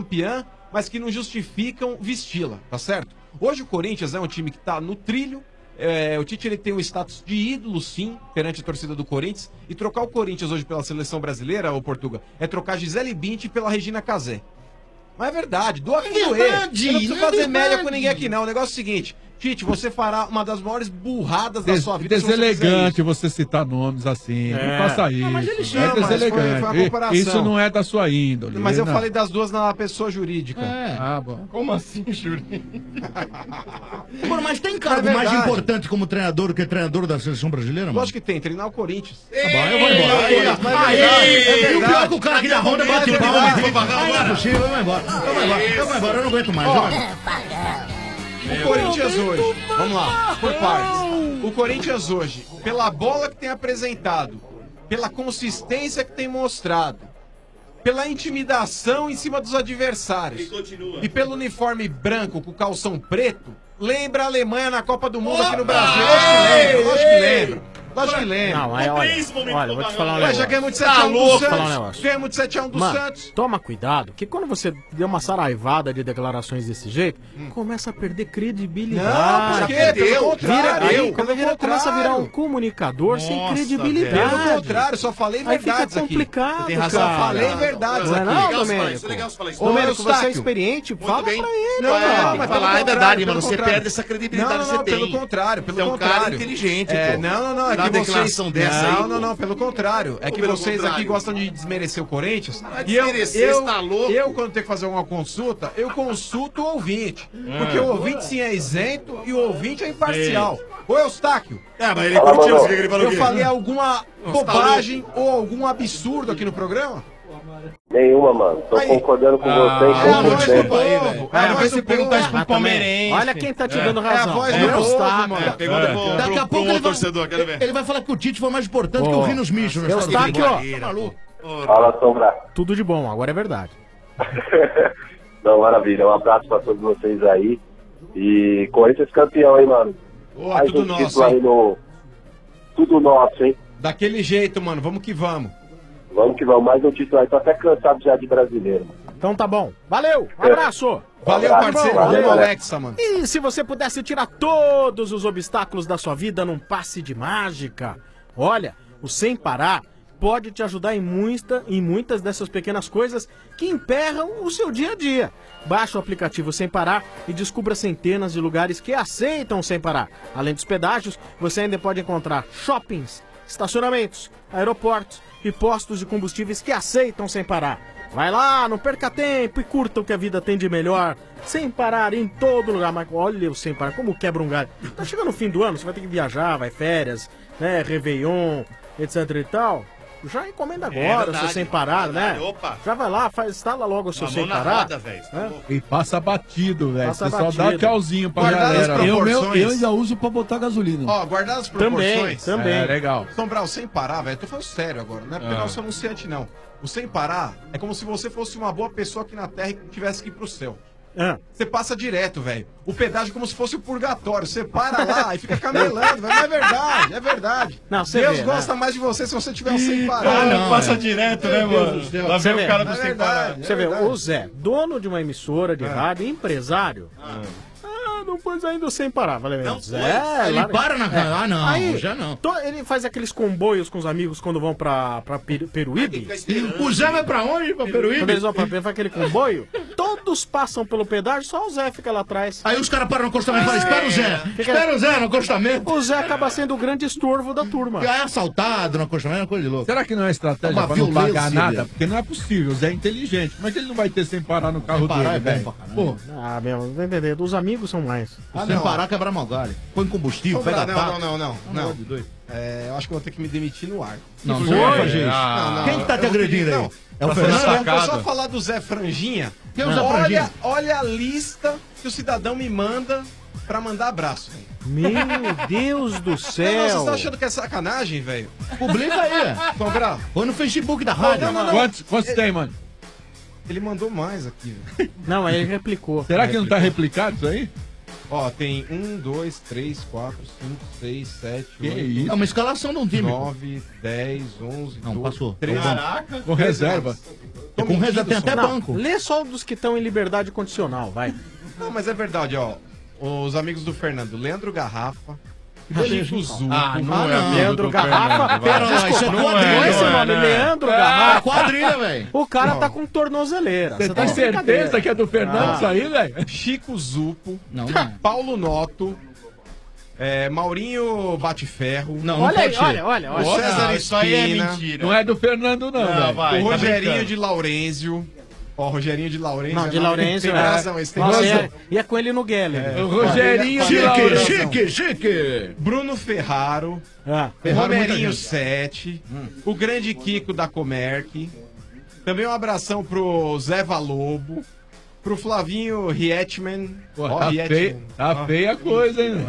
pentacampeã, mas que não justificam vesti-la, tá certo? Hoje o Corinthians é um time que tá no trilho, O Tite ele tem o status de ídolo, sim, perante a torcida do Corinthians. E trocar o Corinthians hoje pela seleção brasileira, ô Portuga, é trocar Gisele Bündchen pela Regina Casé. Mas é verdade, doa quem doer. Eu não preciso fazer média com ninguém aqui, não. O negócio é o seguinte: Tite, você fará uma das maiores burradas da sua vida. Deselegante você citar nomes assim. Não faça isso. Mas ele chama, deselegante. foi uma comparação. Isso não é da sua índole. Mas eu não. falei das duas na pessoa jurídica. Ah, bom. Como assim, jurídica? Mano, mas tem cargo mais importante como treinador do que treinador da seleção brasileira, mano? Lógico que tem, treinar o Corinthians. Tá bom, eu vou embora. E o pior é que o cara aqui da Honda bate palma. Não é possível, eu vou embora. Eu vou embora, eu não aguento mais. O Corinthians hoje, vamos lá, por partes. O Corinthians hoje, pela bola que tem apresentado, pela consistência que tem mostrado, pela intimidação em cima dos adversários e pelo uniforme branco com calção preto, lembra a Alemanha na Copa do Mundo aqui no Brasil. Lógico que lembra. Lógico que lembra. Não, olha, vou te falar um negócio. Já ganhamos de 7x1 do falar um Santos. negócio. Ganhamos de 7x1 do Mano, Santos. toma cuidado, que quando você deu uma saraivada de declarações desse jeito, começa a perder credibilidade. Não, por quê? Pelo contrário. Começa a virar um comunicador sem credibilidade. Pelo contrário, só falei Aí fica verdades aqui. complicado, Você tem razão, cara. falei verdades Não é aqui. não, Legal você falar Domênico? isso, legal você falar isso. Ô, Domênico, você é Eustáquio. experiente, fala pra ele. Não, mas falar, é verdade, mano, pelo você contrário. perde essa credibilidade que Não, você tem. pelo contrário, pelo Você é um contrário. cara inteligente, pô. Não, é Dá que uma declaração dessa aí, Não, pelo contrário. É que pelo vocês contrário. aqui gostam de desmerecer o Corinthians. Vai E eu, desmerecer, você tá louco? eu, quando tenho que fazer uma consulta, eu consulto o ouvinte. Porque o ouvinte sim é isento e o ouvinte é imparcial. Ô, Eustáquio. Mas ele curtiu o que ele falou. Eu falei alguma bobagem ou algum absurdo aqui no programa? Nenhuma, mano. Tô concordando com você em 100%. Não vai você perguntar isso pro palmeirense. Olha quem tá te dando razão. É a voz do povo, mano. Daqui a pouco ele vai falar que o Tite foi mais importante que o Rinos Micho. Eustáquio, Tá maluco? Fala, Sombra. Tudo de bom, agora é verdade. Não, maravilha. Um abraço pra todos vocês aí. E Corinthians campeão, hein, mano? Mais tudo um nosso, título aí hein? no... Tudo nosso, hein? Daquele jeito, mano. Vamos que vamos. Vamos que vamos. Mais um título aí. Tô até cansado já de brasileiro. Então tá bom. Valeu, um abraço. Valeu, parceiro. Valeu, Alexa, mano. E se você pudesse tirar todos os obstáculos da sua vida num passe de mágica, olha, o Sem Parar pode te ajudar em muitas dessas pequenas coisas que emperram o seu dia a dia. Baixe o aplicativo Sem Parar e descubra centenas de lugares que aceitam Sem Parar. Além dos pedágios, você ainda pode encontrar shoppings, estacionamentos, aeroportos e postos de combustíveis que aceitam Sem Parar. Vai lá, não perca tempo e curta o que a vida tem de melhor. Sem Parar em todo lugar. Mas olha o Sem Parar, como quebra um galho. Tá chegando o fim do ano, você vai ter que viajar, vai férias, né, Réveillon, etc e tal. Já encomenda agora o seu Sem Parar, né? Opa. Já vai lá, instala logo o seu Sem Parar. E passa batido, velho. Passa Você só dá batido. tchauzinho pra Guardar as galera. proporções. Eu ainda uso pra botar gasolina. Ó, guardar as proporções. Também. É, legal. Sombral, Sem Parar, velho. Tô falando sério agora, não é porque nosso anunciante, não. O Sem Parar é como se você fosse uma boa pessoa aqui na Terra e tivesse que ir pro céu. Você passa direto, velho. O pedágio é como se fosse o purgatório. Você para lá e fica camelando, velho. Mas é verdade, é verdade. Não, você Deus vê, gosta né? mais de você se você tiver um Sem Parar. Não, passa direto, né, mano? Lá Você vem vê. o cara do É Sem verdade. Parar. Você vê, o Zé, dono de uma emissora de rádio, empresário. Não pôs ainda o Sem Parar, valeu mesmo. Zé, Ele para na... Ah, não, Aí, já não. Ele faz aqueles comboios com os amigos quando vão pra Peruíbe. O Zé vai pra onde? Pra Quando Peruíbe? eles vão pra Peruíbe, faz aquele comboio. Todos passam pelo pedágio, só o Zé fica lá atrás. Aí os caras param no acostamento e falam, espera o Zé. Espera o Zé no acostamento. O Zé acaba sendo o grande estorvo da turma. É assaltado no acostamento, é uma coisa de louco. Será que não é estratégia Uma pra não pagar violência nada? dele. Porque não é possível, o Zé é inteligente. Como é que ele não vai ter Sem Parar no carro Parar dele, é bom velho? pra caralho. Pô, Ah, meu, não entendeu? Os amigos são mais. Sem parar, quebrar mal galho. Põe combustível, pega taco. Não. Não. Eu acho que eu vou ter que me demitir no ar. Não, foi? não vai fazer isso. Não, Quem que tá te eu vou pedir- agredindo aí? não. É o Não, Fernando? vou só falar do Zé Franjinha. Quem é o Zé Franjinha? Olha a lista que o cidadão me manda pra mandar abraço, velho. Meu Deus do Não, céu. vocês estão achando que é sacanagem, velho? Publica aí. Tom Brau. Põe no Facebook da rádio. Não. quantos tem, mano? Ele mandou mais aqui, velho. Não, aí ele replicou. Será que não tá replicado isso aí? Ó, tem 1, 2, 3, 4, 5, 6, 7, Que 8, isso? É uma escalação de um time. 9, 10, 11, Não, 12, passou. 13. Caraca. Com reserva. É com reserva, tem até Não, banco. lê só dos que estão em liberdade condicional, vai. Não, mas é verdade, ó. Os amigos do Fernando, Leandro Garrafa, Chico Zupo. não é Leandro Garrafa. Pera lá, isso é quadrilha. Esse nome, Leandro Garrafa. Quadrilha, velho. O cara tá com tornozeleira. Você tá tem de certeza brincadeira. que é do Fernando isso aí, velho? Chico Zupo. Não. Paulo Noto. Maurinho Bateferro. Não, Olha aí, pode ser. olha. O César Não, isso aí é Espina. mentira. Não é do Fernando, não, velho. vai, O tá Rogerinho brincando. de Laurenzio. Ó, Rogerinho de Laurenzio. Não, de Laurenzio. Tem razão, esse tem Nossa, razão. e é com ele no Geller. O Rogerinho de Chique, Laurenzio. Chique. Bruno Ferraro. Romerinho 7. O grande Kiko da Comerc. Também um abração pro Zé Valobo. Pro Flavinho Rietman. Pô, tá feia a coisa, hein?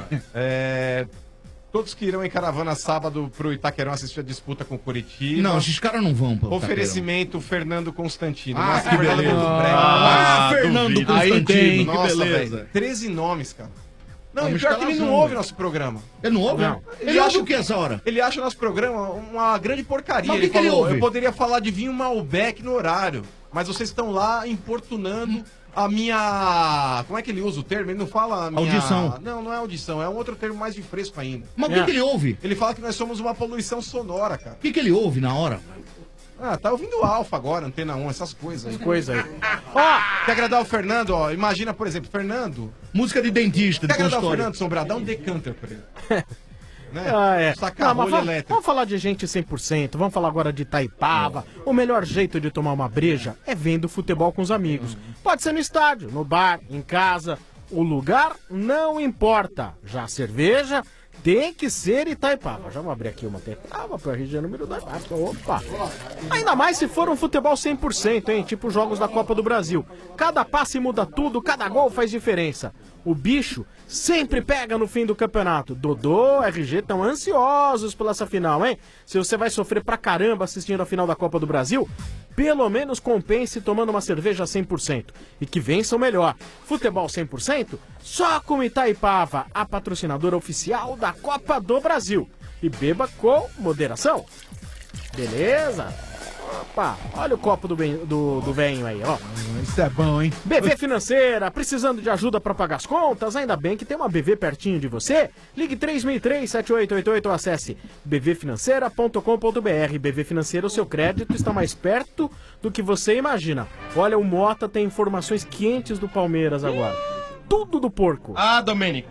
Todos que irão em caravana sábado pro Itaquerão assistir a disputa com o Curitiba. Não, esses caras não vão pra Oferecimento Fernando Constantino. Ah, Nossa, que Fernando beleza. muito breve. Fernando duvido. Constantino. Aí tem, que Nossa, beleza. velho. 13 nomes, cara. Não, Tá e me pior que ele não escalazando, ouve velho. nosso programa. Ele não ouve? Não. Ele ouve o que essa hora? Ele acha o nosso programa uma grande porcaria. Mas o que ele ouve? Eu poderia falar de vinho Malbec no horário, mas vocês estão lá importunando a minha... Como é que ele usa o termo? Ele não fala a minha... Audição. Não é audição, é um outro termo mais de fresco ainda. Mas o que ele ouve? Ele fala que nós somos uma poluição sonora, cara. O que ele ouve na hora? Tá ouvindo Alfa agora, Antena 1, essas coisas aí. Coisa aí. Quer agradar o Fernando, ó, imagina, por exemplo, Fernando... Música de dentista, de Quer agradar o consultório. Fernando Sombra? Dá um decanter pra ele. Né? Não, mas vamos falar de gente 100%, vamos falar agora de Itaipava. O melhor jeito de tomar uma breja é vendo futebol com os amigos. Pode ser no estádio, no bar, em casa, o lugar não importa. Já a cerveja tem que ser Itaipava. Já vou abrir aqui uma Itaipava para a região número 2. Opa! Ainda mais se for um futebol 100%, hein? Tipo jogos da Copa do Brasil. Cada passe muda tudo, cada gol faz diferença. O bicho sempre pega no fim do campeonato. Dodô, RG estão ansiosos pela essa final, hein? Se você vai sofrer pra caramba assistindo a final da Copa do Brasil, pelo menos compense tomando uma cerveja 100%. E que vença o melhor. Futebol 100%? Só com Itaipava, a patrocinadora oficial da Copa do Brasil. E beba com moderação. Beleza? Opa, olha o copo do venho aí, ó. Isso é bom, hein? BV Financeira, precisando de ajuda para pagar as contas? Ainda bem que tem uma BV pertinho de você. Ligue 3003-7888 ou acesse bvfinanceira.com.br. BV Financeira, o seu crédito está mais perto do que você imagina. Olha, o Mota tem informações quentes do Palmeiras agora. Tudo do porco. Ah, Domênico.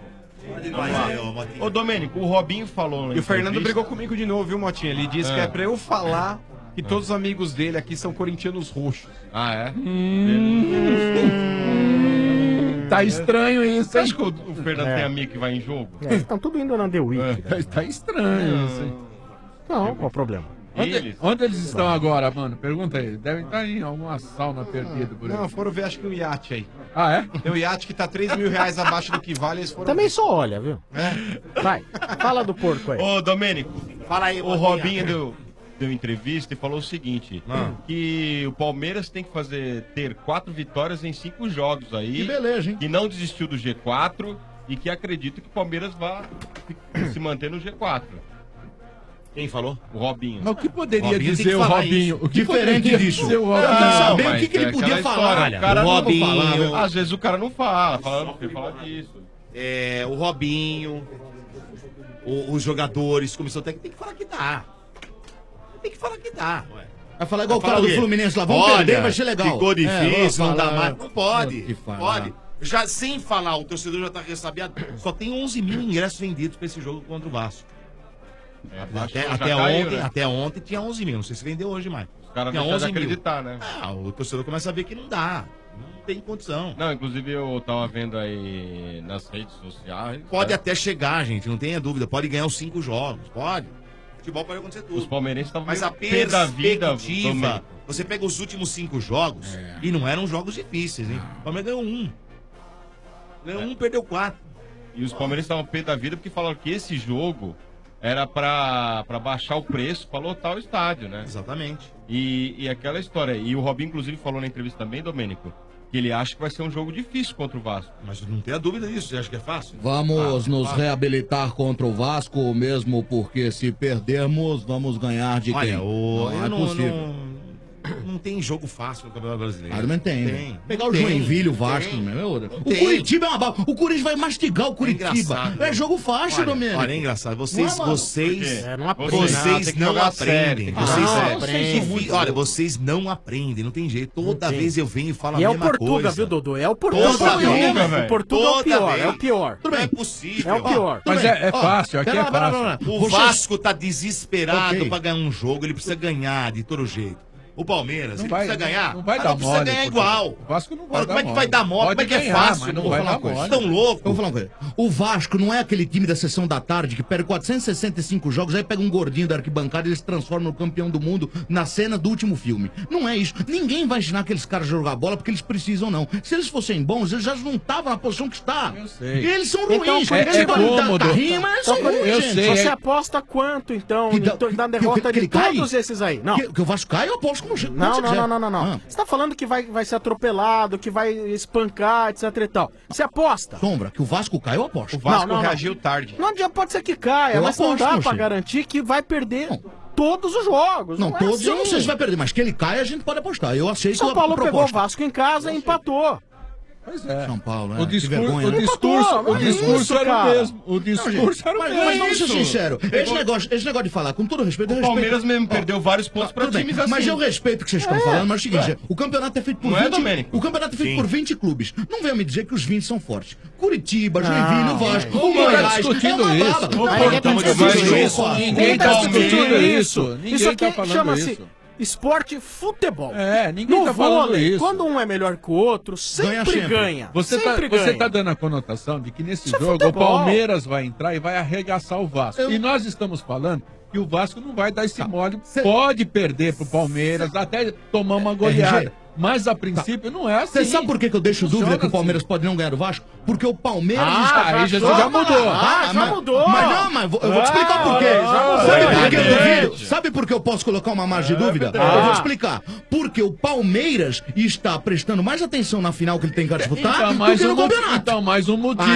Ô, Domênico, o Robinho falou... E o Fernando brigou comigo de novo, viu, Motinha? Ele disse que é pra eu falar que todos os amigos dele aqui são corintianos roxos. Ah, é? Tá estranho isso, Você hein? acha que o Fernando tem amigo que vai em jogo? Estão tudo indo na The Week. Tá estranho isso, hein? Não, qual o problema? Onde eles estão agora, mano? Pergunta aí. Devem estar em alguma sauna perdida por aí. Não, foram ver acho que um iate aí. Ah, é? Tem um iate que tá 3 mil reais abaixo do que vale, eles foram Também ver. só olha, viu? Vai, fala do porco aí. Ô, Domênico, Fala aí, o Botinha. Robinho deu entrevista e falou o seguinte, que o Palmeiras tem que ter 4 vitórias em 5 jogos aí. Que beleza, hein? Que não desistiu do G4 e que acredita que o Palmeiras vai se manter no G4. Quem falou? O Robinho. Mas o que poderia Robinho tem dizer que o falar Robinho? isso. O que Diferente poderia disso. dizer o Robinho? Eu quero saber o mas que ele é podia aquela falar. história, o cara o não Robinho- fala, às vezes o cara não fala disso. O Robinho, os jogadores, comissão técnica, tem que falar que dá. Tem que falar que dá, ué. Vai falar igual o Vai cara falar do o quê? Fluminense lá. Vamos Olha, perder, vai ser legal. Ficou difícil, não dá falar- mais. Não pode. Pode falar. Pode. Já sem falar, o torcedor já tá ressabiado. Só tem 11 mil ingressos vendidos pra esse jogo contra o Vasco. Até ontem tinha 11 mil. Não sei se vendeu hoje mais. Os caras Tinha deixam de 11 mil. acreditar, né? O torcedor começa a ver que não dá. Não tem condição. Não, inclusive eu tava vendo aí nas redes sociais. Pode até chegar, gente, não tenha dúvida. Pode ganhar os 5 jogos. Pode. Futebol pode acontecer tudo. Os palmeirenses estavam Mas a pé da vida, perspectiva, Domênico. você pega os últimos 5 jogos e não eram jogos difíceis, hein? O Palmeiras ganhou 1. Ganhou 1, perdeu 4. E os palmeirenses estavam pé da vida porque falaram que esse jogo era pra baixar o preço pra lotar o estádio, né? Exatamente. E aquela história. E o Robinho, inclusive, falou na entrevista também, Domênico, que ele acha que vai ser um jogo difícil contra o Vasco. Mas não tenha dúvida disso. Você acha que é fácil? Vamos nos reabilitar contra o Vasco, mesmo porque se perdermos, vamos ganhar de quem? Olha, Não é possível. Não tem jogo fácil no Campeonato Brasileiro. Ah, não tem. Pegar o Tem. Joinville, o Vasco, meu. O Curitiba é uma bala. O Corinthians vai mastigar o Curitiba. É jogo fácil, Domênico. Olha, é engraçado. Vocês Não, não aprendem. Olha, vocês não aprendem, não tem jeito. Toda vez eu venho e falo a E é o mesma Portuga, coisa. viu, Dodô? É o Portuga. O Portuga é o pior, é o pior. Não é possível. É o pior. Mas é fácil, aqui é fácil. O Vasco tá desesperado pra ganhar um jogo, ele precisa ganhar de todo jeito. O Palmeiras, ele precisa ganhar, não vai mas dar não precisa mole, ganhar Portugal. igual. O Vasco não vai Como dar é que vai dar mole? Como é que é ganhar, fácil? mas não Vou vai falar dar uma coisa. mole. Tão louco. Eu vou falar uma coisa. O Vasco não é aquele time da sessão da tarde que perde 465 jogos, aí pega um gordinho da arquibancada e eles se transformam no campeão do mundo na cena do último filme. Não é isso. Ninguém vai ensinar aqueles caras a jogar bola porque eles precisam, não. Se eles fossem bons, eles já não estavam na posição que está. Eu sei. E eles são Então, ruins. é cômodo. Eles são ruins, Eu gente. sei. Você aposta quanto, então, na derrota de todos esses aí? Não. Que o Vasco cai, eu aposto como Não, você quiser. não. Você tá falando que vai ser atropelado, que vai espancar, etc e tal. Você aposta? Sombra, que o Vasco cai, eu aposto. O Vasco Não. reagiu tarde. Não adianta, pode ser que caia, Eu mas não aposto, dá pra Moacir. garantir que vai perder todos os jogos. Não, é todos assim. eu não sei se vai perder, mas que ele cai a gente pode apostar. Eu aceito São a Paulo pegou o proposta. Vasco em casa e empatou. Pois é. São Paulo, né? O Que discurso, vergonha, o né? discurso, Empatou, o discurso isso, era cara. o mesmo. O discurso era o Mas mesmo. vamos ser sinceros. Esse negócio de falar, com todo respeito, eu O respeito. Palmeiras mesmo perdeu vários pontos pra Tudo bem, times assim. mas eu respeito o que vocês estão falando, mas é o seguinte, o campeonato é feito por Não é, 20. Domênico? O campeonato é feito Sim. por 20 clubes. Não venham me dizer que os 20 são fortes. Curitiba, Joinville, o Vasco, o Ninguém tá Goiás. discutindo é uma isso. baba. Ô, Aí Porto, ninguém tá mas discutindo isso. Ninguém tá discutindo isso. Ninguém Isso aqui tá falando chama-se isso. esporte futebol. É, ninguém No tá falando vôlei, isso. quando um é melhor que o outro, sempre ganha. Você sempre tá ganha. dando a conotação de que nesse Isso é jogo futebol. o Palmeiras vai entrar e vai arregaçar o Vasco. E nós estamos falando que o Vasco não vai dar esse mole. Pode perder pro Palmeiras, até tomar uma goleada. Mas a princípio não é assim. Você sabe por que eu deixo Funciona dúvida que o assim. Palmeiras pode não ganhar do Vasco? Porque o Palmeiras aí já mudou. Já mudou. Mas não, mas eu vou te explicar por quê. Sabe por que eu duvido? Sabe por que eu posso colocar uma margem de dúvida? Eu vou te explicar. Porque o Palmeiras está prestando mais atenção na final que ele tem que disputar Então, do mais que no um campeonato. Então, mais um motivo.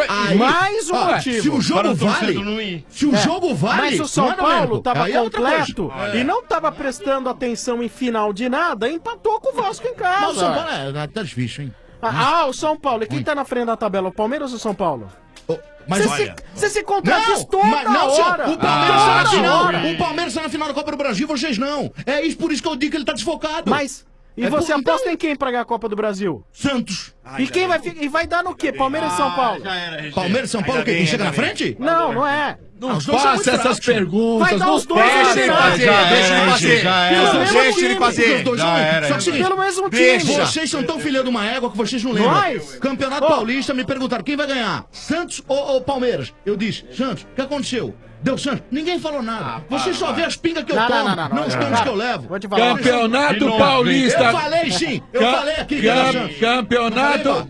Mais um motivo. Se o jogo vale, se o jogo vale... Mas o São não é Paulo Domênico. estava Aí é outra completo coisa. e não estava prestando atenção em final de nada, empatou com o Vasco em casa. Mas o São Paulo tá difícil, hein? O São Paulo. E quem tá na frente da tabela, o Palmeiras ou o São Paulo? Mas Você se contradiz toda mas não, senhor, hora. o Palmeiras está na Toda final. hora. O Palmeiras está na final da Copa do Brasil, vocês não. É isso, por isso que eu digo que ele tá desfocado. Mas, e você aposta em quem pra ganhar a Copa do Brasil? Santos. E quem vai dar no quê? Palmeiras e São Paulo? Palmeiras e São Paulo, quem chega na frente? Não, não é. Não os dois são muito faça essas fracos. perguntas. Vai dar não os dois faça. eliminados. Deixa ele fazer. Deixa ele fazer. Os dois são muito. Só que o seguinte, Pelo mesmo time. vocês são tão filha de uma égua que vocês não lembram. Nós? Campeonato Paulista, me perguntaram quem vai ganhar, Santos ou Palmeiras? Eu disse, Santos. O que aconteceu? Deu Santos. Ninguém falou nada. Vocês só vê as pingas que eu tomo, não os tomes que eu levo. Vou te falar. Campeonato Paulista. Eu falei sim. Eu falei aqui que era Santos. Campeonato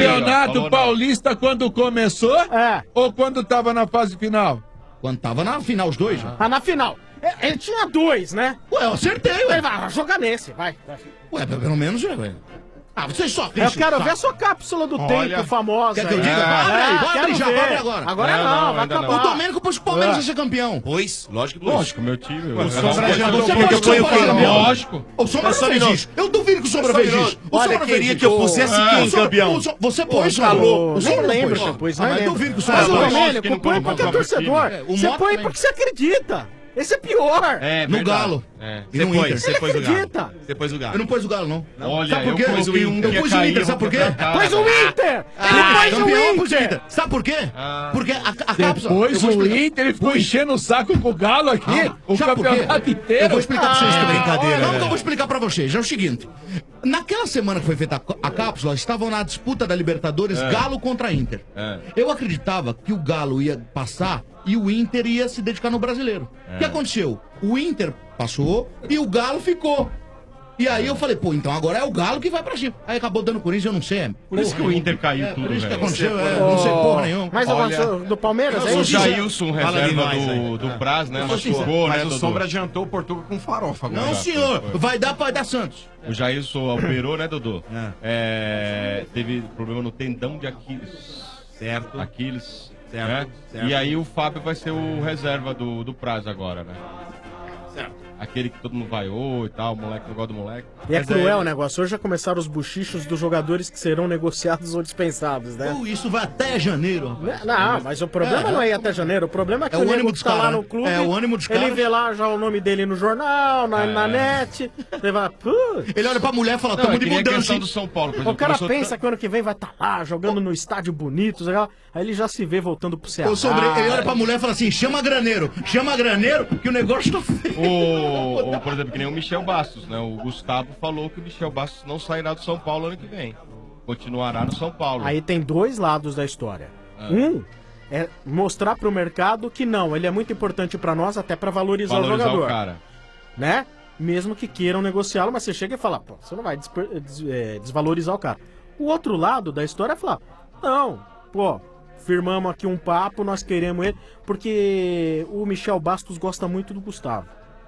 Paulista quando começou ou quando tava na fase final? Quando tava na final os dois. Na final. Ele tinha dois, né? Ué, eu acertei, ué. Vai jogar nesse, vai. Ué, pelo menos, ué. Vocês só Eu quero ver a sua cápsula do tempo famosa. Quer que eu diga? Abre já, abre agora. Agora não, vai acabar. O Domênico pôs o Palmeiras a ser campeão. Pois, lógico que pôs. Lógico, meu time. O Sombra já Você porque eu ponho o campeão. Lógico. O Sombra não fez isso. Eu duvido que o Sombra fez isso. Olha, queria que eu pusesse quem campeão. Você pôs, Sombra. Nem lembro que eu pôs, não Mas lembro. duvido que o Mas Sombra o pôs. Domênico põe porque é torcedor. Você põe porque você acredita. Esse é pior. No Galo. E no Inter. Você pôs o Galo. acredita. Você pôs o Galo. Eu não pôs o Galo, não. Olha, Sabe por quê? eu pus o Inter. Eu pus o Inter, sabe por quê? Pôs o Inter. Ele pôs o Inter. Sabe por quê? Porque a cápsula... Depois o Inter, ele ficou enchendo o saco com o Galo aqui, o Sabe por quê? campeonato inteiro. Eu vou explicar pra vocês também. brincadeira, Não, né? que eu vou explicar pra vocês. É o seguinte. Naquela semana que foi feita a cápsula, estavam na disputa da Libertadores Galo contra Inter. Eu acreditava que o Galo ia passar e o Inter ia se dedicar no Brasileiro. O que aconteceu? O Inter passou e o Galo ficou. E aí eu falei, pô, então agora é o Galo que vai pra cima. Aí acabou dando Corinthians, eu não sei. Por isso que o Inter caiu tudo, Por isso que velho. aconteceu, não sei porra nenhuma. Mas eu do Palmeiras, é O isso? Jailson, reserva do Praz, né? Machucou, né, Mas o Dodô? Sombra adiantou o Portugal com farofa agora. Não, senhor. Vai dar Santos. O Jailson operou, né, Dodô? Teve problema no tendão de Aquiles. Certo. Aquiles. Certo, Né? certo. E aí o Fábio vai ser o reserva do Praz agora, né? Certo. aquele que todo mundo vaiou e tal, o moleque não gosta do moleque. E é Mas cruel o negócio. Hoje já começaram os buchichos dos jogadores que serão negociados ou dispensados, né? Isso vai até janeiro, rapaz. Não, mas o problema não é ir até janeiro. O problema é que É o o nego ânimo que dos tá lá caras, no né? clube, É o ânimo dos ele caras. vê lá já o nome dele no jornal, na net. Ele vai, Ele olha pra mulher e fala, tamo de mudança, hein? do São Paulo, por O exemplo, cara começou pensa que o ano que vem vai estar lá, jogando no estádio bonito, sei lá. Aí ele já se vê voltando pro Ceará. Ô, Sombra, ele olha pra mulher e fala assim, chama graneiro, que o negócio tá feio. Ou, por exemplo, que nem o Michel Bastos, né? O Gustavo falou que o Michel Bastos não sairá do São Paulo ano que vem. Continuará no São Paulo. Aí tem dois lados da história. Ah. Um é mostrar pro mercado que não, ele é muito importante pra nós, até pra valorizar o jogador. o cara. Né? Mesmo que queiram negociá-lo, mas você chega e fala, pô, você não vai desvalorizar o cara. O outro lado da história é falar, não, pô, firmamos aqui um papo, nós queremos ele, porque o Michel Bastos gosta muito do Gustavo.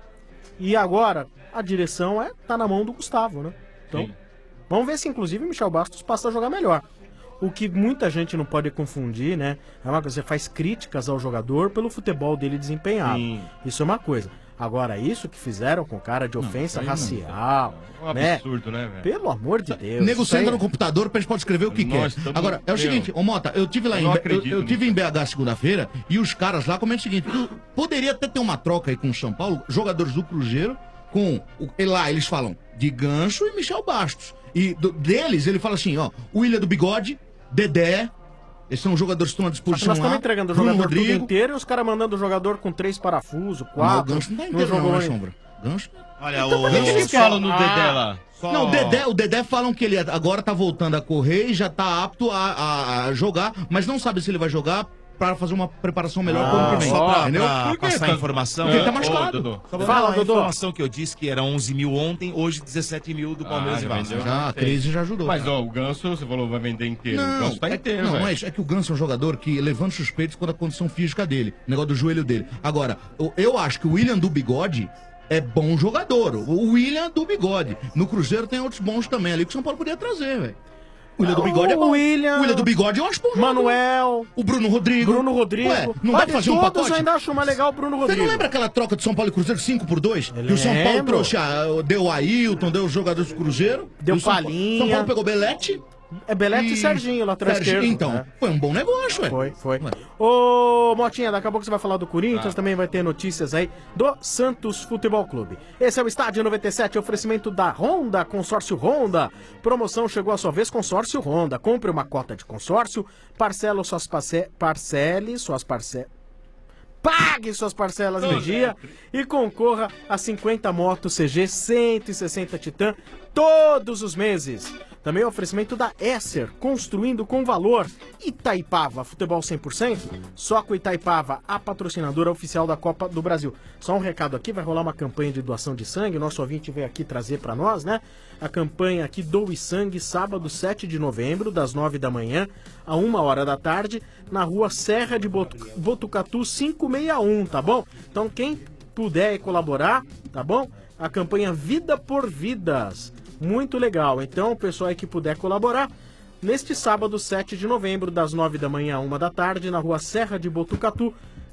E agora, a direção tá na mão do Gustavo, né? Então, Sim. vamos ver se inclusive o Michel Bastos passa a jogar melhor. O que muita gente não pode confundir, né? É uma coisa, você faz críticas ao jogador pelo futebol dele desempenhado. Sim. Isso é uma coisa. Agora, isso que fizeram com cara de ofensa isso aí racial, É um né? absurdo, né, velho? Pelo amor de Deus. O nego isso aí senta é- no computador, pode escrever o que quer. Nós estamos- Agora, é o Meu, seguinte, ô Mota, eu tive lá eu em não eu acredito tive em BH segunda-feira e os caras lá comentam o seguinte, poderia até ter uma troca aí com o São Paulo, jogadores do Cruzeiro, lá eles falam de Ganso e Michel Bastos. E deles, ele fala assim, ó, o William do Bigode, Dedé, esses são os jogadores que estão à disposição Nós estamos lá. entregando o Bruno jogador tudo Rodrigo. inteiro e os caras mandando o jogador com 3 parafusos, Não, o 4. Ganso não tá inteiro não, né, Sombra? Ganso... Olha, Então, o... por que que eles falam no querem? Dedé lá? Não, o Dedé falam que ele agora tá voltando a correr e já tá apto a jogar, mas não sabe se ele vai jogar pra fazer uma preparação melhor pro ano que vem. Só pra, entendeu? pra Por quê? passar a informação. Porque ele tá Ô, machucado. Dodô, só pra Fala, dar uma Dodô. informação que eu disse que era 11 mil ontem, hoje 17 mil do Palmeiras e Vasco. Já, a crise já ajudou. Mas, cara. ó, o Ganso, você falou, vai vender inteiro. o Não, Ganso tá inteiro, não, velho. é que o Ganso é um jogador que levanta suspeitos quando a condição física dele, o negócio do joelho dele. Agora, eu acho que o William do Bigode é bom jogador. O William do Bigode. No Cruzeiro tem outros bons também ali que o São Paulo podia trazer, velho. O William do Bigode é bom. O William do Bigode eu acho bom. Manuel, O Bruno Rodrigo. Bruno Rodrigo. Ué, não dá Olha, pra fazer um todos pacote? eu ainda acho mais legal o Bruno Você Rodrigo. não lembra aquela troca de São Paulo e Cruzeiro 5x2? Eu Que o São Paulo lembro. trouxe, deu Ailton, deu os jogadores do Cruzeiro. Deu e o São Paulo- Palinha. São Paulo pegou Belete. É Belete e Serginho, lateral Serginho, esquerdo. então, né? foi um bom negócio, velho. Foi. Ô, Motinha, daqui a pouco você vai falar do Corinthians, também vai ter notícias aí do Santos Futebol Clube. Esse é o Estádio 97, oferecimento da Honda, consórcio Honda. Promoção chegou à sua vez, consórcio Honda. Compre uma cota de consórcio, parcele suas parcelas. Pague suas parcelas no dia e concorra a 50 motos CG 160 Titan todos os meses. Também o oferecimento da Esser, construindo com valor. Itaipava, futebol 100%. Só com Itaipava, a patrocinadora oficial da Copa do Brasil. Só um recado aqui, vai rolar uma campanha de doação de sangue. O nosso ouvinte veio aqui trazer pra nós, né? A campanha aqui Doe Sangue, sábado 7 de novembro, das 9 da manhã a 1 hora da tarde, na rua Serra de Botucatu 561, tá bom? Então quem puder colaborar, tá bom? A campanha Vida por Vidas. Muito legal. Então, o pessoal aí que puder colaborar, neste sábado, 7 de novembro, das 9 da manhã a 1 da tarde, na rua Serra de Botucatu,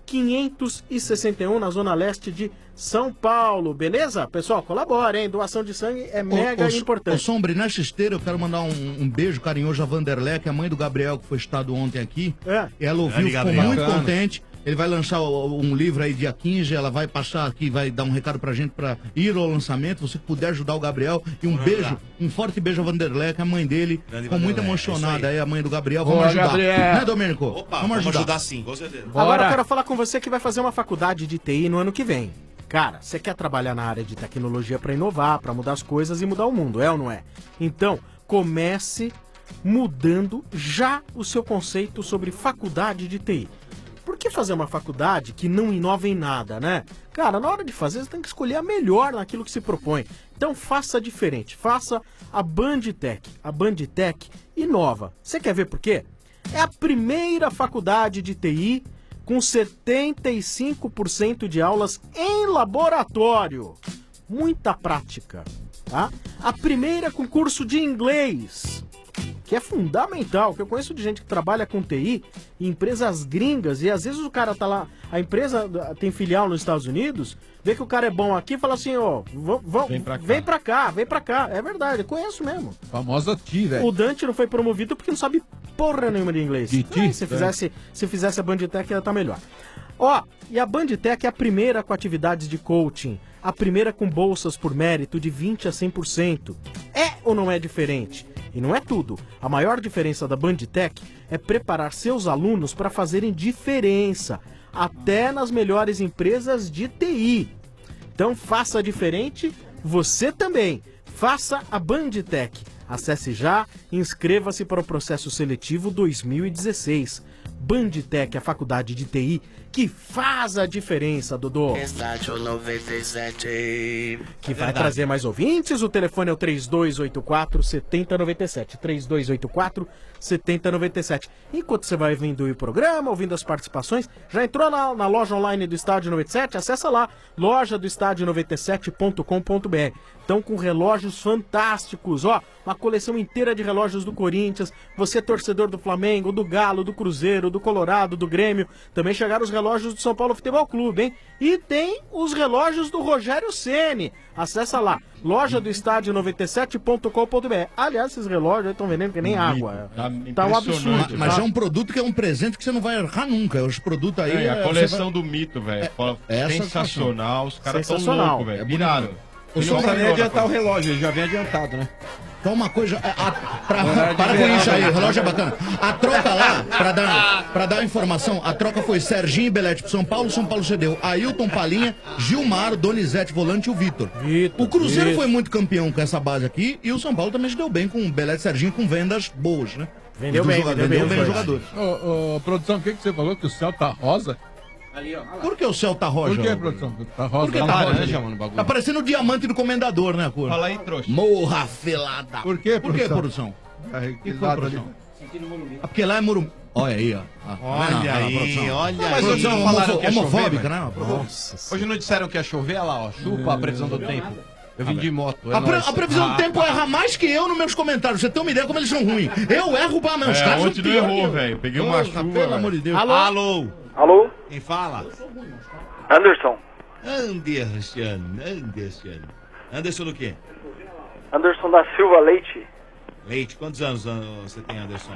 561, na zona leste de São Paulo. Beleza? Pessoal, colabora, hein? Doação de sangue é mega importante. Ô, Sombra, nessa esteira eu quero mandar um beijo carinhoso a Vanderlé, que é a mãe do Gabriel, que foi citado ontem aqui. Ela ouviu, ficou Gabriel. muito Bacana. contente. Ele vai lançar um livro aí dia 15, ela vai passar aqui, vai dar um recado pra gente pra ir ao lançamento, você puder ajudar o Gabriel. E um beijo, um forte beijo a Vanderlé, que é a mãe dele, Grande ficou muito Vanderlé, emocionada é isso aí, a mãe do Gabriel. Boa, Vamos ajudar. Gabriel. Né, Domênico? Opa, vamos ajudar sim, com certeza. Agora eu quero falar com você que vai fazer uma faculdade de TI no ano que vem. Cara, você quer trabalhar na área de tecnologia pra inovar, pra mudar as coisas e mudar o mundo, é ou não é? Então, comece mudando já o seu conceito sobre faculdade de TI. Por que fazer uma faculdade que não inova em nada, né? Cara, na hora de fazer, você tem que escolher a melhor naquilo que se propõe. Então faça diferente, faça a Bandtech. A Bandtech inova. Você quer ver por quê? É a primeira faculdade de TI com 75% de aulas em laboratório. Muita prática, tá? A primeira com curso de inglês. que é fundamental, que eu conheço de gente que trabalha com TI em empresas gringas, e às vezes o cara tá lá, a empresa tem filial nos Estados Unidos, vê que o cara é bom aqui e fala assim, ó, vem pra cá. É verdade, eu conheço mesmo. Famosa Ti, velho. O Dante não foi promovido porque não sabe porra nenhuma de inglês. Se fizesse a Banditech ia tá melhor. Ó, e a Banditech é a primeira com atividades de coaching, a primeira com bolsas por mérito de 20% a 100%. É ou não é diferente? E não é tudo. A maior diferença da Banditech é preparar seus alunos para fazerem diferença, até nas melhores empresas de TI. Então faça diferente, você também. Faça a Banditech. Acesse já e inscreva-se para o processo seletivo 2016. Banditech, a faculdade de TI que faz a diferença, Dodô. Estádio 97. Que vai trazer mais ouvintes. O telefone é o 3284-7097. 3284-7097. Enquanto você vai vendo o programa, ouvindo as participações, já entrou na loja online do Estádio 97? Acessa lá, loja do estádio97.com.br. Estão com relógios fantásticos, ó, uma coleção inteira de relógios do Corinthians. Você é torcedor do Flamengo, do Galo, do Cruzeiro, do Colorado, do Grêmio. Também chegaram os relógios do São Paulo Futebol Clube, hein? E tem os relógios do Rogério Ceni. Acessa lá, loja do estádio97.com.br. Aliás, esses relógios estão vendendo que nem água. Tá um absurdo. Mas é um produto que é um presente que você não vai errar nunca. Os produtos aí... a coleção do mito, velho. Sensacional. Os caras tão loucos, velho. Viraram. Ele não vai nem adiantar o relógio, ele já vem adiantado, né? Então uma coisa, para com isso aí, o relógio é bacana. A troca lá, pra dar a informação, a troca foi Serginho e Belete pro São Paulo cedeu Ailton Palinha, Gilmar, Donizete Volante e o Vitor. O Cruzeiro foi muito campeão com essa base aqui e o São Paulo também se deu bem com o Belete e Serginho com vendas boas, né? Vendeu bem os jogadores. Ô, produção, o que você falou? Que o céu tá rosa? Ali, ó. Por que o céu tá rosa? Por que, produção? Tá rosa? Por que tá rosa, mano, bagulho? Tá parecendo o diamante do comendador, né, cor? Fala aí, trouxa. Morra felada. Por que, produção? Que foi, produção? Porque lá é Morumbi. Olha aí, ó. Olha aí. Mas hoje não falaram que é homofóbica, né? Nossa. Hoje não disseram que ia chover, olha lá, ó. Chupa a previsão do tempo. Eu vim de moto. A previsão do tempo erra mais que eu nos meus comentários. Você tem uma ideia como eles são ruins. Eu erro pra meus caras. Ontem não errou, velho. Peguei uma chuva. Pelo amor de Deus. Alô? Alô? Quem fala? Anderson. Anderson do quê? Anderson da Silva Leite. Leite, quantos anos você tem, Anderson?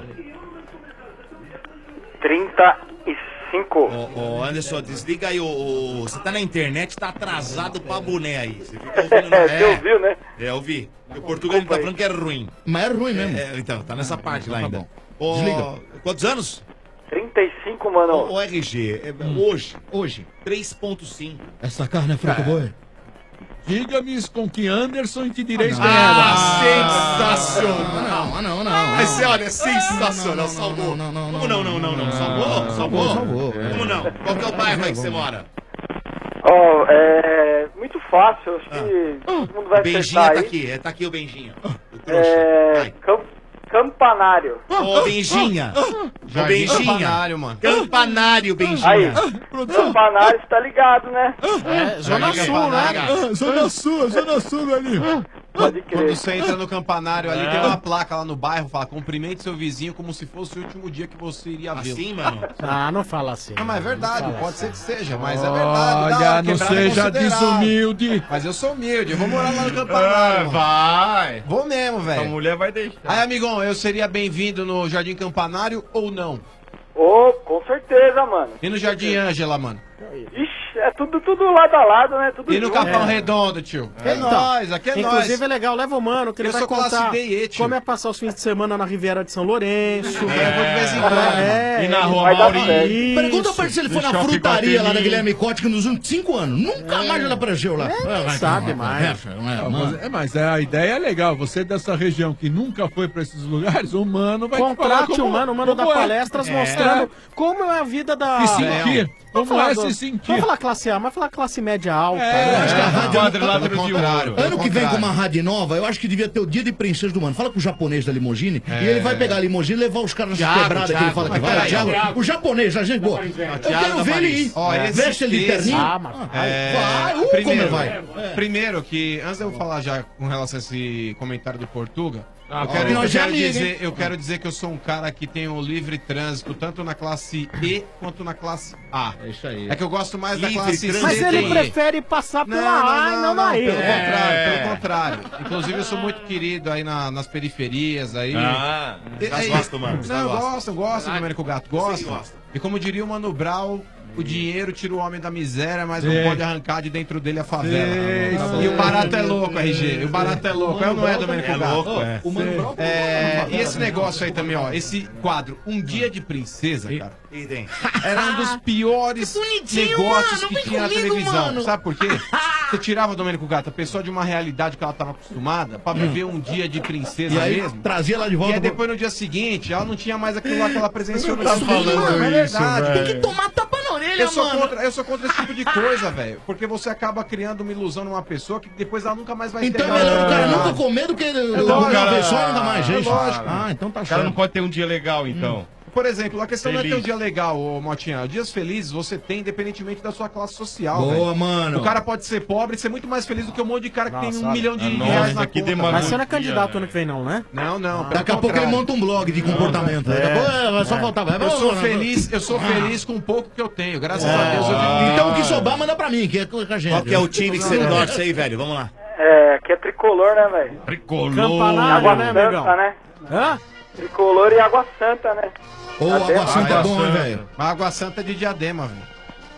35. Ô, Anderson, desliga aí você tá na internet, tá atrasado pra boné aí. Você fica ouvindo Você ouviu, né? É, eu vi. O português tá falando que era ruim. Mas era ruim mesmo. Então, tá nessa parte lá ainda. Desliga. Quantos anos? 35, mano. O RG, hoje, 3.5. Essa carne é fruto boi? Diga-me com que Anderson te direi sensacional. Não. Mas você olha, sensacional. Salvou. Como não? Salvou? Como não? Qual que é o bairro aí que você mora? Ó, é muito fácil. Acho que todo mundo vai Benjinha acertar tá aí. aqui, tá aqui o Benjinha. O trouxa. Campanário. Ô, Benjinha. Campanário, mano. Campanário, Benjinha. Aí, Campanário, você tá ligado, né? Zona Sul, né? Zona Sul ali. Pode crer. Quando você entra no campanário ali, tem uma placa lá no bairro, fala, cumprimente seu vizinho como se fosse o último dia que você iria vê-lo. Assim, mano? Ah, não fala assim. Não, mas é verdade, pode ser que seja, mas é verdade. Olha, não seja desumilde. Mas eu sou humilde, eu vou morar lá no campanário. Mano. Vai. Vou mesmo, velho. A mulher vai deixar. Aí, amigão, eu seria bem-vindo no Jardim Campanário ou não? Ô, com certeza, mano. E no Jardim Ângela, mano? Ixi, é tudo lado a lado, né? Tudo E no junto. Capão Redondo, tio? É nóis, aqui é nóis. Inclusive é legal, leva o mano, que ele Eu vai sou contar classe D, tio. como é passar os fins de semana na Riviera de São Lourenço. Eu vou de vez em quando. E na Rua vai dar Maurício. certo. Pergunta pra ele se ele foi na Shopping frutaria lá da Guatemi. Guilherme Cote, que nos últimos 5 anos. Nunca mais ele apareceu lá. Sabe mais. Mas a ideia é legal. Você dessa região que nunca foi pra esses lugares, o mano vai te falar Contrate o mano dá palestras mostrando como é a vida da... Se sentir. Como falar é do- se sentir. Vamos falar classe A, mas falar classe média alta. Eu acho que a rádio Quadrilátero de ouro. ano que vem com uma rádio nova, eu acho que devia ter o dia de princesa do ano. Fala com o japonês da limousine e ele vai pegar a limousine e levar os caras Thiago, quebradas que ele fala que vai. Thiago. O japonês, a gente boa. Eu quero ver ele ir. Veste ele de terninho. Vai, como ele vai. Primeiro que, antes de eu falar já com relação a esse comentário do Portuga, eu quero dizer que eu sou um cara que tem um livre trânsito, tanto na classe E quanto na classe A. É isso aí. É que eu gosto mais da Livre classe C. Mas ele prefere passar pela A e não na E. Pelo contrário. Inclusive, eu sou muito querido aí nas periferias aí. Gosto, mano. Não, eu gosto, Domênico Gato, gosto. E como diria o Mano Brown, o dinheiro tira o homem da miséria, mas não pode arrancar de dentro dele a favela. E o barato é louco, RG. O barato é louco. É ou não é, Domênico Gato? louco, E esse negócio aí também, ó. Esse quadro, Um Dia de Princesa, cara. Era um dos piores negócios que tinha na televisão. Sabe por quê? Você tirava, Domênico Gato, a pessoa de uma realidade que ela estava acostumada pra viver um dia de princesa E aí, mesmo. trazia lá de volta. E aí depois no dia seguinte, ela não tinha mais aquilo lá que ela presenciou no Tá dia falando seguinte. É isso, verdade. velho. Tem que tomar tapa na orelha, Eu sou mano. contra esse tipo de coisa, velho. Porque você acaba criando uma ilusão numa pessoa que depois ela nunca mais vai ter. Então é melhor o cara nunca comer do que uma vez só e nunca mais, gente. lógico. Ah, então tá O cara certo. não pode ter um dia legal, então. Por exemplo, a questão não é ter um Feliz. dia legal, ô Motinha. Dias felizes você tem independentemente da sua classe social. Boa, velho. mano. O cara pode ser pobre e ser muito mais feliz do que um monte de cara que tem Nossa, $1 milhão de nossa, reais na que conta. demagogia. Mas você não é candidato ano que vem, não, né? Não, não. Daqui a pouco ele monta um blog de comportamento. Daqui a pouco só faltava. Eu sou feliz com o pouco que eu tenho. Graças a Deus eu vivo. Então o que sobrar, manda pra mim, que é com a gente. Qual que é o time que você torce aí, velho? Vamos lá. Que é tricolor, né, velho? Tricolor. Campanário, Água né, Santa, amigão? né? Hã? Tricolor e Água Santa, né? Ô, Água Santa é bom, hein, velho? Mas Água Santa é de Diadema, velho.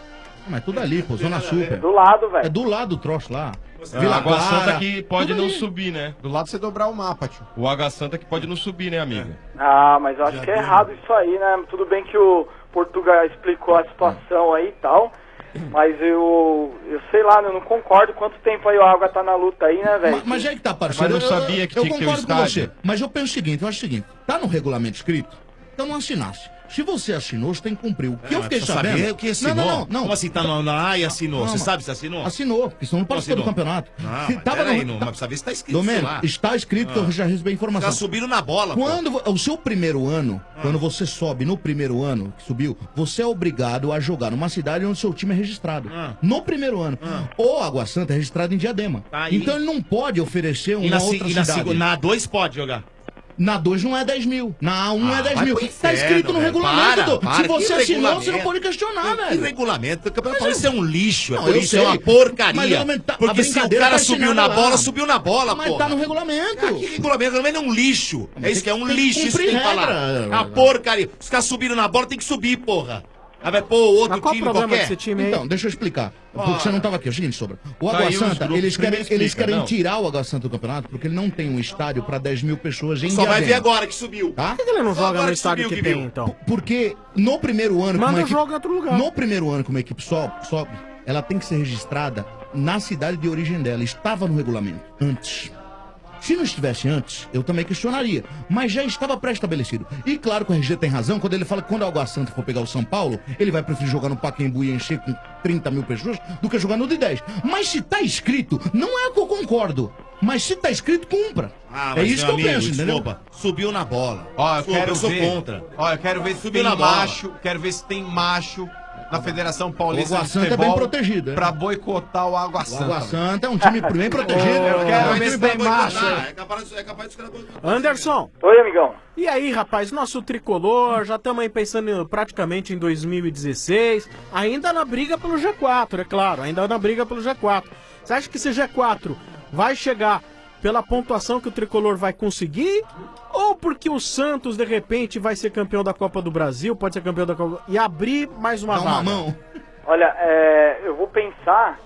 Mas tudo ali, pô, Zona Sul. pô. Do lado, velho. É do lado do troço lá. Vila Água Clara. Santa que pode não subir, né? Do lado você dobrar o mapa, tio. O Água Santa que pode não subir, né, amigo? Ah, mas eu acho que é errado isso aí, né? Tudo bem que o Portugal explicou a situação aí e tal, mas eu sei lá, eu não concordo quanto tempo aí a água tá na luta aí, né, velho? Mas é que tá, parceiro. Mas eu sabia que tinha que ter o concordo com você. estádio. Mas eu penso o seguinte, eu acho o seguinte. Tá no regulamento escrito, então não assinasse. Se você assinou, você tem que cumprir. O que eu fiquei Precisa sabendo... saber o que assinou. Não. Como assim tá na e assinou? Não, Você mas- sabe se assinou? Assinou, porque senão não participou do assinou? campeonato. Não, Se mas tava peraí, no- não, mas precisa ver se tá escrito Domênico, lá. está escrito que eu já recebi a informação. Tá subindo na bola, pô. Quando o seu primeiro ano, quando você sobe no primeiro ano que subiu, você é obrigado a jogar numa cidade onde seu time é registrado. No primeiro ano. Ou Água Santa é registrado em Diadema. Tá aí. Então ele não pode oferecer uma E na, outra cidade. na 2 pode jogar. Na 2 não é 10 mil. Na A1 é 10 vai mil. pro Tá inferno, escrito no velho. regulamento. Para, Se que você assinou, regulamento? você não pode questionar, Que velho. regulamento? O Campeonato Paulista é um lixo. Não, Por eu isso é sei. uma porcaria. Mas, realmente, tá- a Porque se o brincadeira cara tá subiu na assinada bola, lá. subiu na bola, Mas pô. tá no regulamento. Que regulamento? O regulamento é um lixo. É isso que é um tem que lixo, isso que tem que cumprir falar. regra. É uma porcaria. Os caras subiram na bola, tem que subir, porra. Aí vai pôr outro Mas qual o time problema qualquer. desse time aí? Então, deixa eu explicar. Porque você não tava aqui. É o seguinte, Sobra. O Tá Água aí os Santa, grupos, eles primeiro querem explica, não. tirar o Água Santa do campeonato porque ele não tem um estádio pra 10 mil pessoas em Só vai ver Diadema. agora que subiu. Tá? Por que ele não Só joga agora no que estádio subiu que que tem, viu. então? Porque no primeiro ano, Manda como a o equipe, jogo em outro lugar. no primeiro ano, como a equipe sobe, ela tem que ser registrada na cidade de origem dela. Estava no regulamento antes. Se não estivesse antes, eu também questionaria. Mas já estava pré-estabelecido. E claro que o RG tem razão quando ele fala que quando o Água Santa for pegar o São Paulo, ele vai preferir jogar no Pacaembu e encher com 30 mil pessoas do que jogar no de 10. Mas se tá escrito, não é que eu concordo. Mas se tá escrito, cumpra. Ah, É mas, isso meu que eu amigo, penso, entendeu? desculpa. Subiu na bola. Ó, eu sou ver. contra. Ó, eu quero ver se Subiu tem na bola. macho. Quero ver se tem macho na Federação Paulista O Água de Santa é Futebol bem protegido, é. pra boicotar o Água O Santa. Água Santa é um time bem protegido. Eu quero ver se tem Ah, macho. é capaz dos caras... Anderson, Oi, amigão. e aí, rapaz, nosso tricolor, já estamos aí pensando praticamente em 2016, ainda na briga pelo G4, é claro, ainda na briga pelo G4. Você acha que esse G4 vai chegar pela pontuação que o tricolor vai conseguir? Ou porque o Santos, de repente, vai ser campeão da Copa do Brasil, pode ser campeão da Copa e abrir mais uma Dá uma vaga? mão. Olha, eu vou pensar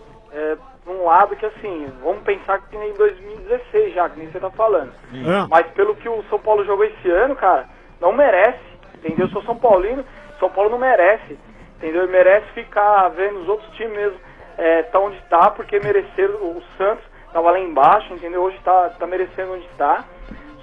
num lado que assim, vamos pensar que em 2016 já, que nem você tá falando. Mas pelo que o São Paulo jogou esse ano, cara, não merece, entendeu? Eu sou São Paulino, São Paulo não merece, entendeu? Ele merece ficar vendo os outros times mesmo, tá onde tá, porque mereceram, o Santos tava lá embaixo, entendeu? Hoje tá merecendo onde tá.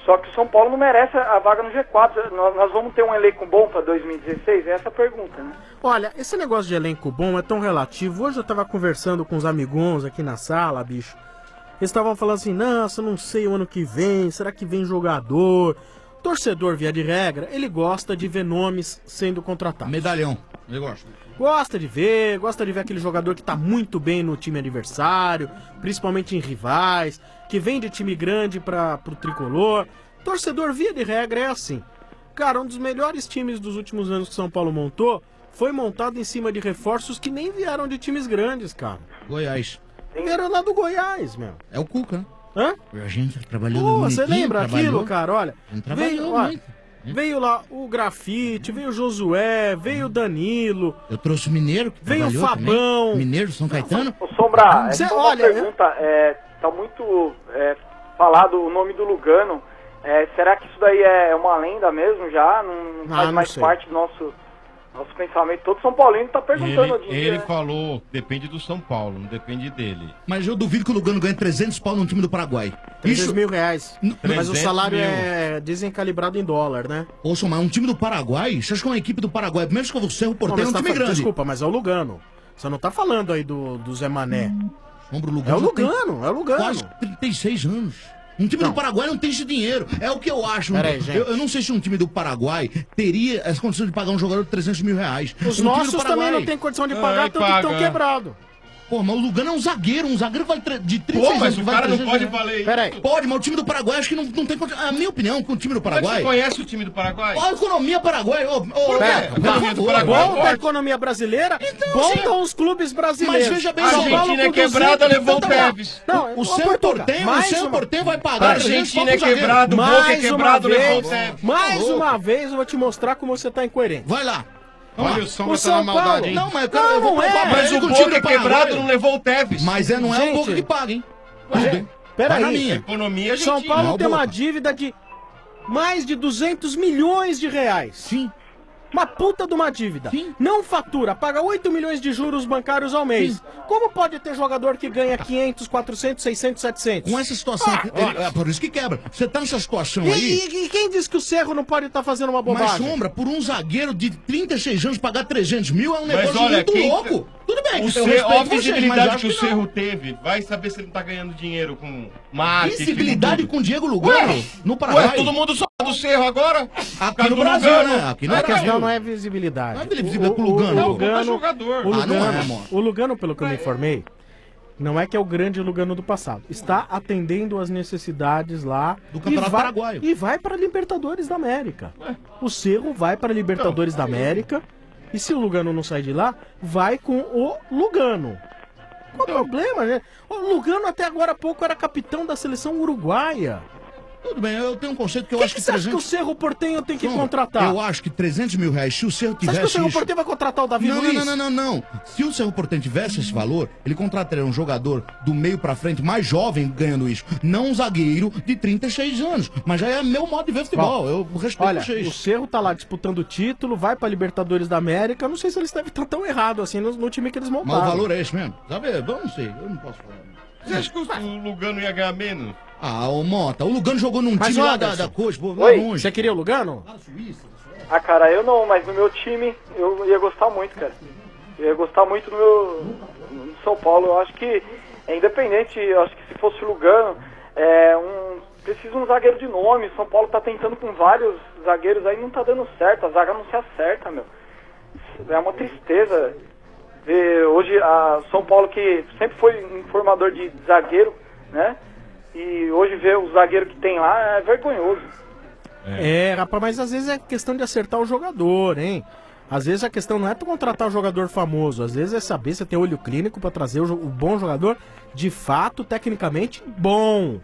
Só que o São Paulo não merece a vaga no G4. Nós vamos ter um elenco bom para 2016? É essa a pergunta, né? Olha, esse negócio de elenco bom é tão relativo. Hoje eu tava conversando com os amigões aqui na sala, bicho. Eles estavam falando assim, nossa, não sei o ano que vem, será que vem jogador? Torcedor, via de regra, ele gosta de ver nomes sendo contratados. Medalhão, ele gosta. Gosta de ver aquele jogador que tá muito bem no time adversário, principalmente em rivais, que vem de time grande pro tricolor. Torcedor, via de regra, é assim. Cara, um dos melhores times dos últimos anos que São Paulo montou foi montado em cima de reforços que nem vieram de times grandes, cara. Goiás. Vieram lá do Goiás, meu. É o Cuca, né? Hã? A gente trabalhou Pô, no você Bonitinho, lembra trabalhou. aquilo, cara? Olha, Trabalhou muito. veio lá o Grafite, veio o Josué, veio o Danilo. Eu trouxe o Mineiro, que Veio o trabalhou Fabão. também. Mineiro, São Caetano. Ô, Sombra, Cê- é só uma olha, pergunta. Tá muito falado o nome do Lugano. Será que isso daí é uma lenda mesmo já? Não faz não mais sei. parte do nosso pensamento? Todo São Paulino tá perguntando hoje em dia, Ele né? falou, depende do São Paulo, não depende dele. Mas eu duvido que o Lugano ganhe 300 pau no time do Paraguai. 300 mil reais. Mas o 300 salário mil. é desencalibrado em dólar, né? Ouça, mas um time do Paraguai, você acha que uma equipe do Paraguai, primeiro que o Cerro Porteiro é um Não, mas time grande. Desculpa, mas é o Lugano. Você não tá falando aí do Zé Mané. Sombra, É o Lugano, é o Lugano. Quase 36 anos. Um time do Paraguai não tem esse dinheiro. É o que eu acho. Peraí, gente. Eu não sei se um time do Paraguai teria as condições de pagar um jogador de 300 mil reais. Os Um time do nossos também Paraguai- não têm condição de pagar, tanto que estão quebrados. Pô, mas o Lugano é um zagueiro vale de 36 mas anos, o vale cara não 300 pode reais. valer isso. Peraí. Pode, mas o time do Paraguai acho que não tem condição. A minha opinião, com o time do Como é que Paraguai... você conhece o time do Paraguai? Olha a economia paraguaia. Volta a economia brasileira, voltam os clubes brasileiros. Mas veja bem, São a Paulo Argentina é com 200, quebrada, levou o então tá bom. Tevez. Não, O Cerro Porteño vai pagar. A Argentina é quebrado, o Boca é quebrado, levou o Tevez. Mais uma vez eu vou te mostrar como você tá incoerente. Vai lá. Olha, o Sombra tá São na maldade, Paulo. hein? Não, mas eu quero... eu vou não é. provar pra Mas ele o que Boca time do é quebrado, Paraguai- não levou o Tevez. Mas não é o Gente, Boca que paga, hein? Peraí. Vai na minha. Economia São argentina. Paulo Não, tem uma Boca. dívida de mais de 200 milhões de reais. Sim. Uma puta de uma dívida. Não fatura, paga 8 milhões de juros bancários ao mês. Como pode ter jogador que ganha 500, 400, 600, 700? Com essa situação, é por isso que quebra. Você tá nessa situação E, aí... e quem disse que o Cerro não pode estar fazendo uma Mas, bobagem? Sombra, por um zagueiro de 36 anos pagar 300 mil é um Mas negócio olha, muito quem- louco. Tudo bem, O eu Cerro, respeito olha a vocês, mas visibilidade acho que o que não. Cerro teve. Vai saber se ele não tá ganhando dinheiro com marketing. Visibilidade tudo. com o Diego Lugano Ué, no Paraguai. Ué, todo mundo só do Cerro agora? Aqui no Brasil, né? Aqui no A Brasil. questão não é visibilidade. Não é visível com o Lugano. O Lugano, jogador. o Ah, não Lugano, é, amor. o Lugano, pelo que eu me informei, não é que é o grande Lugano do passado. Está atendendo às necessidades lá Do Campeonato Paraguaio. E vai para a Libertadores da América. O Cerro vai para a Libertadores da América. E se o Lugano não sair de lá, vai com o Lugano. Qual o problema, né? O Lugano até agora há pouco era capitão da seleção uruguaia. Tudo bem, eu tenho um conceito que eu Quem acho que você acha que o 300... Cerro Porteño tem que Sombra, contratar? Eu acho que 300 mil reais, se o Cerro Você acha tivesse que o Cerro isso... Porteño vai contratar o Davi Não, Luiz? não. Se o Cerro Porteño tivesse esse valor, ele contrataria um jogador do meio pra frente, mais jovem, ganhando isso. Não um zagueiro de 36 anos. Mas já é meu modo de ver futebol. Eu respeito Olha, vocês. o Cerro tá lá disputando o título, vai pra Libertadores da América. Eu não sei se eles devem estar tão errado assim no time que eles montaram. Mas o valor é esse mesmo. Sabe? Eu não sei, eu não posso falar. Você acha que o Lugano ia ganhar menos? Ah, ô Mota, o Lugano jogou num Mas, time lá Anderson, da coxa, pô, lá Oi? longe. Você queria o Lugano? Ah, cara, eu não, mas no meu time eu ia gostar muito, cara. Eu ia gostar muito no São Paulo. Eu acho que é independente, eu acho que se fosse o Lugano, precisa um zagueiro de nome. O São Paulo tá tentando com vários zagueiros aí, não tá dando certo, a zaga não se acerta, meu. É uma tristeza ver hoje a São Paulo, que sempre foi um formador de zagueiro, né? E hoje ver o zagueiro que tem lá é vergonhoso. Rapaz, mas às vezes é questão de acertar o jogador, hein? Às vezes a questão não é tu contratar o jogador famoso, às vezes é saber se tem olho clínico pra trazer o bom jogador, de fato, tecnicamente, bom.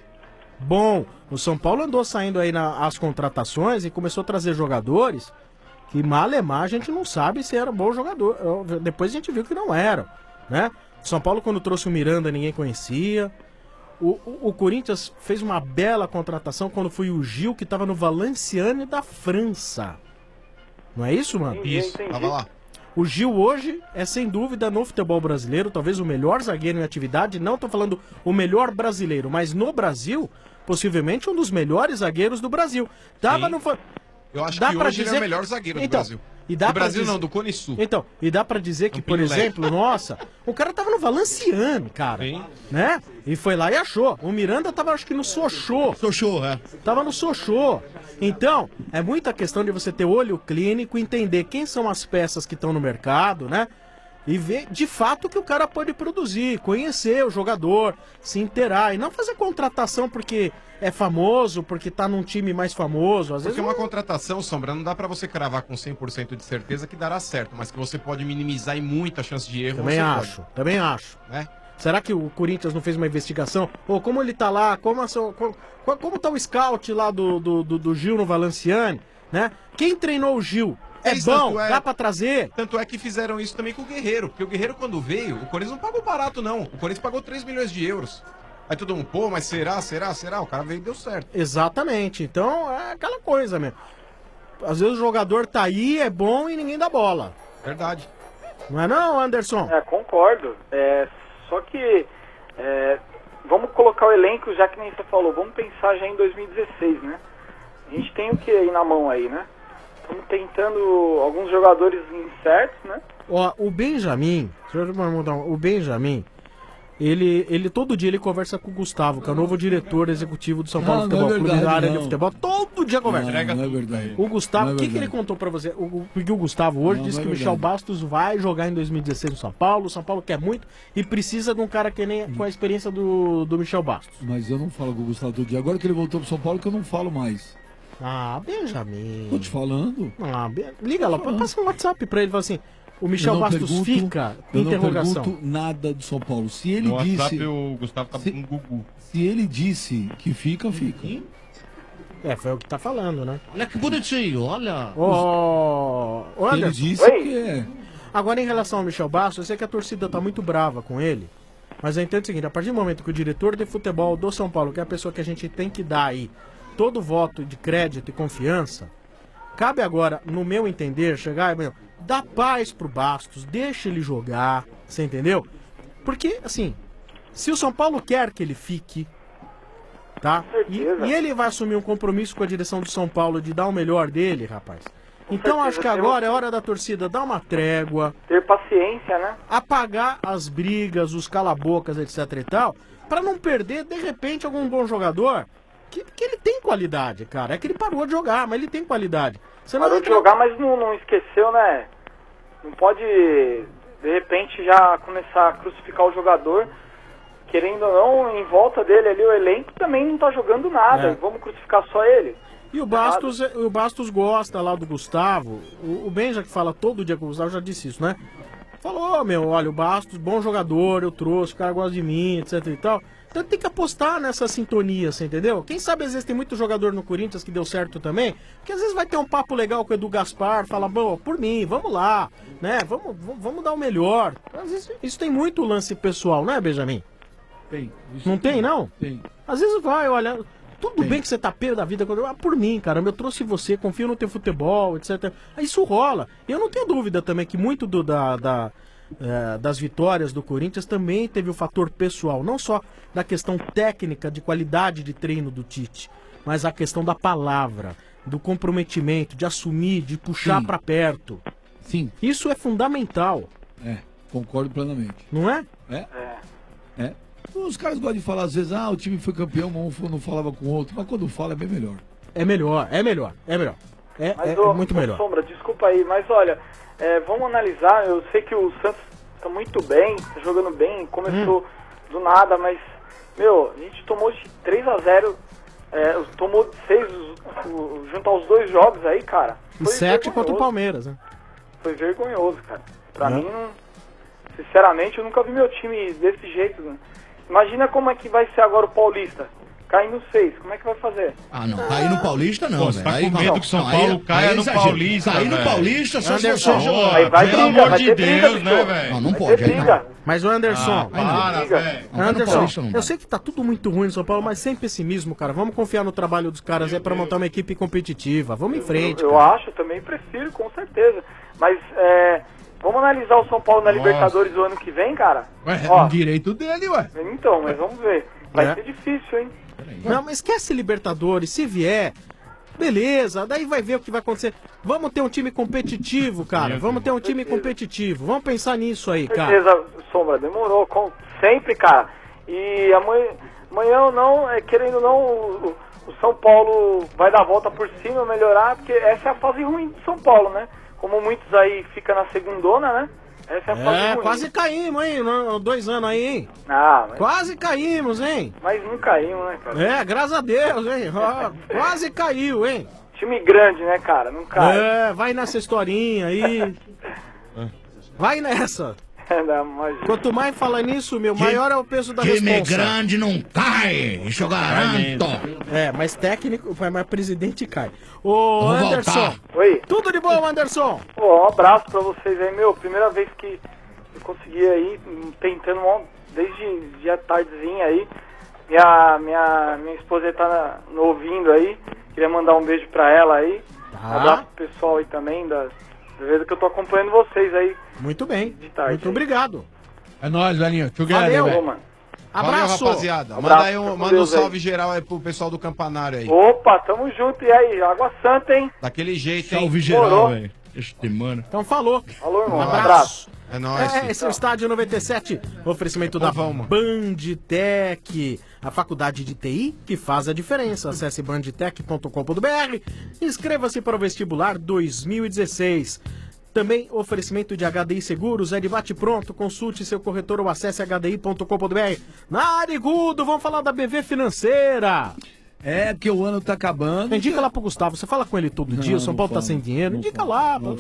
O São Paulo andou saindo aí as contratações e começou a trazer jogadores que malemar a gente não sabe se era bom jogador. Depois a gente viu que não era, né? O São Paulo, quando trouxe o Miranda, ninguém conhecia. O Corinthians fez uma bela contratação quando foi o Gil, que estava no Valenciennes da França. Não é isso, mano? Isso, tava lá. O Gil hoje é, sem dúvida, no futebol brasileiro, talvez o melhor zagueiro em atividade. Não tô falando o melhor brasileiro, mas no Brasil, possivelmente um dos melhores zagueiros do Brasil. Tava no... Eu acho Dá que pra hoje ele é dizer o melhor que- zagueiro Então, do Brasil. E dá do pra Brasil dizer- não, do Cone Sul. Então, e dá pra dizer que, por exemplo, nossa, o cara tava no Valenciano, cara. Né? E foi lá e achou. O Miranda tava, acho que no Sochô. Sochô, é. Tava no Sochô. Então, é muita questão de você ter olho clínico, entender quem são as peças que estão no mercado, né? E ver de fato o que o cara pode produzir, conhecer o jogador, se inteirar e não fazer contratação porque é famoso, porque tá num time mais famoso. Às Porque vezes uma contratação, Sombra, não dá pra você cravar com 100% de certeza que dará certo, mas que você pode minimizar em muita chance de erro. Também você acho, pode. também acho. Né? Será que o Corinthians não fez uma investigação? Ou como ele tá lá, como tá o scout lá do Gil no Valenciane, né? Quem treinou o Gil? É Isso, bom, tanto é- dá pra trazer? Tanto é que fizeram isso também com o Guerreiro, porque o Guerreiro quando veio, o Corinthians não pagou barato não, o Corinthians pagou 3 milhões de euros. Aí todo mundo, pô, mas será? O cara veio e deu certo. Exatamente, então é aquela coisa mesmo. Às vezes o jogador tá aí, é bom e ninguém dá bola. Verdade. Não é não, Anderson? Concordo. Só que vamos colocar o elenco, já que nem você falou, vamos pensar já em 2016, né? A gente tem o que aí na mão aí, né? Estamos tentando alguns jogadores incertos, né? Ó, o Benjamin, o Benjamin, ele todo dia ele conversa com o Gustavo, que é o novo diretor executivo do São Paulo Não, Futebol não é Clube, verdade, da área não. de futebol. Todo dia conversa. Não é verdade. O Gustavo, Não é o que ele verdade. contou pra você? Porque o Gustavo hoje Não, disse não é que o Michel verdade. Bastos vai jogar em 2016 no São Paulo. O São Paulo quer muito e precisa de um cara que nem com a experiência do Michel Bastos. Mas eu não falo com o Gustavo todo dia. Agora que ele voltou pro São Paulo, que eu não falo mais. Ah, Benjamin. Tô te falando. Liga lá, passa um WhatsApp pra ele e fala assim: o Michel Eu não Bastos pergunto- fica? Eu não Interrogação. pergunto nada do São Paulo. Se ele No disse... WhatsApp o Gustavo tá com o Gugu. Se ele disse que fica, fica. É, foi o que tá falando, né? Olha que bonitinho, olha. Ô, Ele Anderson. disse que é. Agora, em relação ao Michel Bastos, eu sei que a torcida tá muito brava com ele, mas eu entendo o seguinte: a partir do momento que o diretor de futebol do São Paulo, que é a pessoa que a gente tem que dar aí todo voto de crédito e confiança, cabe agora, no meu entender, chegar e dar paz pro Bastos, deixa ele jogar, você entendeu? Porque, assim, se o São Paulo quer que ele fique, tá? E ele vai assumir um compromisso com a direção do São Paulo de dar o melhor dele, rapaz. Então acho que agora é hora da torcida dar uma trégua, Ter paciência, né? apagar as brigas, os calabocas, etc e tal, pra não perder, de repente, algum bom jogador que ele tem qualidade, cara. É que ele parou de jogar, mas ele tem qualidade. Senão Parou ele de jogar, mas não esqueceu, né? Não pode, de repente, já começar a crucificar o jogador. Querendo ou não, em volta dele ali, o elenco também não tá jogando nada. É. Vamos crucificar só ele. E o Bastos gosta lá do Gustavo. O Benja, que fala todo dia com o Gustavo, já disse isso, né? Falou, olha, o Bastos, bom jogador, eu trouxe, o cara gosta de mim, etc e tal. Então tem que apostar nessa sintonia, você entendeu? Quem sabe às vezes tem muito jogador no Corinthians que deu certo também, que às vezes vai ter um papo legal com o Edu Gaspar, fala, bom, por mim, vamos lá, né? Vamos dar o melhor. Às vezes isso tem muito lance pessoal, né, Benjamin? Tem. Não tem, não? Tem. Às vezes vai, olha, tudo bem que você tá pé da vida, por mim, caramba, eu trouxe você, confio no teu futebol, etc. Isso rola. E eu não tenho dúvida também que muito das vitórias do Corinthians também teve o fator pessoal, não só da questão técnica, de qualidade de treino do Tite, mas a questão da palavra, do comprometimento, de assumir, de puxar Sim. pra perto. Sim. Isso é fundamental. É, concordo plenamente. Não é? É. Os caras gostam de falar às vezes, o time foi campeão, mas um não falava com o outro, mas quando fala é bem melhor. É melhor. Mas, É muito melhor. Sombra, desculpa aí, mas olha, vamos analisar. Eu sei que o Santos tá muito bem, tá jogando bem, começou do nada, mas, a gente tomou de 3-0, tomou 6 junto aos 2 jogos aí, cara. E Foi 7 contra o vergonhoso. Palmeiras, né? Foi vergonhoso, cara. Pra mim, sinceramente, eu nunca vi meu time desse jeito. Né? Imagina como é que vai ser agora o Paulista. Caindo 6, como é que vai fazer? Ah, não. Cair no Paulista, não. Pô, você velho. tá Aí com medo não. que São Não, Paulo aí caia no exagero. Paulista, Cair no velho. Paulista, só se Anderson, você... Aí vai Pelo briga, amor vai de ter briga, Deus, né, bicho. velho? Não, não Vai pode. ter Aí não. briga. Mas o Anderson, Aí não. Para, velho. Não, Anderson, no Paulista não dá. eu sei que tá tudo muito ruim no São Paulo, mas sem pessimismo, cara. Vamos confiar no trabalho dos caras aí pra montar uma equipe competitiva. Vamos em frente. Eu cara. acho, também prefiro, com certeza. Mas Vamos analisar o São Paulo na Libertadores do ano que vem, cara? Ué, é Ó, um direito dele, ué. então, mas vamos ver. Vai É. ser difícil, hein? Não, mas esquece Libertadores, se vier, beleza, daí vai ver o que vai acontecer. Vamos ter um time competitivo, cara. Vamos ter um time competitivo. Vamos pensar nisso aí, cara. Certeza, Sombra, demorou. Sempre, cara. E amanhã ou não, querendo ou não, o São Paulo vai dar a volta por cima, melhorar, porque essa é a fase ruim do São Paulo, né? Como muitos aí ficam na segundona, né? Essa é a fase ruim. Quase caímos, hein? 2 anos aí, hein? Ah, mas... Quase caímos, hein? Mas não caímos, né, cara? Graças a Deus, hein? Ó, quase caiu, hein? Time grande, né, cara? Não cai. Vai nessa historinha aí. Vai nessa. Não, imagina. Quanto mais fala nisso, maior é o peso da Time responsa. grande não cai, isso eu garanto. Mas técnico, mas presidente cai. Ô, Vamos Anderson. voltar. Oi. Tudo de bom, Anderson? Pô, um abraço pra vocês aí, primeira vez que eu consegui aí, tentando desde a tardezinha aí. Minha esposa tá ouvindo aí, queria mandar um beijo pra ela aí. Um abraço pro pessoal aí também, da vez que eu tô acompanhando vocês aí. Muito bem, de tarde. muito obrigado. É nóis, velhinho. Valeu, mano. Abraço. Valeu, rapaziada. Abraço, Manda aí fica com manda um Deus salve aí. geral aí pro pessoal do Campanário aí. Opa, tamo junto. E aí, Água Santa, hein? Daquele jeito, hein? Salve Morou. geral, velho. Este mano. Então falou. Falou, irmão. Um Um abraço. abraço. É nóis. Esse é o Estádio 97, oferecimento da Bandtech, a faculdade de TI que faz a diferença. Acesse bandtech.com.br e inscreva-se para o vestibular 2016. Também oferecimento de HDI Seguros, é de bate-pronto, consulte seu corretor ou acesse hdi.com.br. Narigudo, vamos falar da BV Financeira. Porque o ano tá acabando. Indica lá pro Gustavo, você fala com ele todo dia, o São Paulo tá sem dinheiro, indica lá. Não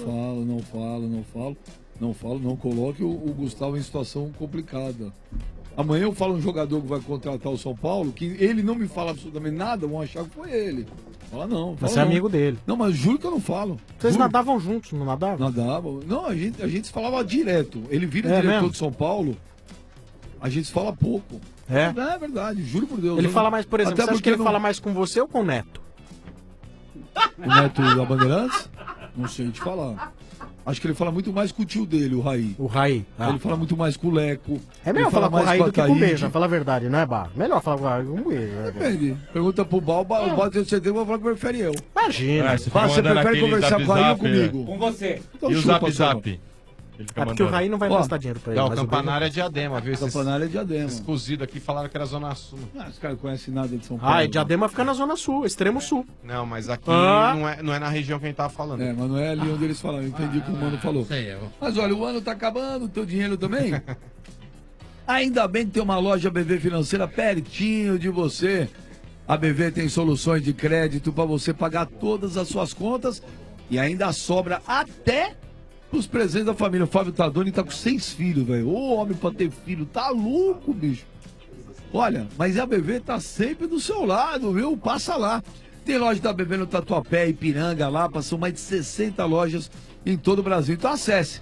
falo, não coloque o Gustavo em situação complicada. Amanhã eu falo um jogador que vai contratar o São Paulo, que ele não me fala absolutamente nada, vão achar que foi ele. Fala não. Você é amigo dele. Não, mas juro que eu não falo. Vocês Juro. nadavam juntos, não nadavam? Nadavam. Não, a gente se falava direto. Ele vira diretor mesmo? de São Paulo, a gente se fala pouco. É verdade, juro por Deus. Ele Eu fala não- mais, por exemplo, Até você acha que porque ele fala mais com você ou com o Neto? O Neto da Bandeirantes? Não sei te falar. Acho que ele fala muito mais com o tio dele, o Raí. O Raí. Ele fala muito mais com o Leco. É melhor Ele fala falar com o Raí do que com o Ataíde. Beija, fala a verdade, não é, Bar? Melhor falar com o Raí do que com o Beija. Depende. Pergunta pro Bal, o Bal tem certeza que vai falar que prefere eu. Imagina. Você prefere conversar com o Raí ou comigo? Com você. Então E o chupa, Zap Soma. Zap? É porque o Raí não vai emprestar dinheiro pra ele. Não, o mas Campanário é Beija- Diadema, viu? Campanário é Diadema. Esses cozidos aqui falaram que era Zona Sul. Os caras conhecem nada de São Paulo. Ah, e Diadema fica na Zona Sul, extremo sul. Não, mas aqui Ah. não é na região que a gente tava falando. É, mas não é ali onde eles falam. Eu entendi o que o mano falou. Mas olha, o ano tá acabando, teu dinheiro também. Ainda bem que tem uma loja BV Financeira pertinho de você. A BV tem soluções de crédito para você pagar todas as suas contas e ainda sobra até os presentes da família. O Fábio Tadoni tá com 6 filhos, velho. Ô, homem pra ter filho, tá louco, bicho. Olha, mas a BV tá sempre do seu lado, viu? Passa lá. Tem loja da BV no Tatuapé, Ipiranga, Lapa, são mais de 60 lojas em todo o Brasil. Então acesse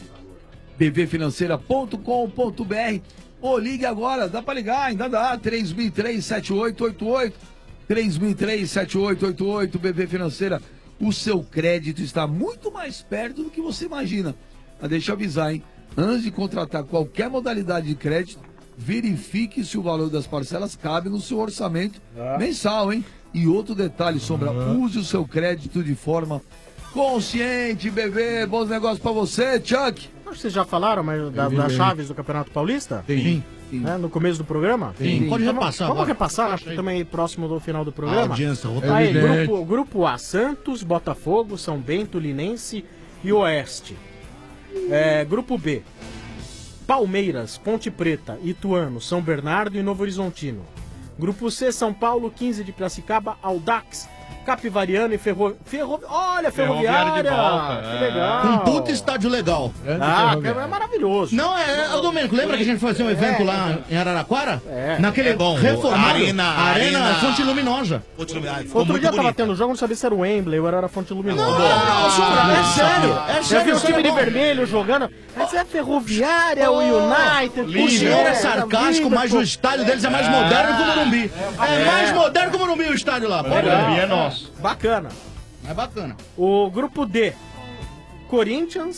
bvfinanceira.com.br ou ligue agora, dá pra ligar, ainda dá, 3003-7888, 3003-7888, BV Financeira. O seu crédito está muito mais perto do que você imagina. Mas deixa eu avisar, hein? Antes de contratar qualquer modalidade de crédito, verifique se o valor das parcelas cabe no seu orçamento mensal, hein? E outro detalhe, Sombra, use o seu crédito de forma consciente, BV. Bons negócios pra você, Chuck. Acho que vocês já falaram mas das chaves do Campeonato Paulista? Sim. No começo do programa? Sim. Pode Vamos- repassar Vamos agora. repassar, acho que estamos aí próximo do final do programa. audiência, Aí, evidente. grupo A, Santos, Botafogo, São Bento, Linense e Oeste. Grupo B, Palmeiras, Ponte Preta, Ituano, São Bernardo e Novo Horizontino. Grupo C, São Paulo, 15 de Piracicaba, Audax, Capivariano e Olha, Ferroviária! de volta, Que legal! Um puta estádio legal. É maravilhoso. Não, ô Domênico, lembra que a gente fazia um evento lá em Araraquara? Naquele É bom, reformado, Arena- Fonte Luminosa. Ficou Outro muito dia tava bonito. tendo jogo, não sabia se era o Wembley ou era a Fonte Luminosa. Não, Sombra, é sério. É Eu vi sério, o time de bom. vermelho jogando. Mas é Ferroviária, o United. O senhor é Liverpool, sarcástico, mas o estádio deles é mais moderno que o Morumbi. É mais moderno que o Morumbi o estádio lá. Pode ver. Morumbi é nosso. Bacana. É bacana. O grupo D, Corinthians,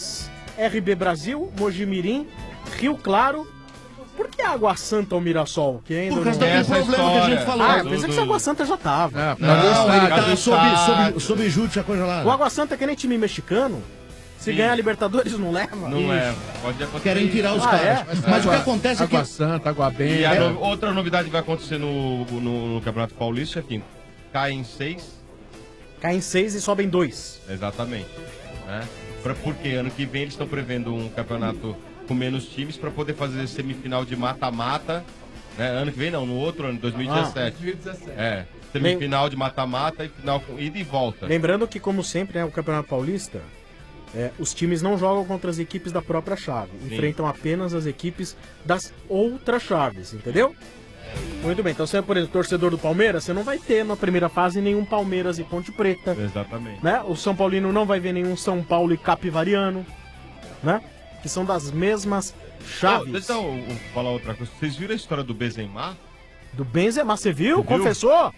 RB Brasil, Mojimirim, Rio Claro. Por que Água Santa ou Mirassol? Que ainda Por causa daquele problema que a gente falou. Ah, pensei que Água Santa já tava. Não, ele tá sob júdice, a coisa lá. O Água Santa é que nem time mexicano. Se ganhar a Libertadores, não leva? Não leva. Pode acontecer. Querem tirar os caras. Mas o que acontece é que... Água Santa, Água Benta. E a outra novidade que vai acontecer no Campeonato Paulista é que caem 6. Caem 6 e sobem 2. Exatamente. Né? Porque ano que vem eles estão prevendo um campeonato com menos times para poder fazer semifinal de mata-mata. Né? Ano que vem não, no outro ano, 2017. 2017. É, semifinal de mata-mata e final com ida e volta. Lembrando que, como sempre, né, o Campeonato Paulista, os times não jogam contra as equipes da própria chave. Sim. Enfrentam apenas as equipes das outras chaves, entendeu? Muito bem, então você é, por exemplo, torcedor do Palmeiras, você não vai ter na primeira fase nenhum Palmeiras e Ponte Preta. Exatamente. Né? O São Paulino não vai ver nenhum São Paulo e Capivariano, né? Que são das mesmas chaves. Deixa eu falar outra coisa. Vocês viram a história do Benzema? Do Benzema, você viu? Confessou?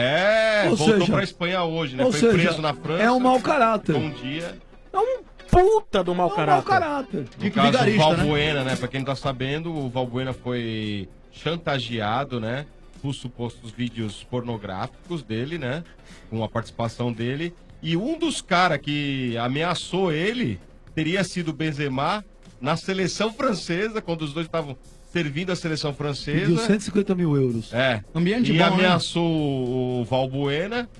É, Ou voltou seja- pra Espanha hoje, né? ou Foi seja, preso na França. é um mau caráter. Um dia. É um puta do mau caráter. No caso, o Valbuena, né? Pra quem não tá sabendo, o Valbuena foi chantageado, né? Por supostos vídeos pornográficos dele, né? Com a participação dele. E um dos caras que ameaçou ele teria sido o Benzema na seleção francesa, quando os dois estavam servindo a seleção francesa. Pediu 150 mil euros. É. Ambiente E bom, ameaçou o Valbuena.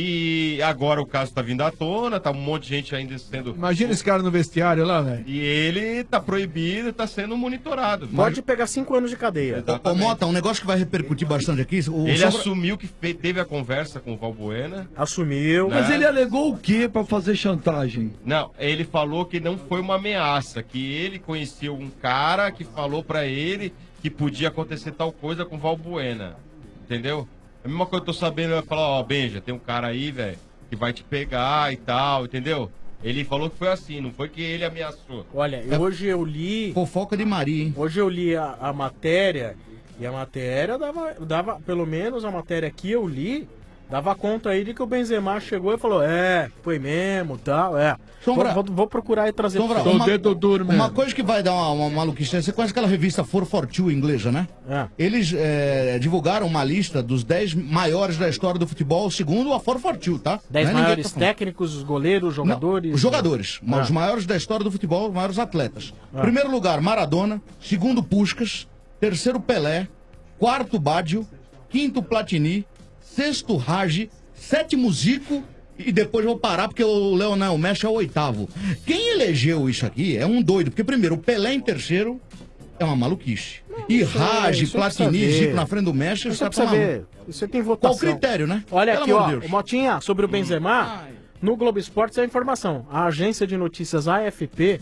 E agora o caso tá vindo à tona, tá um monte de gente ainda sendo... Imagina esse cara no vestiário lá, velho. E ele tá proibido, tá sendo monitorado. Pode pegar 5 anos de cadeia. Ô, Mota, um negócio que vai repercutir bastante aqui. Ele assumiu que teve a conversa com o Valbuena. Assumiu. Mas ele alegou o quê pra fazer chantagem? Não, ele falou que não foi uma ameaça, que ele conhecia um cara que falou pra ele que podia acontecer tal coisa com o Valbuena. Entendeu? A mesma coisa que eu tô sabendo, ele vai falar, ó, Benja, tem um cara aí, velho, que vai te pegar e tal, entendeu? Ele falou que foi assim, não foi que ele ameaçou. Olha, hoje eu li... Fofoca de Maria, hein? Hoje eu li a matéria, e a matéria dava, pelo menos a matéria que eu li, dava conta aí de que o Benzema chegou e falou, foi mesmo, tal, Sombra. Vou procurar e trazer Sombra, pra você. uma coisa que vai dar uma maluquice, você conhece aquela revista 442 inglesa, né? Eles divulgaram uma lista dos 10 maiores da história do futebol, segundo a 442, tá? 10 Não é ninguém maiores que tá falando. técnicos, os goleiros, jogadores... Os jogadores, Ah. os maiores da história do futebol, os maiores atletas. Primeiro lugar, Maradona. Segundo, Puskás. Terceiro, Pelé. Quarto, Baggio. Quinto, Platini. Sexto, Rage. Sétimo, Zico. E depois vou parar porque o Leonel Messi é o oitavo. Quem elegeu isso aqui é um doido. Porque primeiro, o Pelé em terceiro é uma maluquice. E Rage, isso Platini, precisa ver. Zico na frente do Messi, Isso você precisa tá maluco. ver. Isso aí tem votação. Qual o critério, né? Olha Pelo aqui, amor ó, de Deus. Motinha, sobre o Benzema, no Globo Esporte é a informação. A agência de notícias AFP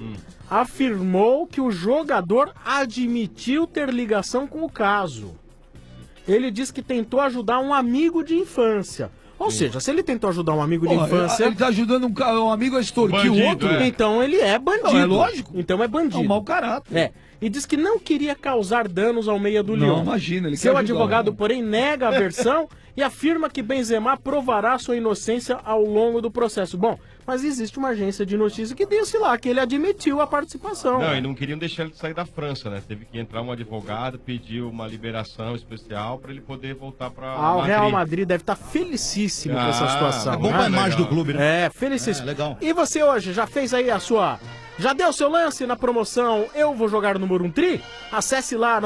afirmou que o jogador admitiu ter ligação com o caso. Ele diz que tentou ajudar um amigo de infância. Ou seja, se ele tentou ajudar um amigo de Pô, infância... ele tá ajudando um amigo a extorquir o outro? Então ele é bandido. Não, é lógico. Então é bandido. É um mau caráter. É. E diz que não queria causar danos ao meia do Não, Lyon. imagina, ele Seu quer ajudar, advogado, né? porém, nega a versão e afirma que Benzema provará sua inocência ao longo do processo. Bom, mas existe uma agência de notícias que disse lá que ele admitiu a participação. Não, e não queriam deixar ele sair da França, né? Teve que entrar um advogado, pediu uma liberação especial pra ele poder voltar pra O Real Madrid deve estar felicíssimo com essa situação. É bom pra né? imagem do clube, né? É, felicíssimo. É, legal. E você hoje, já fez aí a sua... Já deu seu lance na promoção Eu Vou Jogar no Moruntri? Acesse lá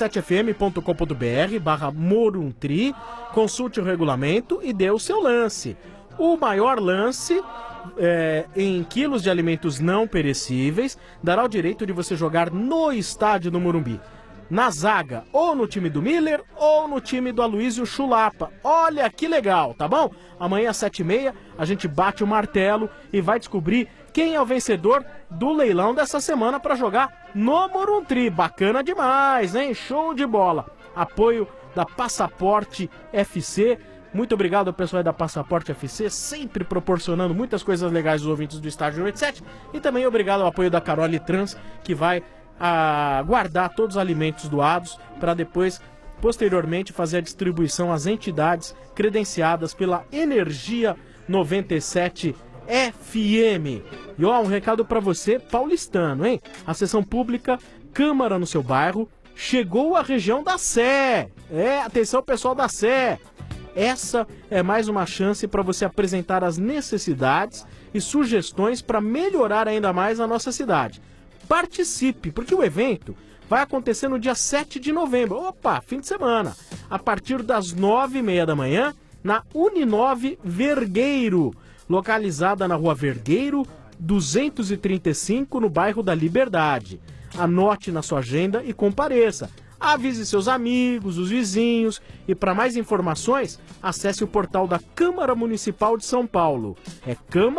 97fm.com.br/Moruntri, consulte o regulamento e dê o seu lance. O maior lance em quilos de alimentos não perecíveis dará o direito de você jogar no estádio do Morumbi. Na zaga, ou no time do Miller, ou no time do Aloysio Chulapa. Olha que legal, tá bom? Amanhã às 7h30 a gente bate o martelo e vai descobrir quem é o vencedor do leilão dessa semana para jogar no Moruntri. Bacana demais, hein? Show de bola. Apoio da Passaporte FC. Muito obrigado ao pessoal da Passaporte FC, sempre proporcionando muitas coisas legais aos ouvintes do Estádio 97. E também obrigado ao apoio da Carole Trans, que vai guardar todos os alimentos doados para depois, posteriormente, fazer a distribuição às entidades credenciadas pela Energia 97 FM. E ó, um recado pra você, paulistano, hein? A sessão pública Câmara no seu bairro chegou à região da Sé. Atenção pessoal da Sé. Essa é mais uma chance para você apresentar as necessidades e sugestões para melhorar ainda mais a nossa cidade. Participe, porque o evento vai acontecer no dia 7 de novembro. Opa, fim de semana. A partir das 9h30 da manhã, na Uninove Vergueiro, localizada na Rua Vergueiro, 235, no bairro da Liberdade. Anote na sua agenda e compareça. Avise seus amigos, os vizinhos e para mais informações, acesse o portal da Câmara Municipal de São Paulo. É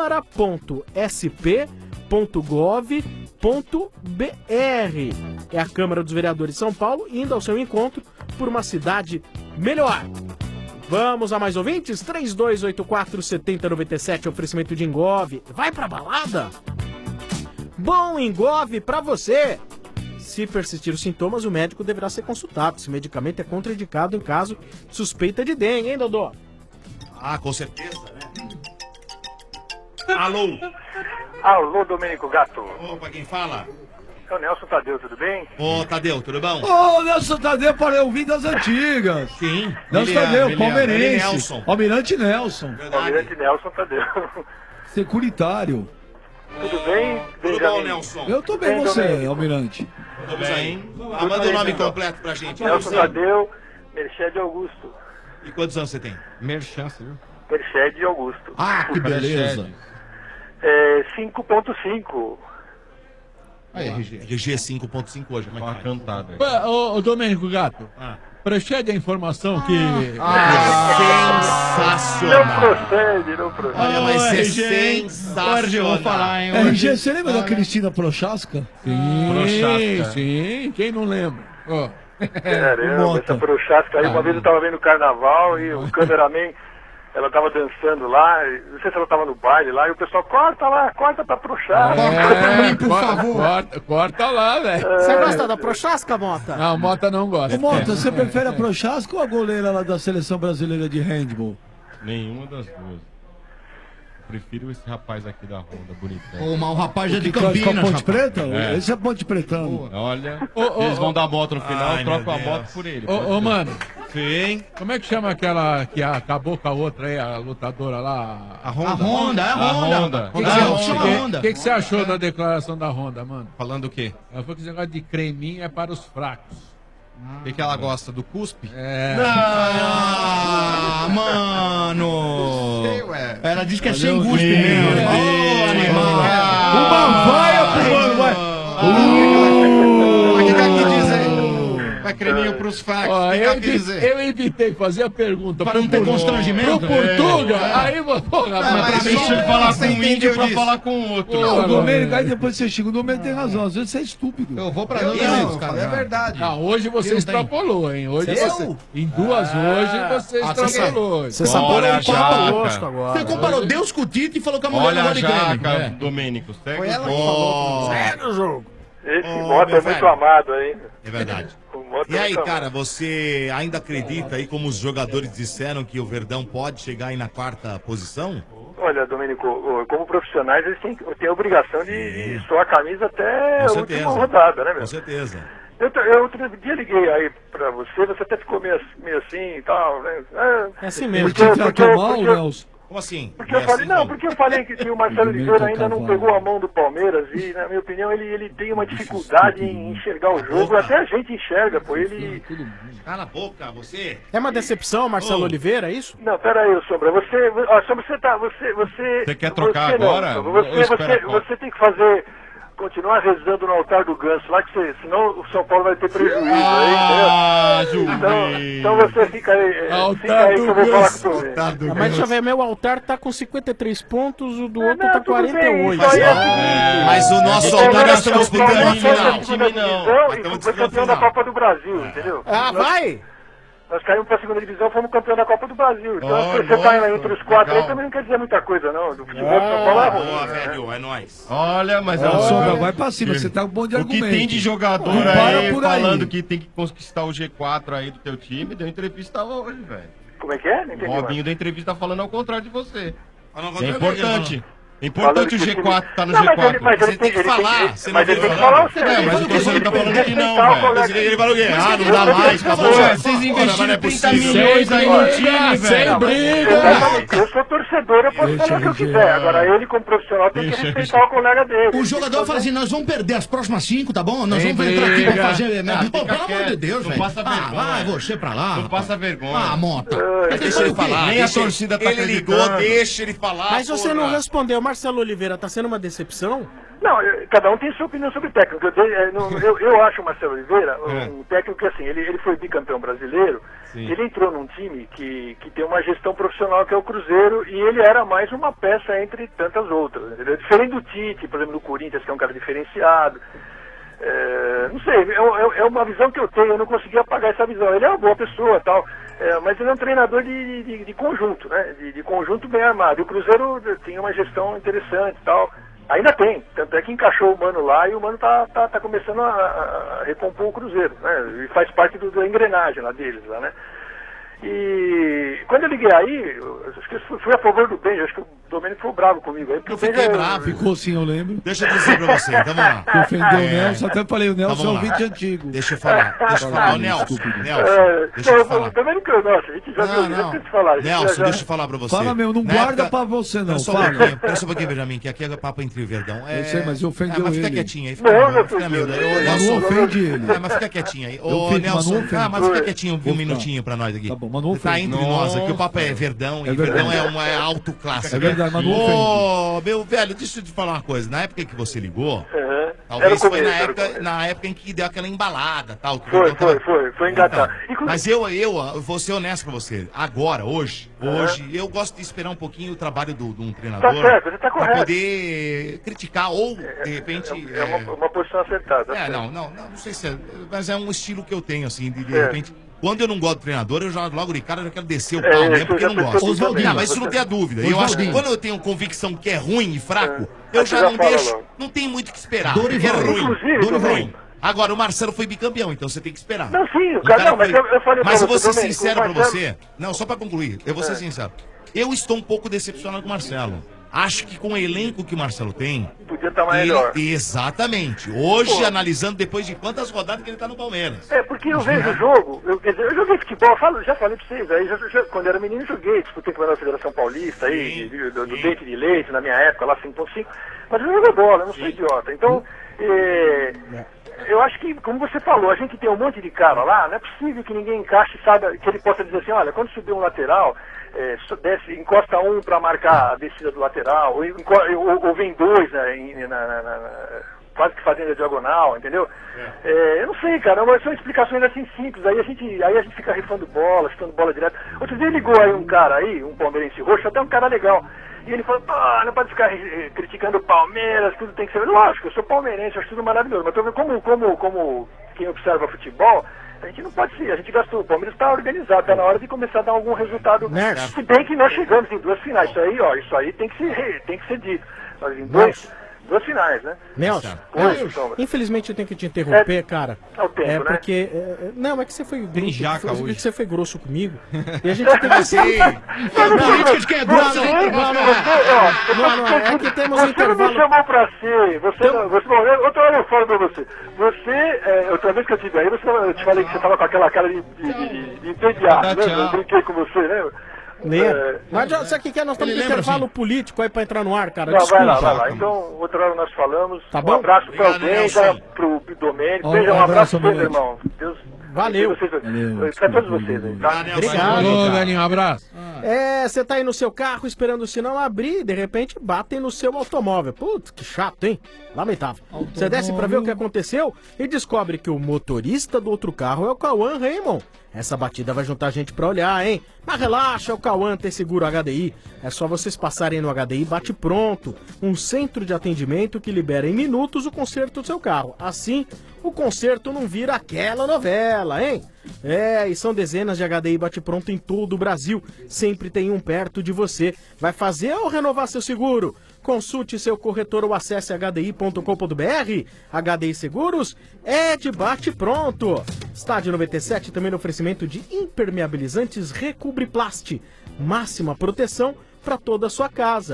câmara.sp.gov.br. É a Câmara dos Vereadores de São Paulo indo ao seu encontro por uma cidade melhor. Vamos a mais ouvintes? 3284-7097, oferecimento de Engov. Vai pra balada? Bom Engov pra você! Se persistir os sintomas, o médico deverá ser consultado. Esse medicamento é contraindicado em caso de suspeita de dengue, hein, Dodô? Ah, com certeza, né? Alô? Alô, Domênico Gato. Opa, quem fala? É o Nelson Tadeu, tudo bem? Ô, Tadeu, tudo bom? Ô, Nelson Tadeu, para eu ouvir das antigas. Sim. Nelson Tadeu, palmeirense. Nelson. Almirante Nelson. Almirante Nelson Tadeu. Securitário. Tudo bem, Tudo bom, Nelson? Eu tô bem, você, Domênico? Almirante. Tudo bem. Ah, manda o nome completo pra gente. Nelson Tadeu, Merched Augusto. E quantos anos você tem? Merchan, você viu? Merched Augusto. Ah, que beleza. 5.5. Aí, RG 5.5 hoje, como é que cantada. Ô, Domênico Gato, procede a informação que... sensacional. Não procede. Olha, mas é sensacional. Vou falar, hein? RG, você lembra da Cristina Prochaska? Sim, sim. Quem não lembra? Ó. Caramba, essa Prochaska aí, uma vez eu tava vendo o carnaval e o cameraman, ela tava dançando lá, não sei se ela tava no baile lá, e o pessoal, corta lá, corta pra Prochaska. Por favor. Corta lá, velho. Você gosta da Prochaska, Mota? Não, Mota não gosta. Ô, Mota, você prefere a Prochaska ou a goleira lá da Seleção Brasileira de Handball? Nenhuma das duas. Prefiro esse rapaz aqui da Honda, bonitão. Ô, mas o rapaz é de Que torce com a Campinas, Ponte rapaz. Preta? É. Esse é Ponte Pretano. Olha, eles vão dar moto no final, eu troco a moto por ele. Ô, mano. Sim. Como é que chama aquela que acabou com a outra aí, a lutadora lá? A Honda. A Honda, é a Honda. O que você achou da declaração da Honda, mano? Falando o quê? Ela falou que esse negócio de creminho é para os fracos. O que ela gosta? Do cuspe? É. Ah, mano. Sei, ué. Ela diz que é sem gosto mesmo. Ô, animal. Uma vaia pro mano, vai. O que quer que dizer? Vai creminho pros fracos. Ó, O que quer que dizer? eu evitei fazer a pergunta. Para não ter constrangimento. Pro Portuga, aí vou... Porra, Mas deixa eu falar com um índio pra falar com o outro. Não, o Domênico, aí depois você chega, o Domênico tem razão, às vezes você é estúpido. Eu vou pra Eu não, não, cara, é verdade. Ah, hoje você extrapolou, hein? Hoje você... Em duas hoje você extrapolou. Você saboreou o papo gosto agora. Você comparou Deus com o Tito e falou que a mulher Olha não a gosta de creme. jaca, Domênico. Segue Foi ela o que jogo. falou. Segue o jogo. Esse Mota é muito amado aí. É verdade. O Mota E é aí, muito cara, você ainda acredita aí, como os jogadores disseram, que o Verdão pode chegar aí na quarta posição? Olha, Domênico, como profissionais, eles têm a obrigação de suar a camisa até a última rodada, né, meu? Com certeza. Eu outro dia liguei aí pra você até ficou meio assim e tal, né? É assim mesmo. Ele te tratou mal, Nelson? Como assim? Porque eu falei, não, porque eu falei que o Marcelo Oliveira ainda não pegou a mão do Palmeiras e, na minha opinião, ele tem uma dificuldade em enxergar o jogo. Até a gente enxerga, pô. Ele. Cala a boca, você. É uma decepção, Marcelo Oliveira, é isso? Não, pera aí, Sombra. Sombra, você tá. Você quer trocar você não, agora? Sombra. Você tem que fazer. Continuar rezando no altar do Ganso lá, senão o São Paulo vai ter prejuízo aí, entendeu? Então você fica aí que eu vou falar com você. Mas deixa eu ver, meu altar tá com 53 pontos, o do outro tá tudo bem, 48. isso aí é seguinte. Mas o nosso altar nós estamos disputando a final. Segunda divisão e foi campeão da Copa do Brasil, entendeu? Ah, vai! Nós caímos pra segunda divisão, fomos campeão da Copa do Brasil. Então, se você tá entre os quatro aí, também não quer dizer muita coisa, não. Do futebol de São Paulo é ruim. Boa, velho, é nóis. Olha, mas é Ó, um Sombra, vai pra cima, você tá com um bom de O argumento. que tem de jogador Para aí por aí. falando que tem que conquistar o G4 aí do teu time, deu entrevista hoje, velho. Como é que é? Não O entendi Robinho mais. da entrevista falando ao contrário de você. Fala ao É contrário importante. Importante o G4 tá no Não, mas G4. ele- mas ele Você tem que ele falar. tem que- Você mas não ele viu tem que falando? falar o certo. Mas o torcedor tá falando que não, Respeitar o colega. velho. Ele falou o quê? Mas Ah, que não dá você- mais, acabou. Olha, Vocês não investiram é 30 possível. milhões aí no time, Sem velho. briga. Exatamente. Eu sou torcedor, eu posso falar o que eu quiser. Agora ele, como profissional, tem que respeitar o colega dele. O jogador fala assim, nós vamos perder as próximas 5, tá bom? Nós Tem vamos entrar aqui pra briga. fazer... Ah, Pô, fica pelo amor de quieto, Deus, não velho. passa vergonha. Vai você pra lá. Não passa vergonha. Ah, Mota. Deixa ele falar. Nem a deixa torcida tá ele ligou, acreditando. deixa ele falar. Mas você porra. não respondeu, Marcelo Oliveira, tá sendo uma decepção? Não, cada um tem sua opinião sobre técnico. Eu acho o Marcelo Oliveira um técnico que, assim, ele foi bicampeão brasileiro, ele entrou num time que tem uma gestão profissional que é o Cruzeiro, e ele era mais uma peça entre tantas outras. Entendeu? Diferente do Tite, por exemplo, do Corinthians, que é um cara diferenciado. Não sei, é uma visão que eu tenho, eu não consegui apagar essa visão. Ele é uma boa pessoa, tal, mas ele é um treinador de conjunto, né? De conjunto bem armado. E o Cruzeiro tinha uma gestão interessante e tal. Ainda tem, tanto é que encaixou o Mano lá e o Mano tá começando a recompor o Cruzeiro, né? E faz parte da engrenagem lá deles, lá, né? E quando eu liguei aí, eu acho que eu fui a favor do Benja, acho que o Domênico ficou bravo comigo. Aí, porque Eu o Benja fiquei bravo. Ficou sim, eu lembro. Deixa eu dizer pra você, então vamos lá. Ofendeu o Nelson, até falei, o Nelson é vamos um lá. vídeo antigo. Deixa eu falar. Ô, Nelson, deixa eu falar. O Domênico, nossa, a gente já viu te falar. Nelson, deixa eu falar pra você. Fala mesmo, não Na guarda época- pra você não, Pera só fala. Pera só um pouquinho, Benjamin, que aqui é papo entre o Verdão. Eu sei, mas ofendeu mas fica ele. quietinho aí. Não, não Fica ofendeu, miúdo. né? Eu Mas não ofende ele. Mas fica quietinho aí. Eu Ô, ofendo, mas não Nelson, ofende. mas fica quietinho um minutinho pra nós aqui. Tá bom, mas não Tá ofende. entre nós aqui, o papo é Verdão, e Verdão é alto classe. É verdade, mas não Ô, meu velho, deixa eu te falar uma coisa. Na época que você ligou, Era talvez o foi começo, na era o época, começo. na época em que deu aquela embalada, tal. que o Foi, Verdão tava- foi engatado. Então, mas eu vou ser honesto pra você. Agora, hoje, eu gosto de esperar um pouquinho o trabalho de um treinador. Tá certo, você tá pra correto. poder criticar ou, de repente... É uma posição acertada. não sei se é, mas é um estilo que eu tenho, assim, de É. repente... Quando eu não gosto do treinador, eu já logo de cara já quero descer o É, pau isso mesmo, porque eu eu já não gosto. percebi Não, mas isso também. não tem a dúvida. Eu acho que Oswaldinho. quando eu tenho convicção que é ruim e fraco, eu Aí já você já não fala deixo, logo. não tem muito o que esperar. Dorival. porque é ruim. Inclusive, Dorival. também. Agora, o Marcelo foi bicampeão, então você tem que esperar. Não, sim, o O cara, não, mas foi- eu falei Mas pra eu vou você, ser Domênico, sincero o pra Marcelo- você. Não, só pra concluir. Eu vou ser sincero. Eu estou um pouco decepcionado com o Marcelo. Acho que com o elenco que o Marcelo tem... Podia estar melhor. Exatamente. Hoje, Pô. analisando depois de quantas rodadas que ele tá no Palmeiras. Porque eu vejo o jogo, quer dizer, eu joguei futebol, já falei pra vocês, aí quando era menino joguei, disputei com a Federação Paulista, aí, do dente de leite, na minha época, lá 5.5, mas eu joguei bola, eu não sou idiota. Então, eu acho que, como você falou, a gente tem um monte de cara lá, não é possível que ninguém encaixe, sabe, que ele possa dizer assim, olha, quando subir um lateral, desce, encosta um para marcar a descida do lateral, ou vem dois, né, quase que fazendo a diagonal, entendeu? Eu não sei, cara, mas são explicações assim simples, aí a gente fica rifando bola, chutando bola direto. Outro dia ligou aí um cara aí, um palmeirense roxo, até um cara legal, e ele falou, não pode ficar criticando o Palmeiras, tudo tem que ser... Lógico, eu sou palmeirense, eu acho tudo maravilhoso, mas tô vendo como quem observa futebol, a gente não pode ser, a gente gastou, o Palmeiras está organizado, está na hora de começar a dar algum resultado, se bem que nós chegamos em 2 finais, isso aí tem que ser dito, nós em duas finais, né? Nelson, Oi, Sombra. infelizmente eu tenho que te interromper, cara. É o tempo, né? porque. Não, é que você foi grosso. jaca foi, hoje. que você foi grosso comigo. E a gente tem que. Política de quem é grosso. Não, é que temos um Você não me intervalo. chamou pra ser. Outra hora eu falo pra você. Outra vez que eu estive aí, eu te falei que você tava com aquela cara de entediado, né? Eu brinquei com você, né? Mas sabe o que é? Nós estamos no intervalo político aí pra entrar no ar, cara. Não, vai Desculpa. lá. Então, outra hora nós falamos. Tá Um bom? abraço pro Obrigado, Benja, Nelson. pro Domênico. Um Benja, um abraço abraço, pra você, Domênico. irmão. Deus. Valeu. Pra todos vocês aí, tá? Obrigado. Alô, cara. velhinho, um abraço. Você tá aí no seu carro esperando o sinal abrir e de repente batem no seu automóvel. Putz, que chato, hein? Lamentável. Você desce pra ver o que aconteceu e descobre que o motorista do outro carro é o Cauã Raymond. Essa batida vai juntar gente pra olhar, hein? Mas relaxa, o Cauã tem seguro HDI. É só vocês passarem no HDI Bate Pronto, um centro de atendimento que libera em minutos o conserto do seu carro. Assim, o conserto não vira aquela novela, hein? E são dezenas de HDI Bate Pronto em todo o Brasil. Sempre tem um perto de você. Vai fazer ou renovar seu seguro? Consulte seu corretor ou acesse hdi.com.br. HDI Seguros é de Bate Pronto. Estádio 97 também no oferecimento de impermeabilizantes Recubriplast. Máxima proteção para toda a sua casa.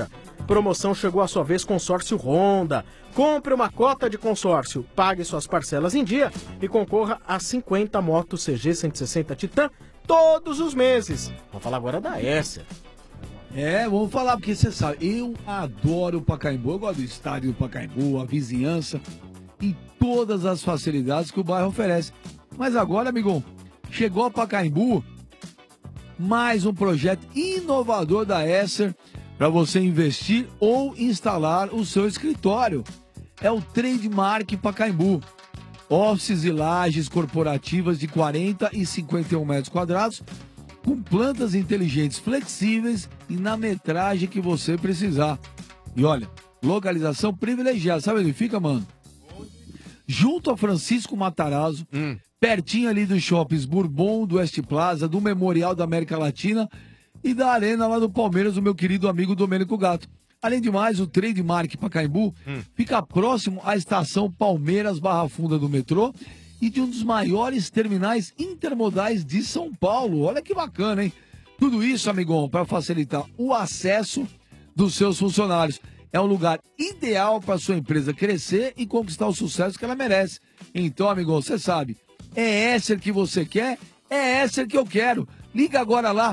promoção chegou à sua vez Consórcio Honda. Compre uma cota de consórcio, pague suas parcelas em dia e concorra a 50 motos CG 160 Titan todos os meses. Vamos falar agora da Esser. Vamos falar, porque você sabe, eu adoro o Pacaembu, eu gosto do estádio do Pacaembu, a vizinhança e todas as facilidades que o bairro oferece. Mas agora, amigão, chegou a Pacaembu mais um projeto inovador da Esser para você investir ou instalar o seu escritório. É o Trademark Pacaembu. Offices e lajes corporativas de 40 e 51 metros quadrados, com plantas inteligentes flexíveis e na metragem que você precisar. E olha, localização privilegiada. Sabe onde fica, mano? Junto a Francisco Matarazzo, pertinho ali dos shoppings Bourbon, do West Plaza, do Memorial da América Latina e da arena lá do Palmeiras, do meu querido amigo Domênico Gato. Além de mais, o Trademark Pacaembu fica próximo à estação Palmeiras Barra Funda do metrô e de um dos maiores terminais intermodais de São Paulo. Olha que bacana, hein? Tudo isso, amigão, para facilitar o acesso dos seus funcionários. É um lugar ideal para sua empresa crescer e conquistar o sucesso que ela merece. Então, amigão, você sabe, é Esser que você quer, é Esser que eu quero. Liga agora lá,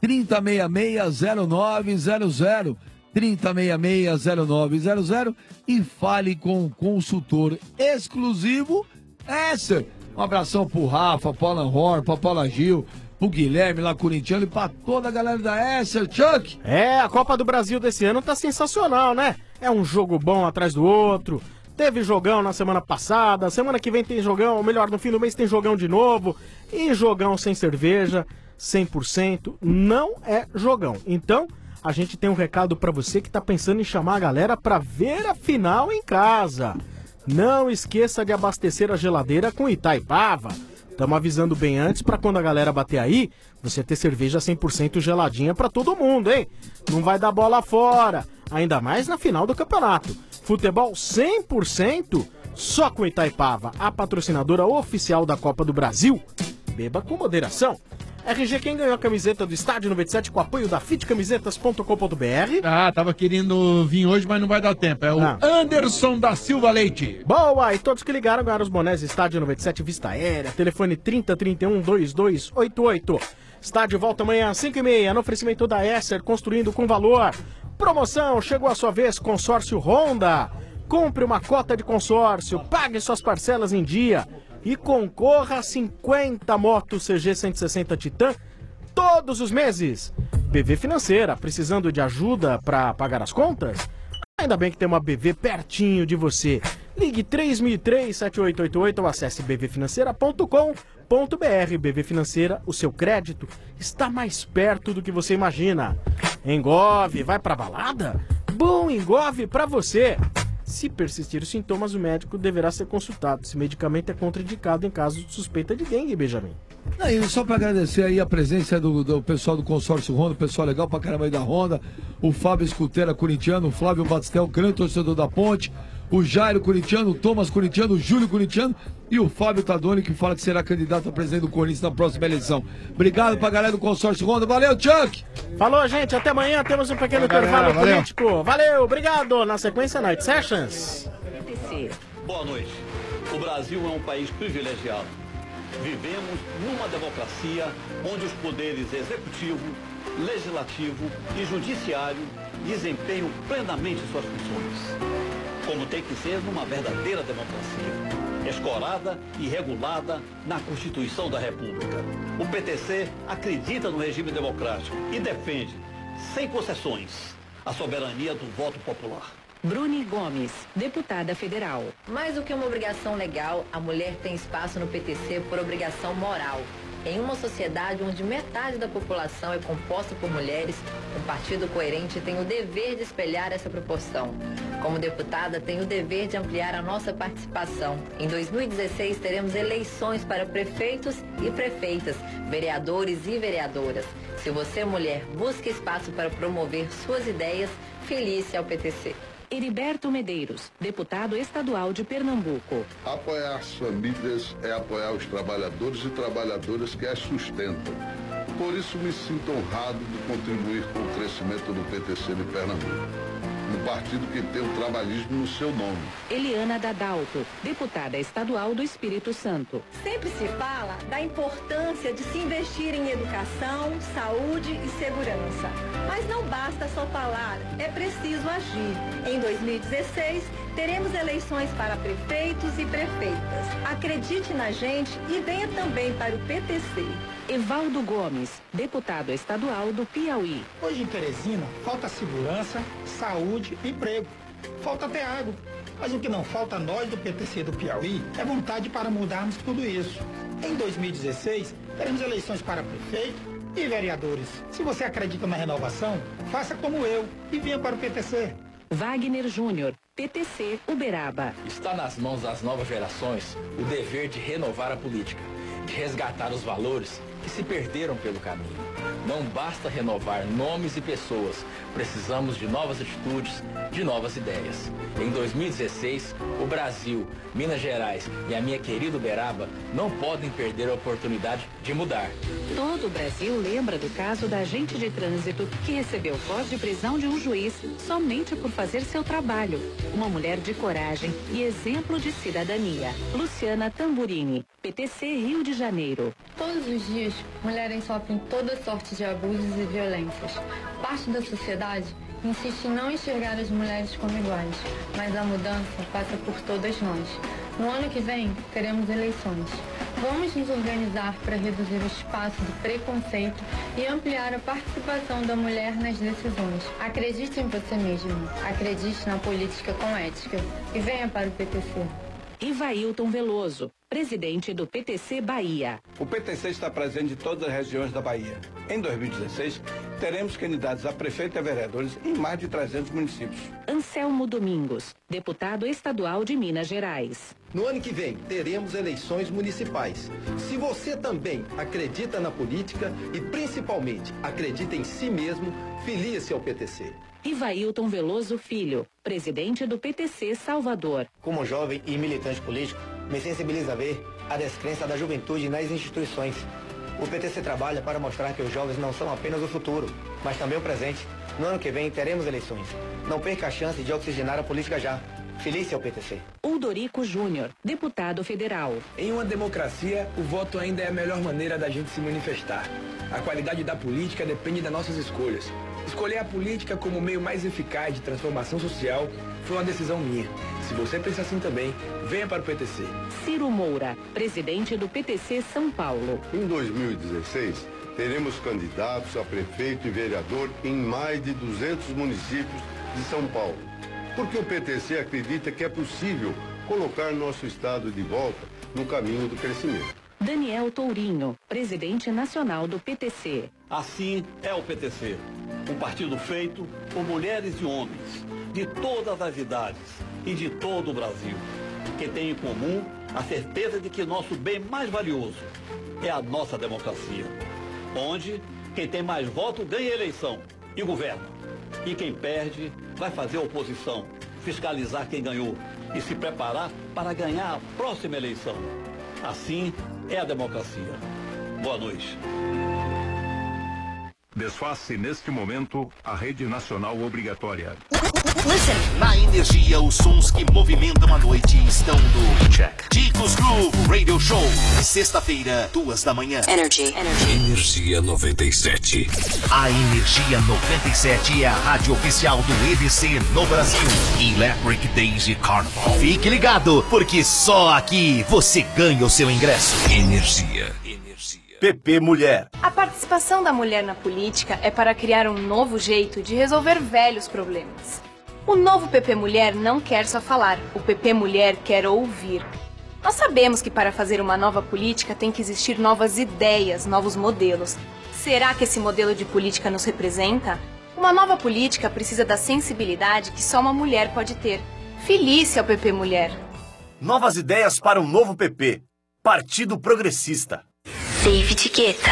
3066-0900, 3066-0900 e fale com um consultor exclusivo Esser. Um abração pro Rafa, pro Alan Horn, pro Paula Gil, pro Guilherme lá corintiano e pra toda a galera da Esser. Chuck! A Copa do Brasil desse ano tá sensacional, né? É um jogo bom atrás do outro. Teve jogão na semana passada, semana que vem tem jogão, ou melhor, no fim do mês tem jogão de novo. E jogão sem cerveja, 100%, não é jogão. Então, a gente tem um recado pra você que tá pensando em chamar a galera pra ver a final em casa. Não esqueça de abastecer a geladeira com Itaipava. Estamos avisando bem antes para quando a galera bater aí, você ter cerveja 100% geladinha para todo mundo, hein? Não vai dar bola fora, ainda mais na final do campeonato. Futebol 100% só com Itaipava, a patrocinadora oficial da Copa do Brasil. Beba com moderação. RG, quem ganhou a camiseta do Estádio 97 com apoio da fitcamisetas.com.br? Tava querendo vir hoje, mas não vai dar tempo. É o Anderson da Silva Leite. Boa! E todos que ligaram ganharam os bonés Estádio 97 Vista Aérea, telefone 3031-2288. Estádio volta amanhã às 5h30, no oferecimento da Esser, construindo com valor. Promoção, chegou a sua vez, Consórcio Honda. Compre uma cota de consórcio, pague suas parcelas em dia e concorra a 50 motos CG 160 Titan todos os meses. BV Financeira, precisando de ajuda para pagar as contas? Ainda bem que tem uma BV pertinho de você. Ligue 3003-7888 ou acesse bvfinanceira.com.br. BV Financeira, o seu crédito está mais perto do que você imagina. Engove, vai pra balada? Bom Engove pra você! Se persistir os sintomas, o médico deverá ser consultado. Esse medicamento é contraindicado em caso de suspeita de dengue, Benjamin. E só para agradecer aí a presença do pessoal do Consórcio Honda, o pessoal legal pra caramba aí da Honda, o Fábio Escuteira corintiano, o Flávio Batistel, grande torcedor da Ponte, o Jairo corintiano, o Thomas corintiano, o Júlio corintiano e o Fábio Tadoni, que fala que será candidato a presidente do Corinthians na próxima eleição. Obrigado pra galera do Consórcio Honda. Valeu, Chuck! Falou, gente. Até amanhã. Temos um pequeno intervalo político. Valeu, obrigado. Na sequência, Night Sessions. Boa noite. O Brasil é um país privilegiado. Vivemos numa democracia onde os poderes executivo, legislativo e judiciário desempenham plenamente suas funções, como tem que ser numa verdadeira democracia, escorada e regulada na Constituição da República. O PTC acredita no regime democrático e defende, sem concessões, a soberania do voto popular. Bruni Gomes, deputada federal. Mais do que uma obrigação legal, a mulher tem espaço no PTC por obrigação moral. Em uma sociedade onde metade da população é composta por mulheres, um partido coerente tem o dever de espelhar essa proporção. Como deputada, tenho o dever de ampliar a nossa participação. Em 2016, teremos eleições para prefeitos e prefeitas, vereadores e vereadoras. Se você, mulher, busca espaço para promover suas ideias, filie-se ao PTC. Heriberto Medeiros, deputado estadual de Pernambuco. Apoiar as famílias é apoiar os trabalhadores e trabalhadoras que as sustentam. Por isso me sinto honrado de contribuir com o crescimento do PTC de Pernambuco. partido que tem o trabalhismo no seu nome. Eliana Dadalto, deputada estadual do Espírito Santo. Sempre se fala da importância de se investir em educação, saúde e segurança. Mas não basta só falar, é preciso agir. Em 2016, teremos eleições para prefeitos e prefeitas. Acredite na gente e venha também para o PTC. Evaldo Gomes, deputado estadual do Piauí. Hoje em Teresina, falta segurança, saúde e emprego. Falta até água. Mas o que não falta a nós do PTC do Piauí é vontade para mudarmos tudo isso. Em 2016, teremos eleições para prefeito e vereadores. Se você acredita na renovação, faça como eu e venha para o PTC. Wagner Júnior, PTC Uberaba. Está nas mãos das novas gerações o dever de renovar a política, de resgatar os valores que se perderam pelo caminho. Não basta renovar nomes e pessoas, precisamos de novas atitudes, de novas ideias. Em 2016, o Brasil, Minas Gerais e a minha querida Uberaba não podem perder a oportunidade de mudar. Todo o Brasil lembra do caso da agente de trânsito que recebeu voz de prisão de um juiz somente por fazer seu trabalho. Uma mulher de coragem e exemplo de cidadania. Luciana Tamburini, PTC Rio de Janeiro. Todos os dias, mulheres sofrem toda sorte de abusos e violências. Parte da sociedade insiste em não enxergar as mulheres como iguais, mas a mudança passa por todas nós. No ano que vem, teremos eleições. Vamos nos organizar para reduzir o espaço de preconceito e ampliar a participação da mulher nas decisões. Acredite em você mesmo, acredite na política com ética e venha para o PTC. Ivailton Veloso, presidente do PTC Bahia. O PTC está presente em todas as regiões da Bahia. Em 2016, teremos candidatos a prefeito e a vereadores em mais de 300 municípios. Anselmo Domingos, deputado estadual de Minas Gerais. No ano que vem, teremos eleições municipais. Se você também acredita na política e, principalmente, acredita em si mesmo, filie-se ao PTC. Ivailton Veloso Filho, presidente do PTC Salvador. Como jovem e militante político, me sensibiliza a ver a descrença da juventude nas instituições. O PTC trabalha para mostrar que os jovens não são apenas o futuro, mas também o presente. No ano que vem teremos eleições. Não perca a chance de oxigenar a política já. Filie-se ao PTC. Uldorico Júnior, deputado federal. Em uma democracia, o voto ainda é a melhor maneira da gente se manifestar. A qualidade da política depende das nossas escolhas. Escolher a política como o meio mais eficaz de transformação social foi uma decisão minha. Se você pensa assim também, venha para o PTC. Ciro Moura, presidente do PTC São Paulo. Em 2016, teremos candidatos a prefeito e vereador em mais de 200 municípios de São Paulo. Porque o PTC acredita que é possível colocar nosso estado de volta no caminho do crescimento. Daniel Tourinho, presidente nacional do PTC. Assim é o PTC, um partido feito por mulheres e homens de todas as idades e de todo o Brasil, que tem em comum a certeza de que nosso bem mais valioso é a nossa democracia, onde quem tem mais voto ganha eleição e governa, e quem perde vai fazer oposição, fiscalizar quem ganhou e se preparar para ganhar a próxima eleição. Assim é a democracia. Boa noite. Desfaça neste momento a rede nacional obrigatória. Na Energia, os sons que movimentam a noite estão no Check. Ticos Groove Radio Show. Sexta-feira, 2 da manhã. Energia 97. A Energia 97 é a rádio oficial do EDC no Brasil. Electric Daisy Carnival. Fique ligado, porque só aqui você ganha o seu ingresso. Energia. PP Mulher. A participação da mulher na política é para criar um novo jeito de resolver velhos problemas. O novo PP Mulher não quer só falar, o PP Mulher quer ouvir. Nós sabemos que para fazer uma nova política tem que existir novas ideias, novos modelos. Será que esse modelo de política nos representa? Uma nova política precisa da sensibilidade que só uma mulher pode ter. Filie-se ao PP Mulher. Novas ideias para um novo PP. Partido Progressista. David Guetta.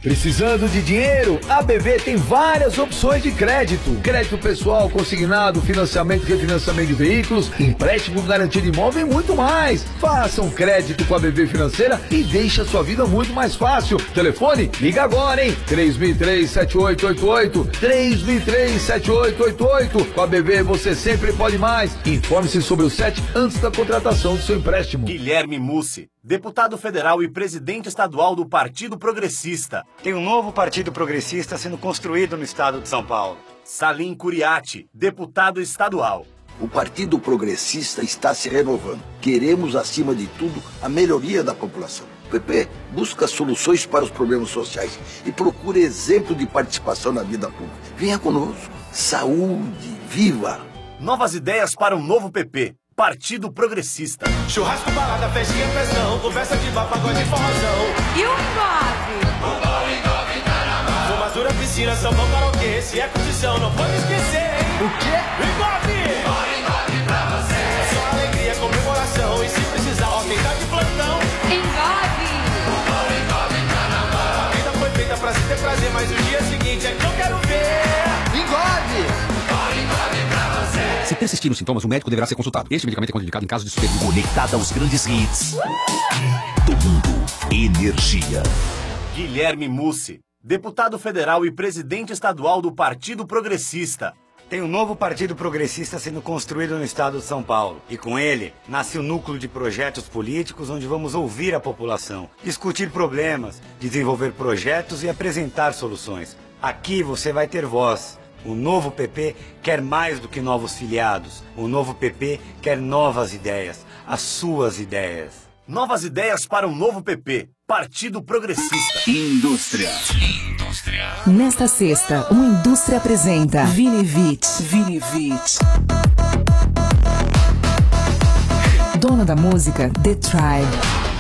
Precisando de dinheiro? A BV tem várias opções de crédito. Crédito pessoal, consignado, financiamento e refinanciamento de veículos, empréstimo garantido de imóvel e muito mais. Faça um crédito com a BV Financeira e deixe a sua vida muito mais fácil. Telefone? Liga agora, hein? 3003-7888. 3003-7888. Com a BV você sempre pode mais. Informe-se sobre o SET antes da contratação do seu empréstimo. Guilherme Mussi, deputado federal e presidente estadual do Partido Progressista. Tem um novo Partido Progressista sendo construído no estado de São Paulo. Salim Curiati, deputado estadual. O Partido Progressista está se renovando. Queremos, acima de tudo, a melhoria da população. O PP busca soluções para os problemas sociais e procura exemplo de participação na vida pública. Venha conosco. Saúde, viva! Novas ideias para um novo PP. Partido Progressista. Churrasco, balada, festinha, pressão, conversa de bar, pagode e forrozão. E o engove? O bom engove tá na mão. Formatura, piscina, sambão, karaokê, se é condição, não pode esquecer, hein? O quê? Engove! O bom engove pra você. É só alegria, comemoração, e se precisar, ó, quem tá de plantão. Engove! O bom engove tá na mão. A vida foi feita pra se ter prazer, mas o dia seguinte é que eu quero ver. Engove! Se persistir os sintomas, o médico deverá ser consultado. Este medicamento é contraindicado em caso de suspeita. Conectada aos grandes hits do mundo. Energia. Guilherme Mussi, deputado federal e presidente estadual do Partido Progressista. Tem um novo Partido Progressista sendo construído no estado de São Paulo. E com ele, nasce o núcleo de projetos políticos onde vamos ouvir a população, discutir problemas, desenvolver projetos e apresentar soluções. Aqui você vai ter voz. O novo PP quer mais do que novos filiados. O novo PP quer novas ideias, as suas ideias. Novas ideias para um novo PP. Partido Progressista. Indústria. Nesta sexta, uma indústria apresenta Vinivit. Dono da música, The Tribe.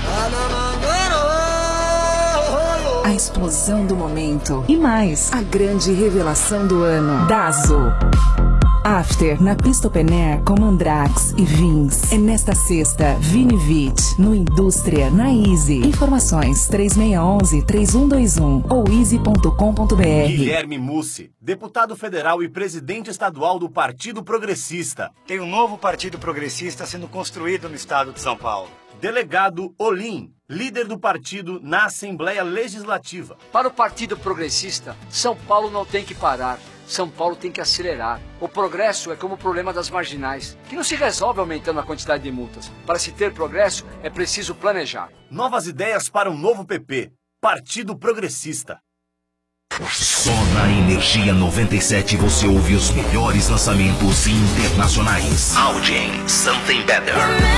A explosão do momento. E mais, a grande revelação do ano. Dazo. After, na pista Open Air com Mandrax e Vins. É nesta sexta, Vinivit, no Indústria, na Easy. Informações 3611-3121 ou easy.com.br. Guilherme Mussi, deputado federal e presidente estadual do Partido Progressista. Tem um novo Partido Progressista sendo construído no estado de São Paulo. Delegado Olim, líder do partido na Assembleia Legislativa. Para o Partido Progressista, São Paulo não tem que parar. São Paulo tem que acelerar. O progresso é como o problema das marginais, que não se resolve aumentando a quantidade de multas. Para se ter progresso, é preciso planejar. Novas ideias para um novo PP. Partido Progressista. Só na Energia 97 você ouve os melhores lançamentos internacionais. Audien, Something Better.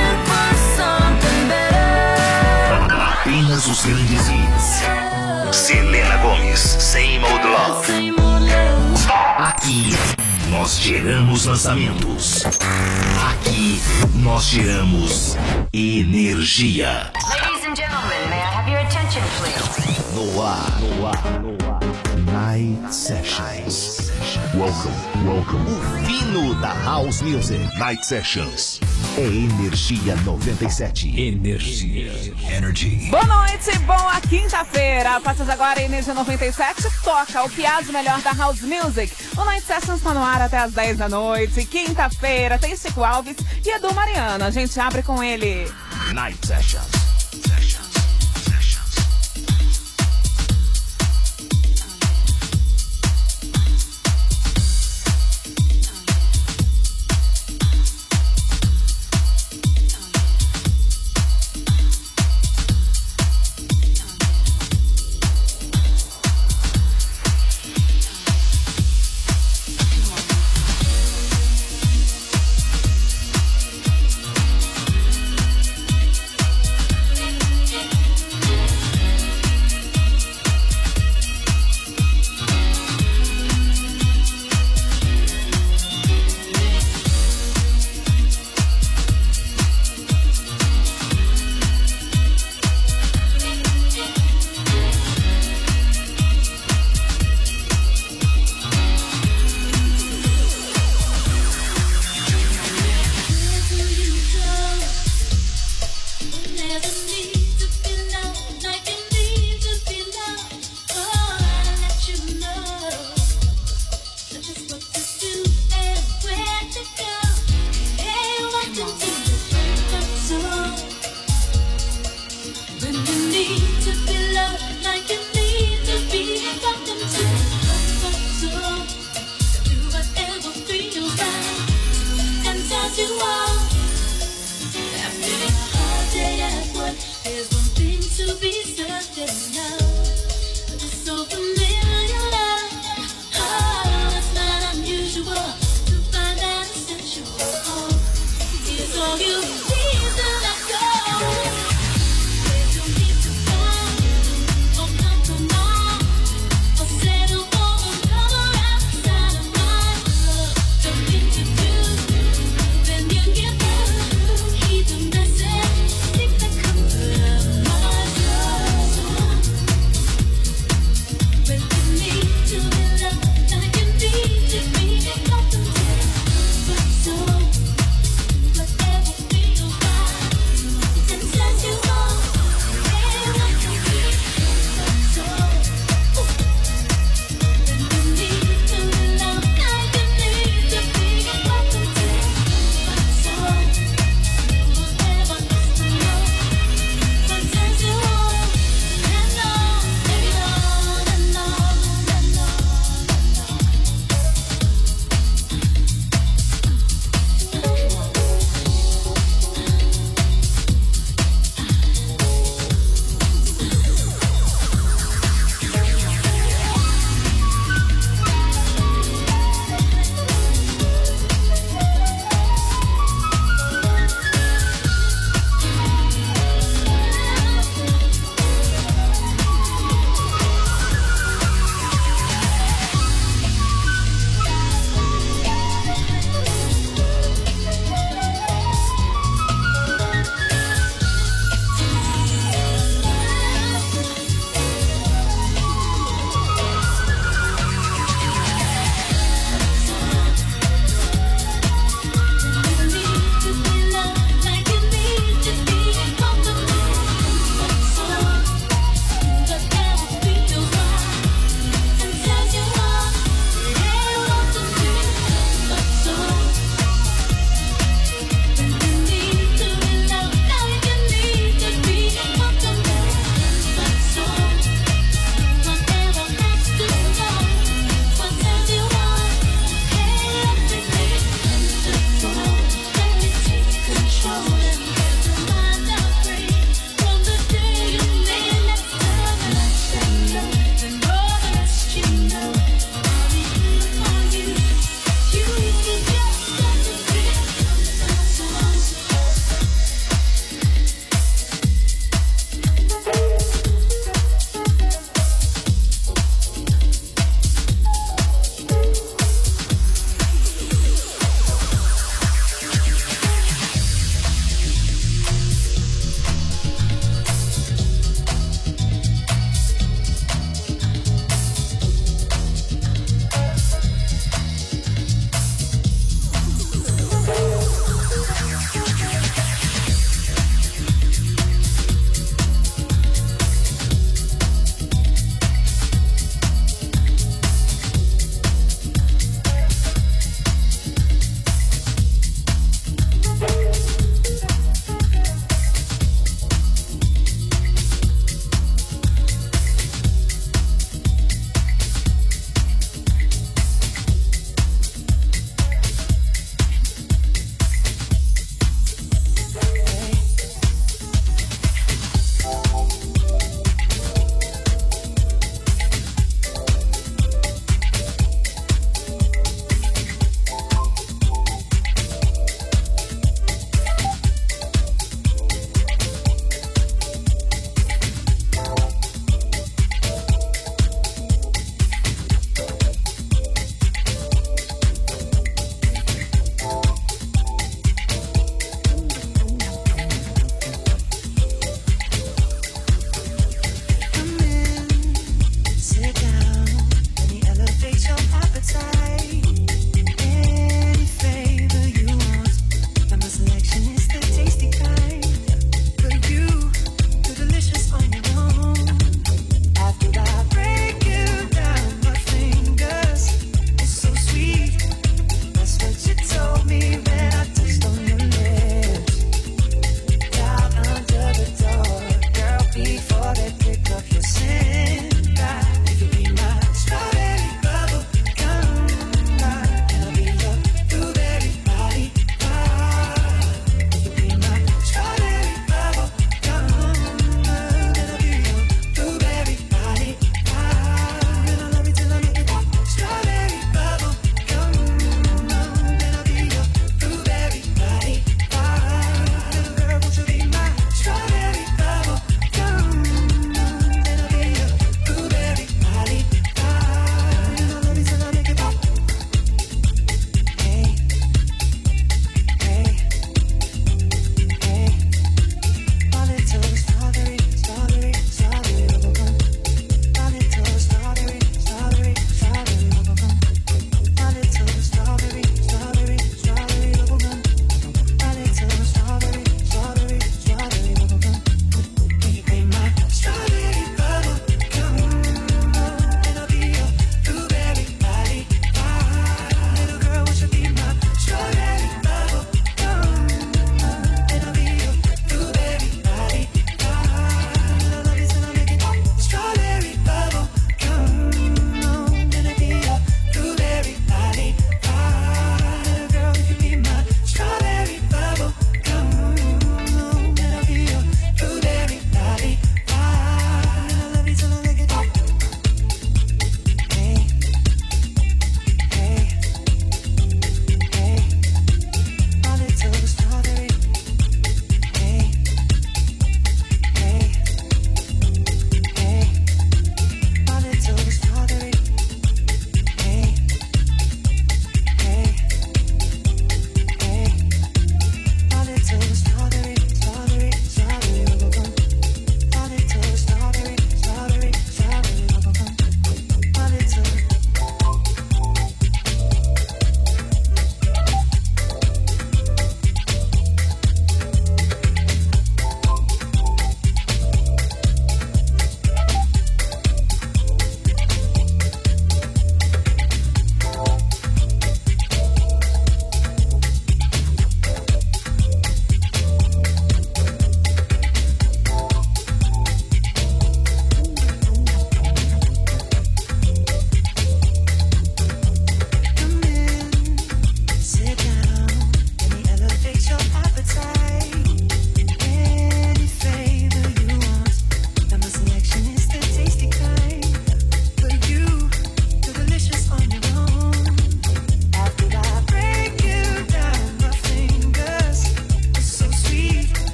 Apenas os grandes hits. Selena Gomez, Same Old Love. Aqui nós geramos lançamentos. Aqui nós geramos energia. Ladies and gentlemen, may I have your attention, please? No ar. Night Sessions. Welcome. O fino da House Music. Night Sessions. É Energia 97. Energy. Boa noite, boa quinta-feira. A partir de agora, a Energia 97 toca o piado melhor da House Music. O Night Sessions está no ar até as 10 da noite. Quinta-feira tem Chico Alves e Edu Mariano. A gente abre com ele. Night Sessions.